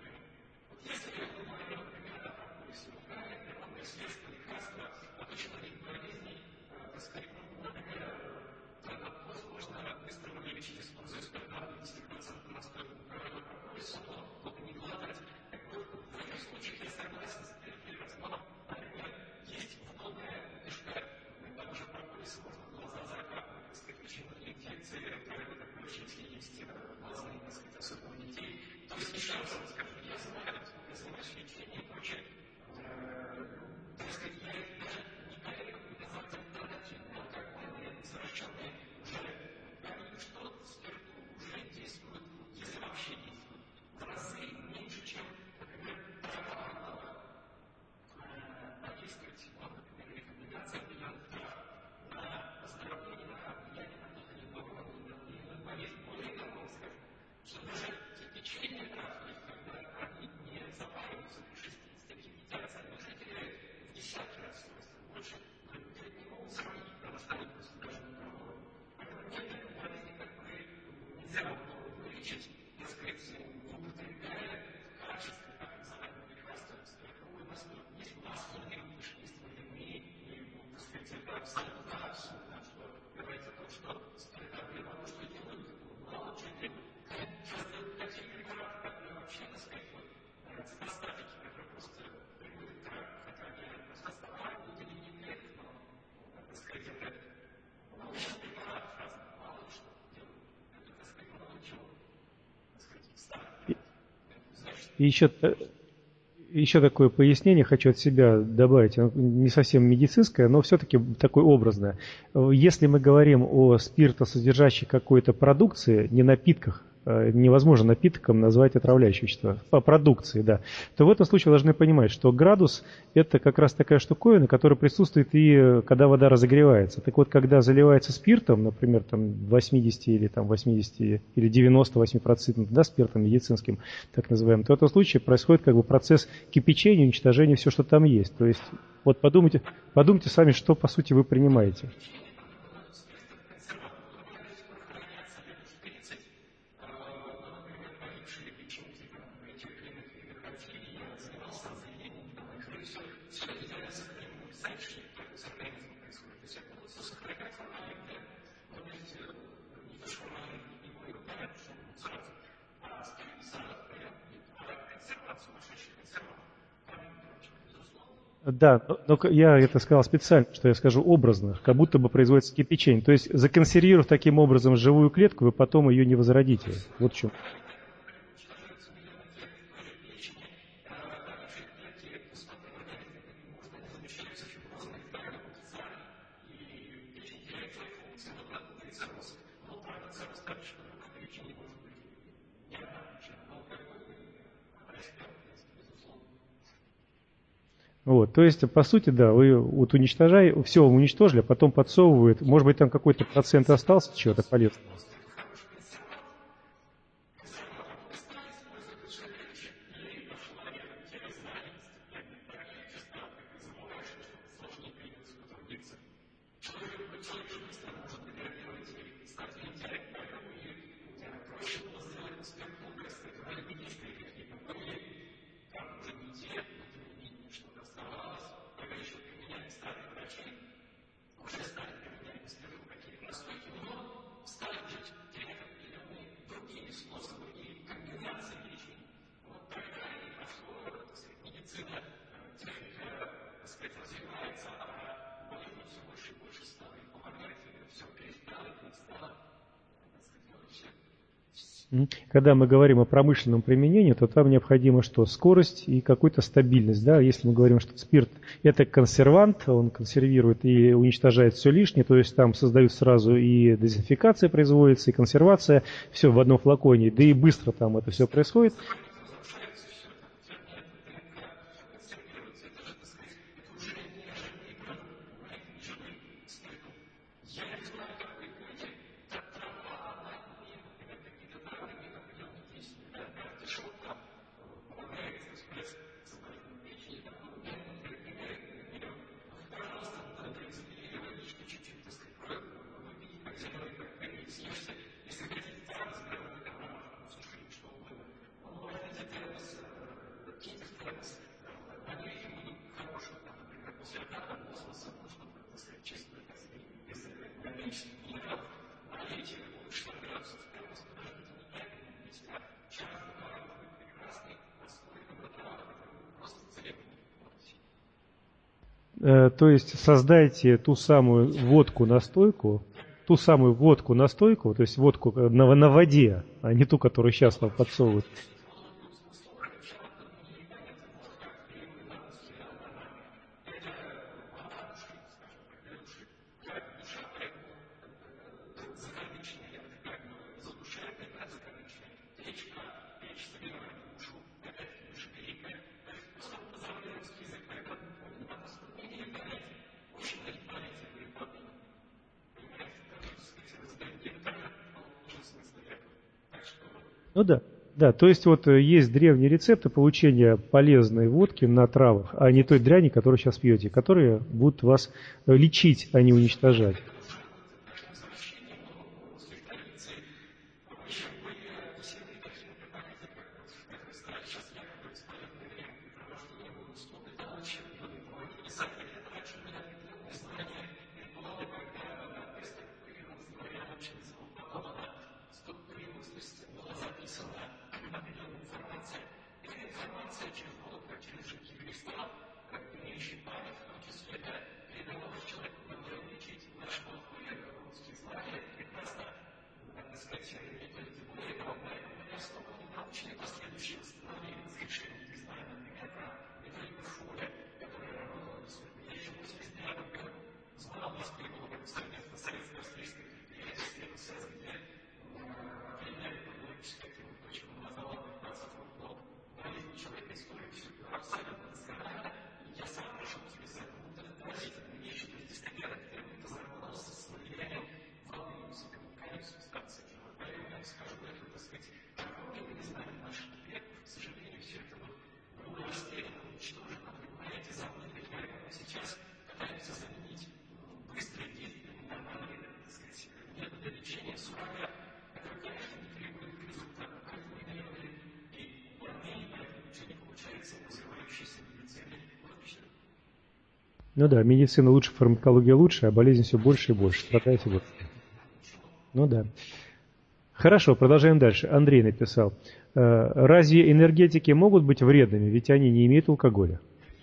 [SPEAKER 3] Если
[SPEAKER 2] И еще, еще такое пояснение хочу от себя добавить, оно не совсем медицинское, но все-таки такое образное. Если мы говорим о спиртосодержащей какой-то продукции, не напитках, невозможно напитком назвать отравляющие вещества, по продукции, да, то в этом случае вы должны понимать, что градус – это как раз такая штуковина, которая присутствует и когда вода разогревается. Так вот, когда заливается спиртом, например, там восемьдесят или там восемьдесят или девяносто восемь процентов, да, спиртом медицинским, так называемым, то в этом случае происходит как бы процесс кипячения, уничтожения всего, что там есть. То есть вот подумайте, подумайте сами, что по сути вы принимаете. Да, но, но я это сказал специально, что я скажу образно, как будто бы производится кипячение. То есть законсервировав таким образом живую клетку, вы потом ее не возродите. Вот в чем. Вот, то есть, по сути, да, вы вот уничтожаете, все уничтожили, а потом подсовывают, может быть, там какой-то процент остался чего-то полезного. Когда мы говорим о промышленном применении, то там необходимо что? Скорость и какую-то стабильность. Да? Если мы говорим, что спирт – это консервант, он консервирует и уничтожает все лишнее, то есть там создают сразу и дезинфекция производится, и консервация, все в одном флаконе, да и быстро там это все происходит. То есть создайте ту самую водку-настойку, ту самую водку-настойку, то есть водку на, на воде, а не ту, которую сейчас вам подсовывают. Ну да, да, то есть вот есть древние рецепты получения полезной водки на травах, а не той дряни, которую сейчас пьете, которые будут вас лечить, а не уничтожать. Ну да, медицина лучше, фармакология лучше, а болезнь все больше и больше, страдает все больше. Ну да. Хорошо, продолжаем дальше. Андрей написал. Разве энергетики могут быть вредными, ведь они не имеют алкоголя?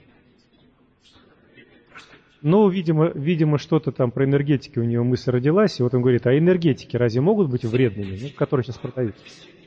[SPEAKER 2] Ну, видимо, видимо, что-то там про энергетики у него мысль родилась, и вот он говорит, а энергетики разве могут быть вредными, ну, которые сейчас продают?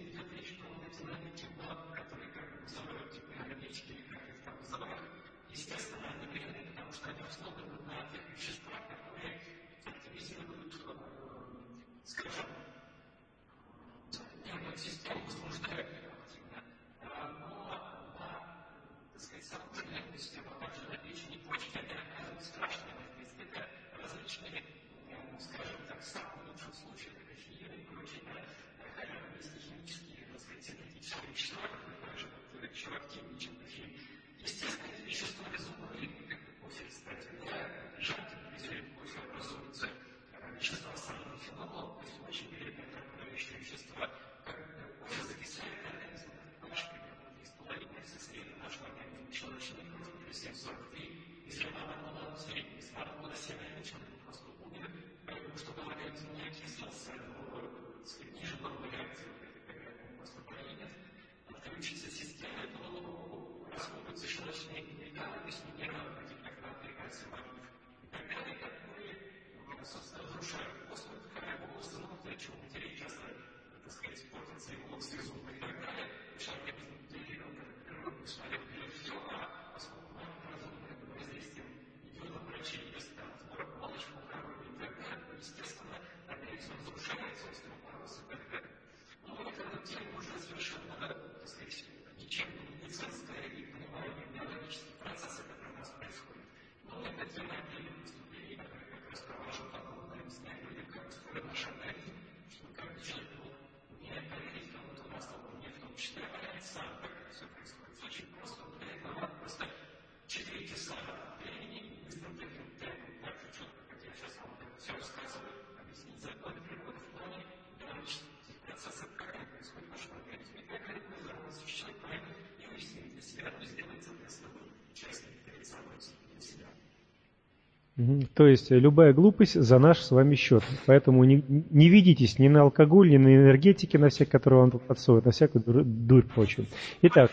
[SPEAKER 2] То есть любая глупость за наш с вами счет. Поэтому не, не ведитесь ни на алкоголь, ни на энергетики, на все, которые вам тут подсовывают, на всякую дурь, дурь прочую. Итак.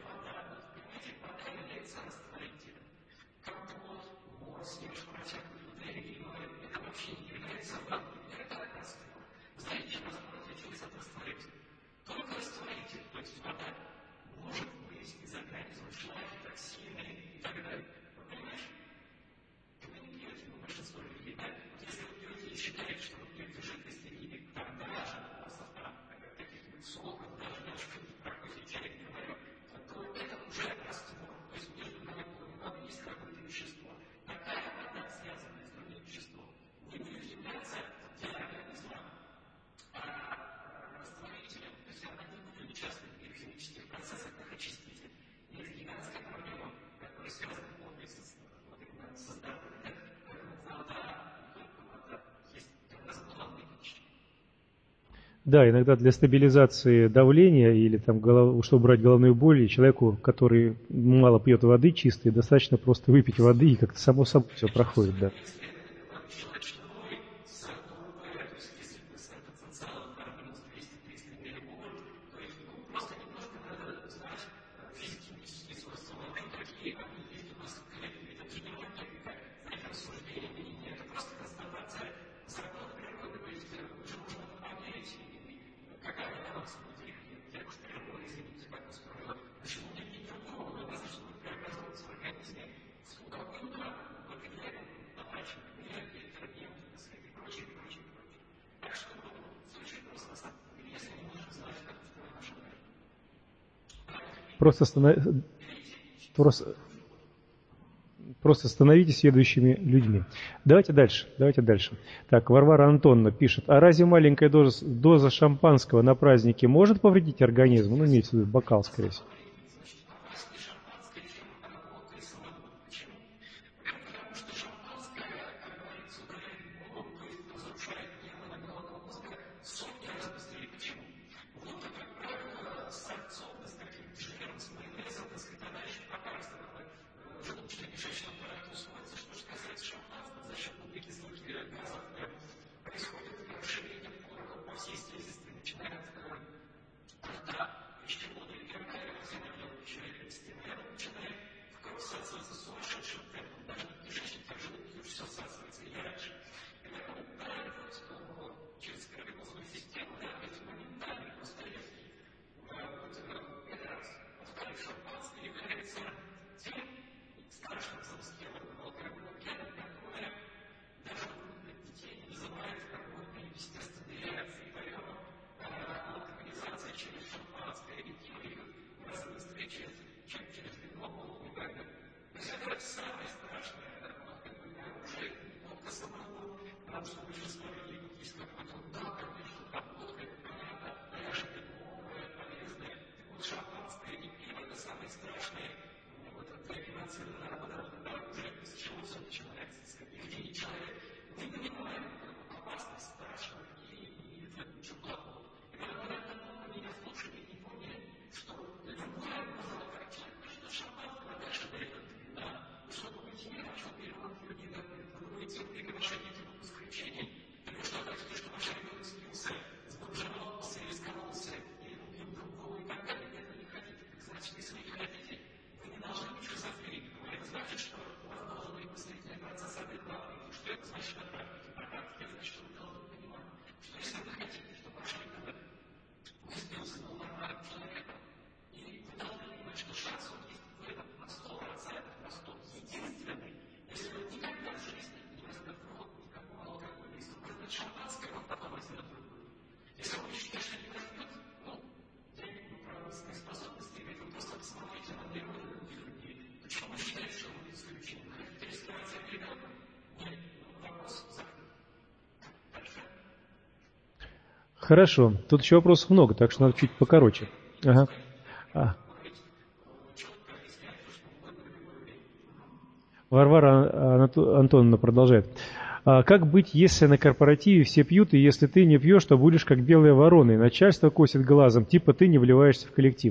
[SPEAKER 2] Да, иногда для стабилизации давления или там, голов... чтобы убрать головную боль, человеку, который мало пьет воды чистой, достаточно просто выпить воды, и как-то само собой все проходит, да. Просто, станов... просто... Просто становитесь следующими людьми. Давайте дальше, давайте дальше. Так, Варвара Антоновна пишет, а разве маленькая доза, доза шампанского на празднике может повредить организму? Ну, имеется в виду бокал, скорее всего. Хорошо. Тут еще вопросов много, так что надо чуть покороче. Ага. А. Варвара Антоновна продолжает. А как быть, если на корпоративе все пьют, и если ты не пьешь, то будешь как белые вороны, и начальство косит глазом, типа ты не вливаешься в коллектив?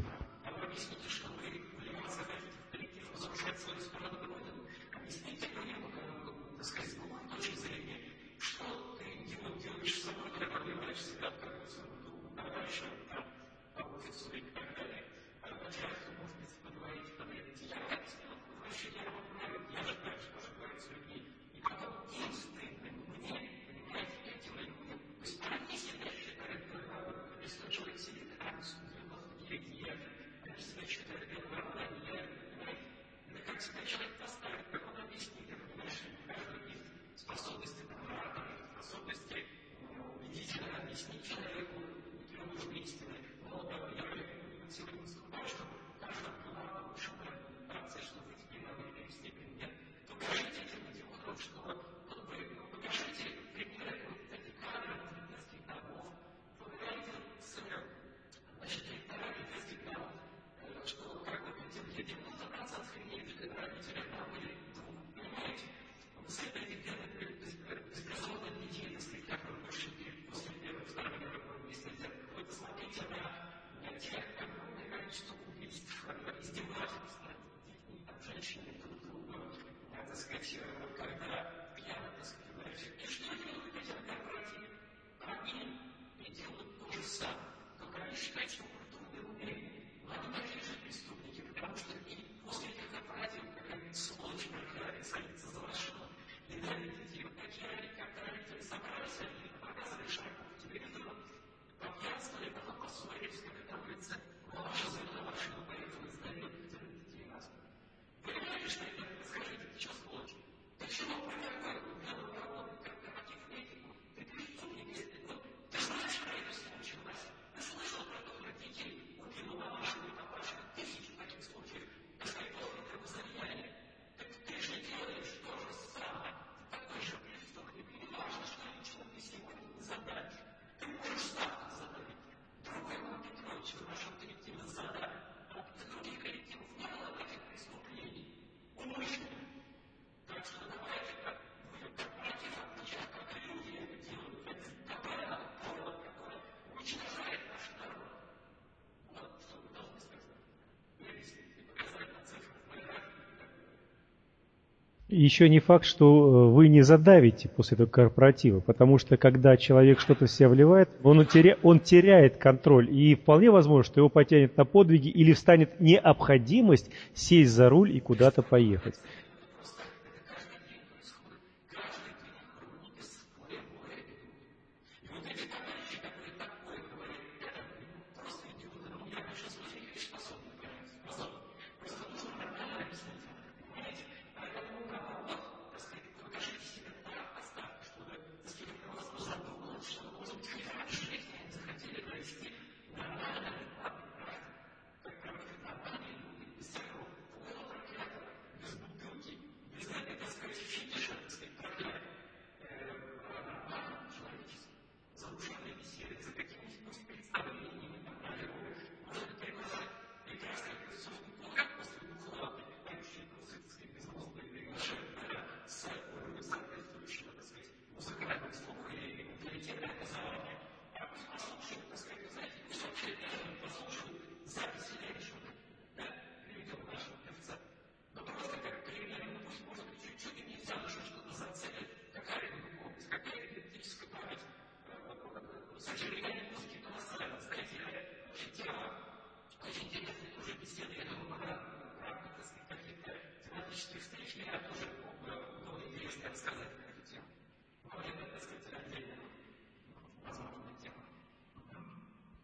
[SPEAKER 2] Еще не факт, что вы не задавите после этого корпоратива, потому что когда человек что-то в себя вливает, он, теря... он теряет контроль, и вполне возможно, что его потянет на подвиги или встанет необходимость сесть за руль и куда-то поехать.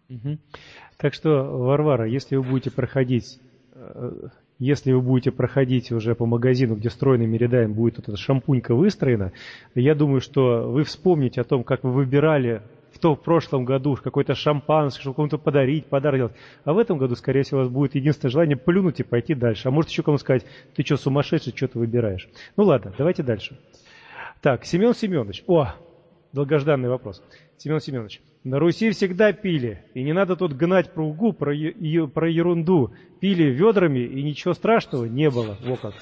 [SPEAKER 2] Угу. Так что, Варвара, если вы будете проходить, если вы будете проходить уже по магазину, где стройными рядами будет вот эта шампунька выстроена, я думаю, что вы вспомните о том, как вы выбирали в том в прошлом году какой-то шампанское, чтобы кому-то подарить, подарок делать. А в этом году, скорее всего, у вас будет единственное желание плюнуть и пойти дальше. А может еще кому сказать, ты что, сумасшедший, что ты выбираешь? Ну ладно, давайте дальше. Так, Семен Семенович. О, долгожданный вопрос. Семен Семенович. На Руси всегда пили, и не надо тут гнать пругу про, е- про ерунду. Пили ведрами, и ничего страшного не было. Во как.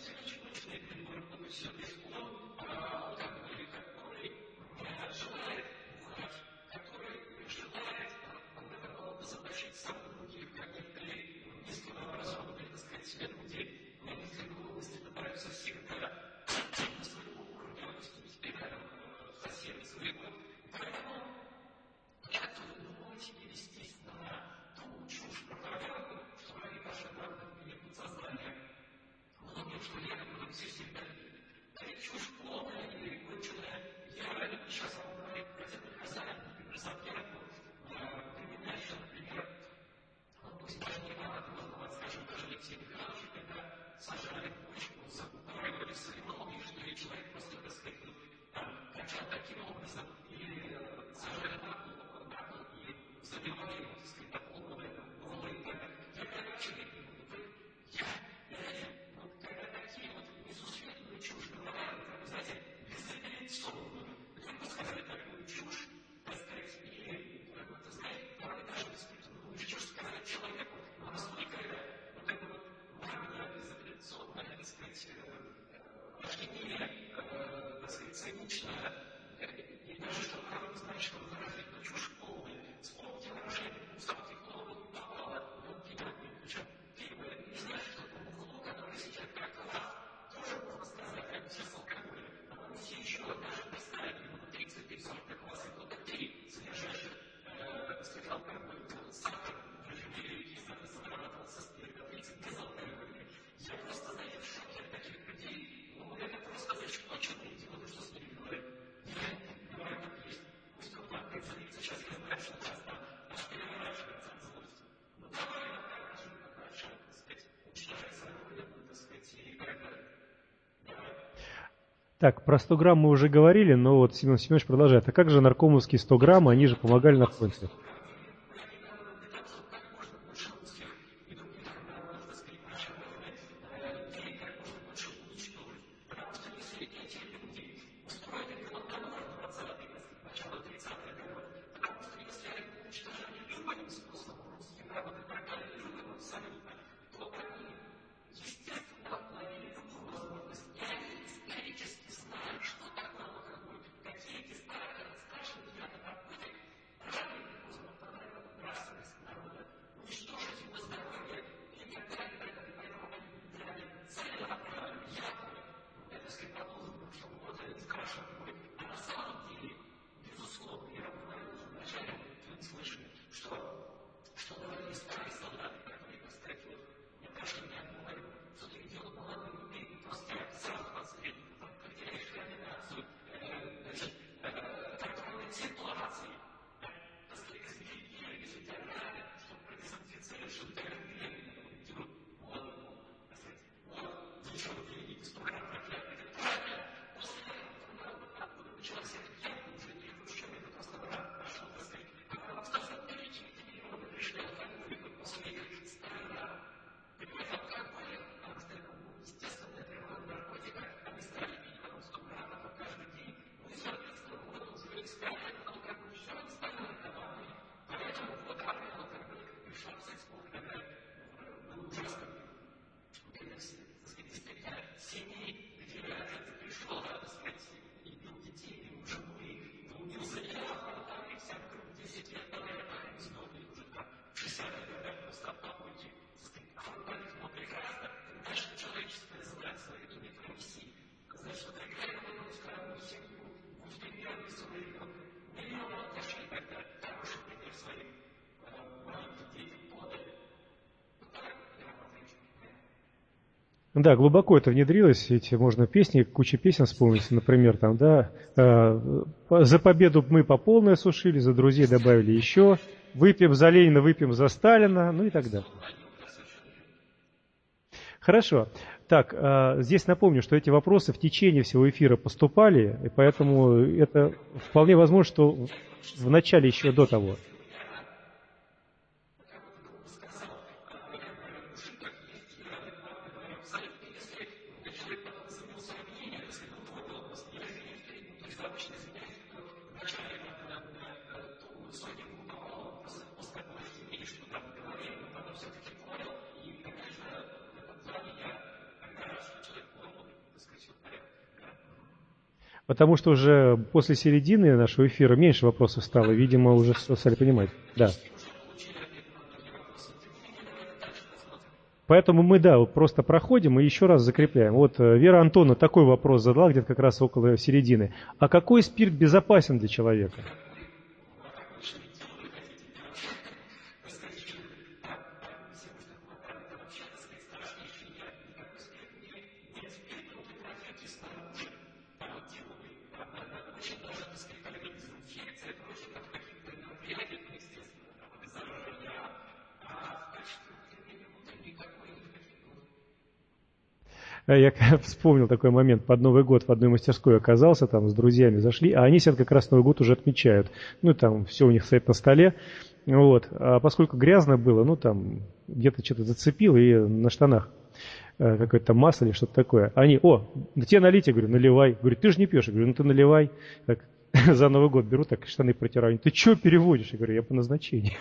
[SPEAKER 2] Так, про сто грамм мы уже говорили, но вот Семен Семенович продолжает. А как же наркомовские сто грамм, они же помогали на фронте? Да, глубоко это внедрилось, ведь можно песни, куча песен вспомнить, например, там, да, э, за победу мы по полной осушили, за друзей добавили еще, выпьем за Ленина, выпьем за Сталина, ну и так далее. Хорошо. Так, здесь напомню, что эти вопросы в течение всего эфира поступали, и поэтому это вполне возможно, что в начале еще до того. Потому что уже после середины нашего эфира меньше вопросов стало. Видимо, уже все стали понимать. Да. Поэтому мы, да, просто проходим и еще раз закрепляем. Вот Вера Антоновна такой вопрос задала где-то как раз около середины. А какой спирт безопасен для человека? Я вспомнил такой момент, под Новый год в одной мастерской оказался, там с друзьями зашли, а они сейчас как раз Новый год уже отмечают. Ну, там все у них стоит на столе. Вот. А поскольку грязно было, ну, там где-то что-то зацепил, и на штанах какое-то масло или что-то такое. Они, о, да тебе налить, я говорю, наливай. Говорю, ты же не пьешь. Я говорю, ну ты наливай. Так, за Новый год беру, так штаны протираю. Ты что переводишь? Я говорю, я по назначению.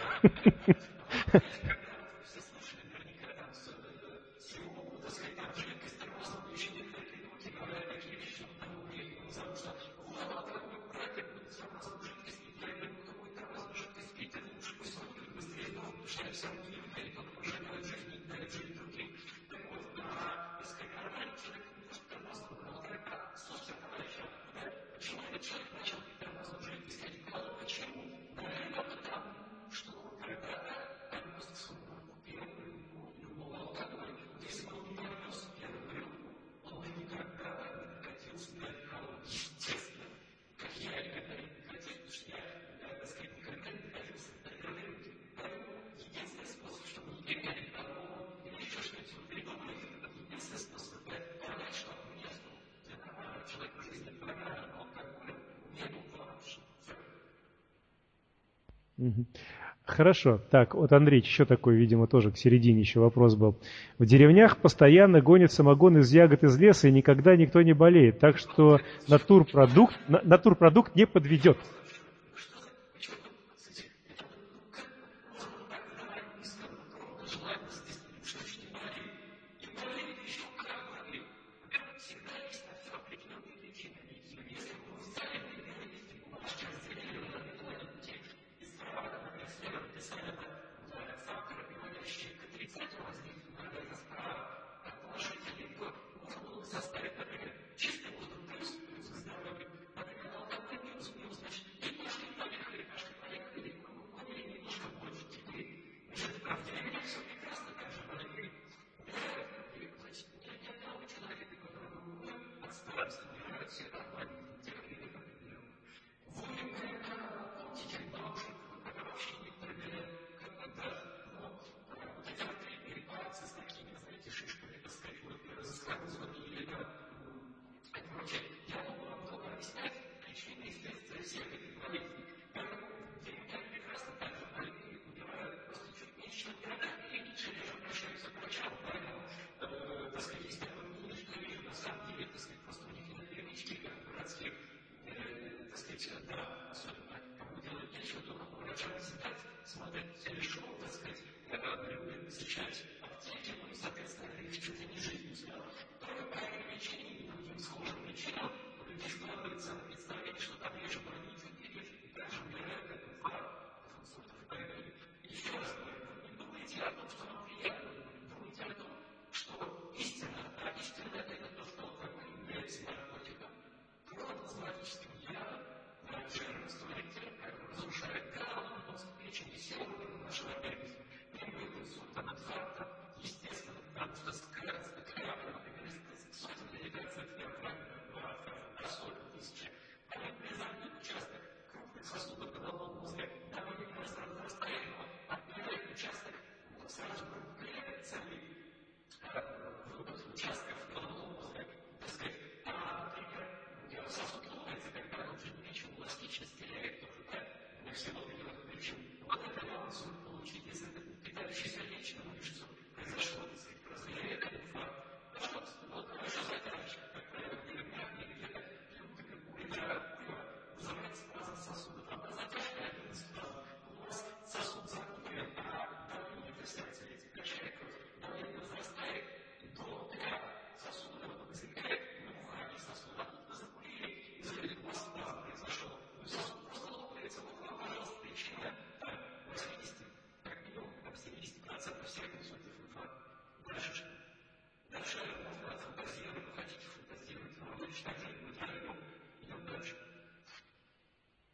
[SPEAKER 2] Хорошо. Так, вот Андрей, еще такой, видимо, тоже к середине еще вопрос был. В деревнях постоянно гонят самогон из ягод из леса, и никогда никто не болеет. Так что натурпродукт, натурпродукт не подведет.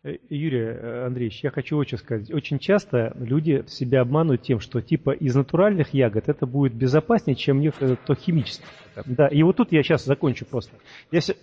[SPEAKER 2] Юрий Андреевич, я хочу очень сказать, очень часто люди себя обманывают тем, что типа из натуральных ягод это будет безопаснее, чем некоторые то химические. Да, и вот тут я сейчас закончу просто. Я се-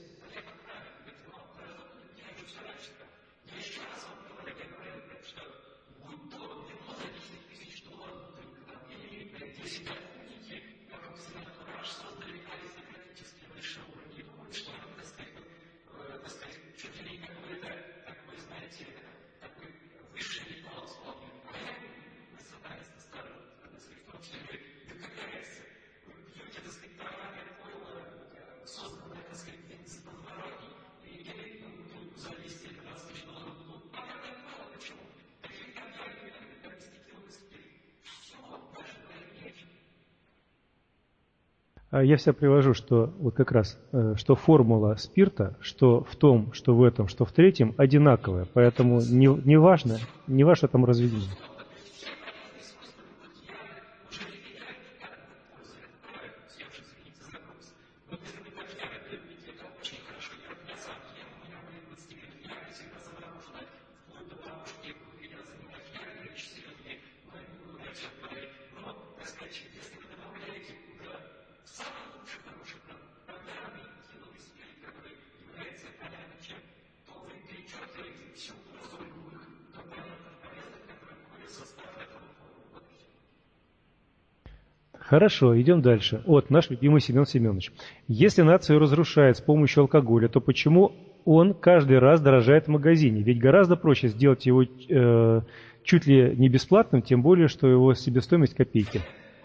[SPEAKER 2] А Я всегда привожу, что вот как раз, э, что формула спирта, что в том, что в этом, что в третьем, одинаковая. Поэтому не, не важно, не ваше там разведение. Хорошо, идем дальше. Вот наш любимый Семен Семенович. Если нацию разрушает с помощью алкоголя, то почему он каждый раз дорожает в магазине? Ведь гораздо проще сделать его э, чуть ли не бесплатным, тем более, что его себестоимость копейки.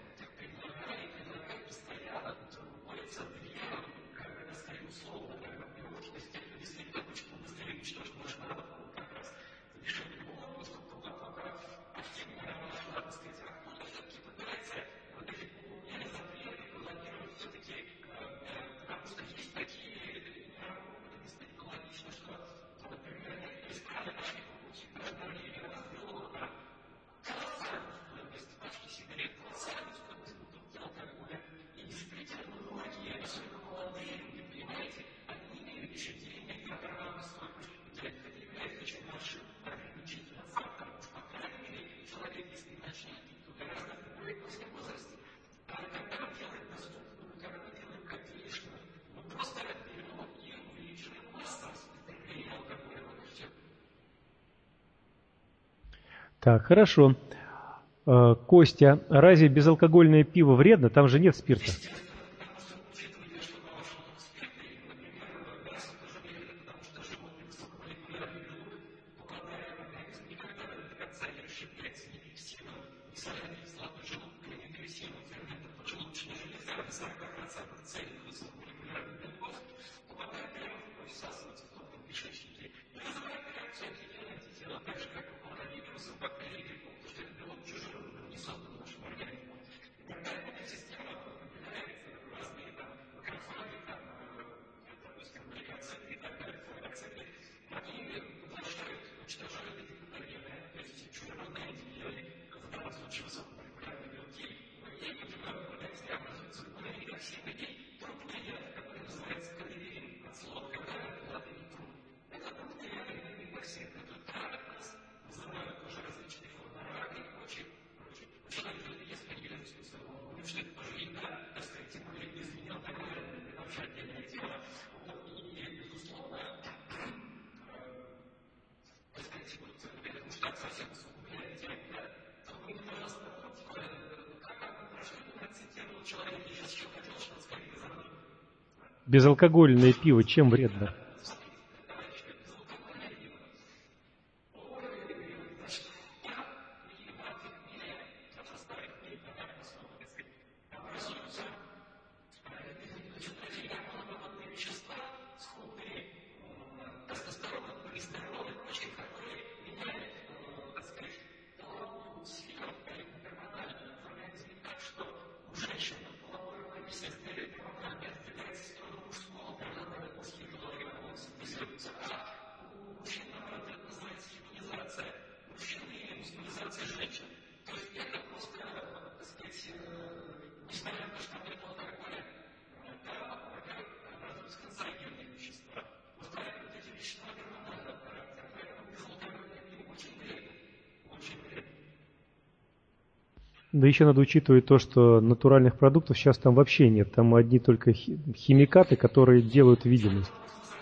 [SPEAKER 2] Так, хорошо. Э, Костя, а разве безалкогольное пиво вредно? Там же нет спирта. Безалкогольное пиво чем вредно? Да еще надо учитывать то, что натуральных продуктов сейчас там вообще нет. Там одни только химикаты, которые делают видимость.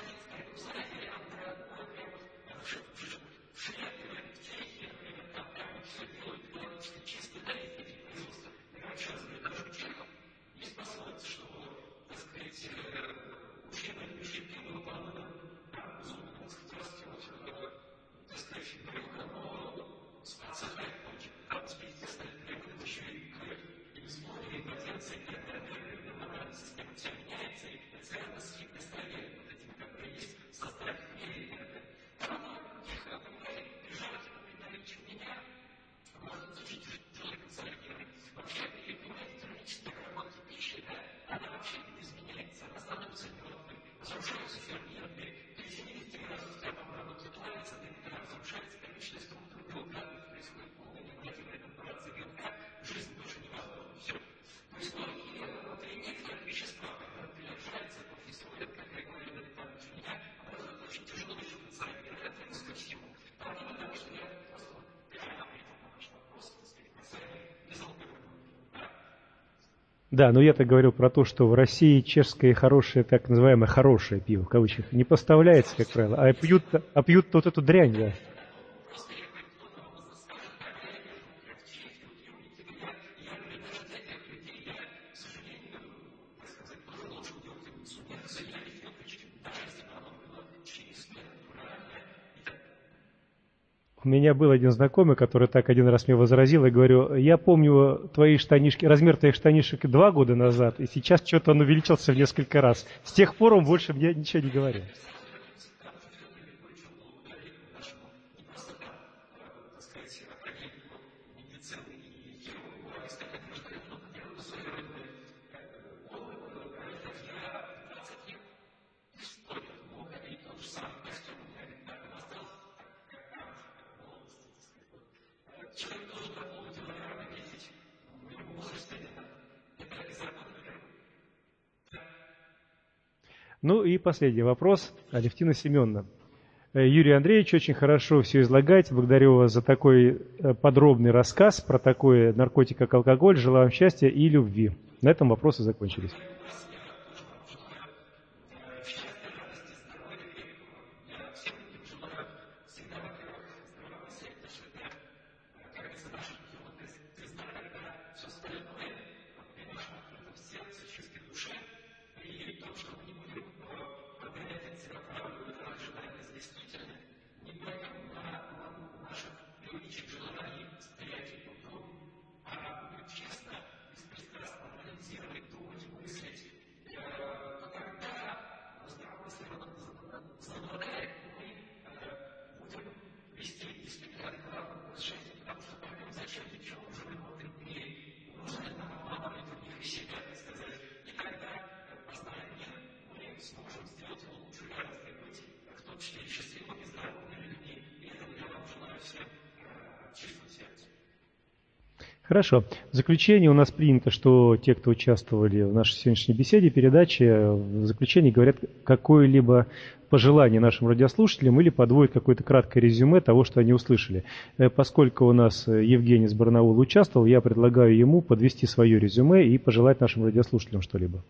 [SPEAKER 2] Да, но я-то говорил про то, что в России чешское хорошее, так называемое хорошее пиво, в кавычках, не поставляется, как правило, а пьют, а пьют вот эту дрянь, да. У меня был один знакомый, который так один раз мне возразил, и говорю, я помню твои штанишки, размер твоих штанишек два года назад, и сейчас что-то он увеличился в несколько раз. С тех пор он больше мне ничего не говорил. Ну и последний вопрос. Алевтина Семеновна. Юрий Андреевич очень хорошо все излагает. Благодарю вас за такой подробный рассказ про такой наркотик, как алкоголь. Желаю вам счастья и любви. На этом вопросы закончились. Хорошо. В заключение у нас принято, что те, кто участвовали в нашей сегодняшней беседе, передаче, в заключении говорят какое-либо пожелание нашим радиослушателям или подводят какое-то краткое резюме того, что они услышали. Поскольку у нас Евгений из Барнаула участвовал, я предлагаю ему подвести свое резюме и пожелать нашим радиослушателям что-либо.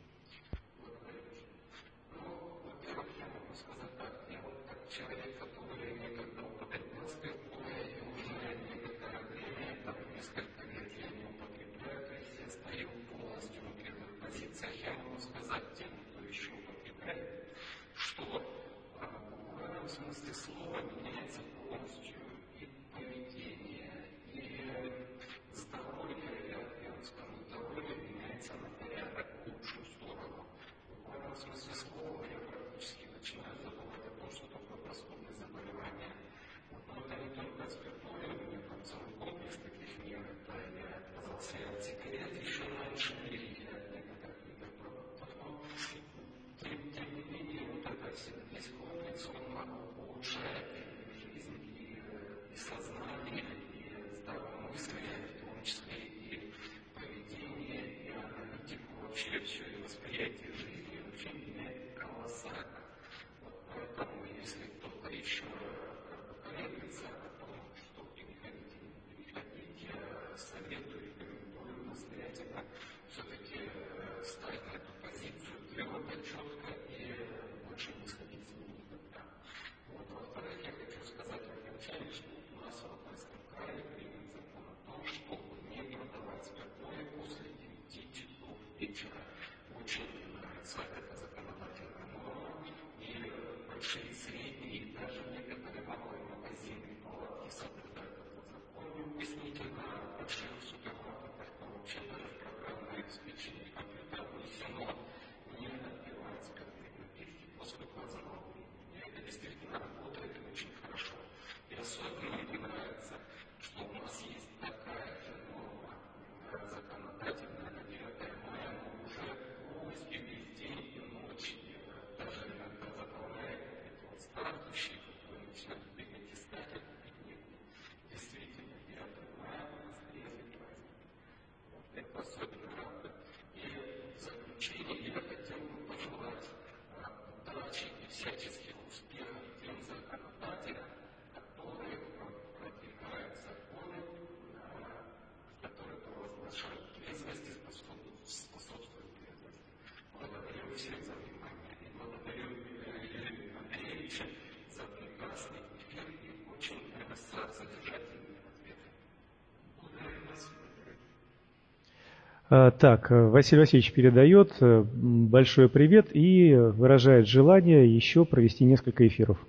[SPEAKER 2] Так, Василий Васильевич передает большой привет и выражает желание еще провести несколько эфиров.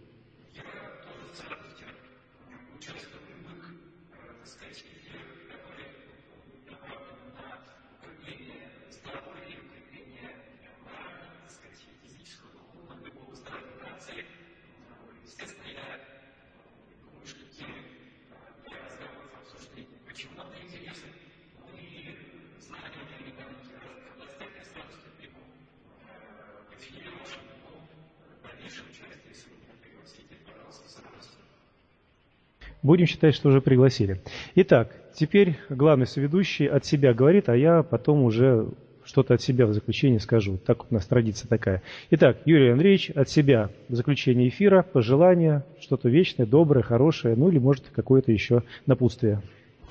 [SPEAKER 2] Будем считать, что уже пригласили. Итак, теперь главный соведущий от себя говорит, а я потом уже что-то от себя в заключение скажу. Так вот у нас традиция такая. Итак, Юрий Андреевич, от себя в заключение эфира, пожелания, что-то вечное, доброе, хорошее, ну или может какое-то еще напутствие.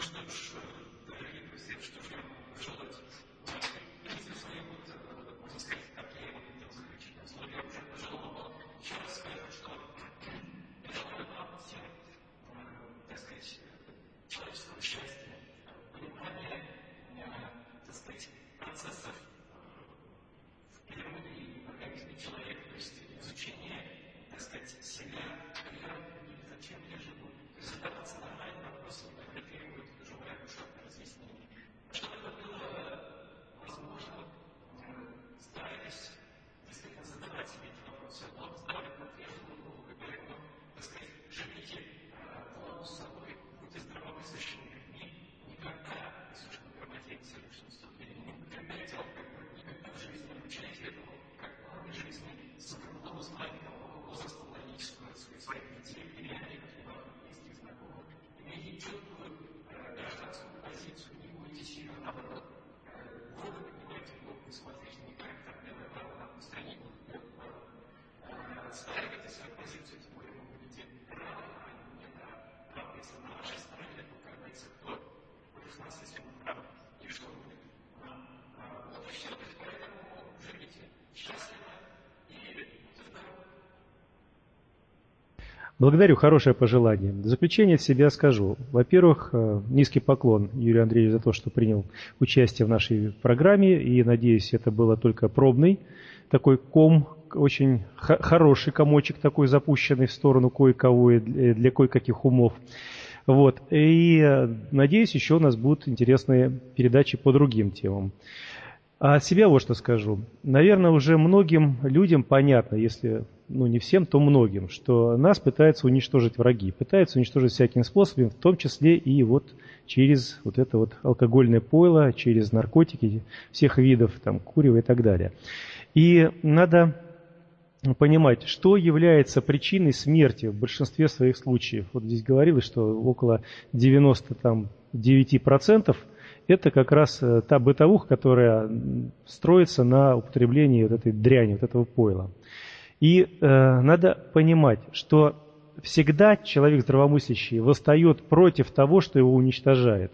[SPEAKER 2] Благодарю, хорошее пожелание. В заключение от себя скажу. Во-первых, низкий поклон Юрию Андреевичу за то, что принял участие в нашей программе. И, надеюсь, это было только пробный такой ком, очень х- хороший комочек такой, запущенный в сторону кое-кого и для кое-каких умов. Вот. И, надеюсь, еще у нас будут интересные передачи по другим темам. А от себя вот что скажу. Наверное, уже многим людям понятно, если, ну не всем, то многим, что нас пытаются уничтожить враги, пытаются уничтожить всякими способами, в том числе и вот через вот это вот алкогольное пойло, через наркотики всех видов, там, курево и так далее. И надо понимать, что является причиной смерти в большинстве своих случаев. Вот здесь говорилось, что около девяносто девять процентов это как раз та бытовуха, которая строится на употреблении вот этой дряни, вот этого пойла. И э, надо понимать, что всегда человек здравомыслящий восстает против того, что его уничтожает.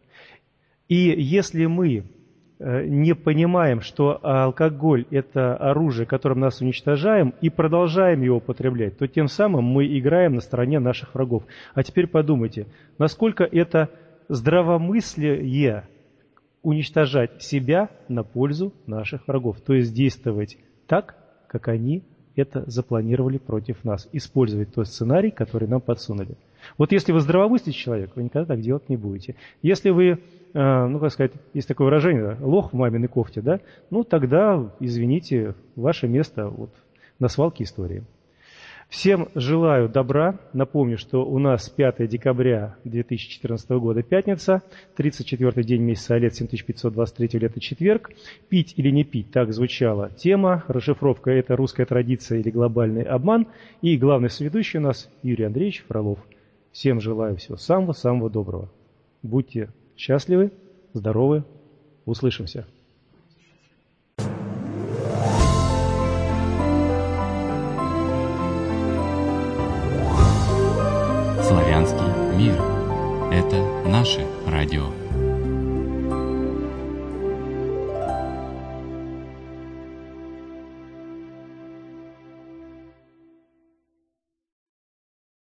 [SPEAKER 2] И если мы э, не понимаем, что алкоголь – это оружие, которым нас уничтожаем, и продолжаем его употреблять, то тем самым мы играем на стороне наших врагов. А теперь подумайте, насколько это здравомыслие уничтожать себя на пользу наших врагов. То есть действовать так, как они это запланировали против нас. Использовать тот сценарий, который нам подсунули. Вот если вы здравомыслящий человек, вы никогда так делать не будете. Если вы, ну как сказать, есть такое выражение, лох в маминой кофте, да, ну тогда, извините, ваше место вот на свалке истории. Всем желаю добра. Напомню, что у нас пятое декабря две тысячи четырнадцатого года пятница, тридцать четвёртый день месяца Алет, семь тысяч пятьсот двадцать третьего лета четверг. Пить или не пить, так звучала тема. Расшифровка – это русская традиция или глобальный обман. И главный соведущий у нас Юрий Андреевич Фролов. Всем желаю всего самого-самого доброго. Будьте счастливы, здоровы. Услышимся.
[SPEAKER 1] Славянский мир. Это наше радио.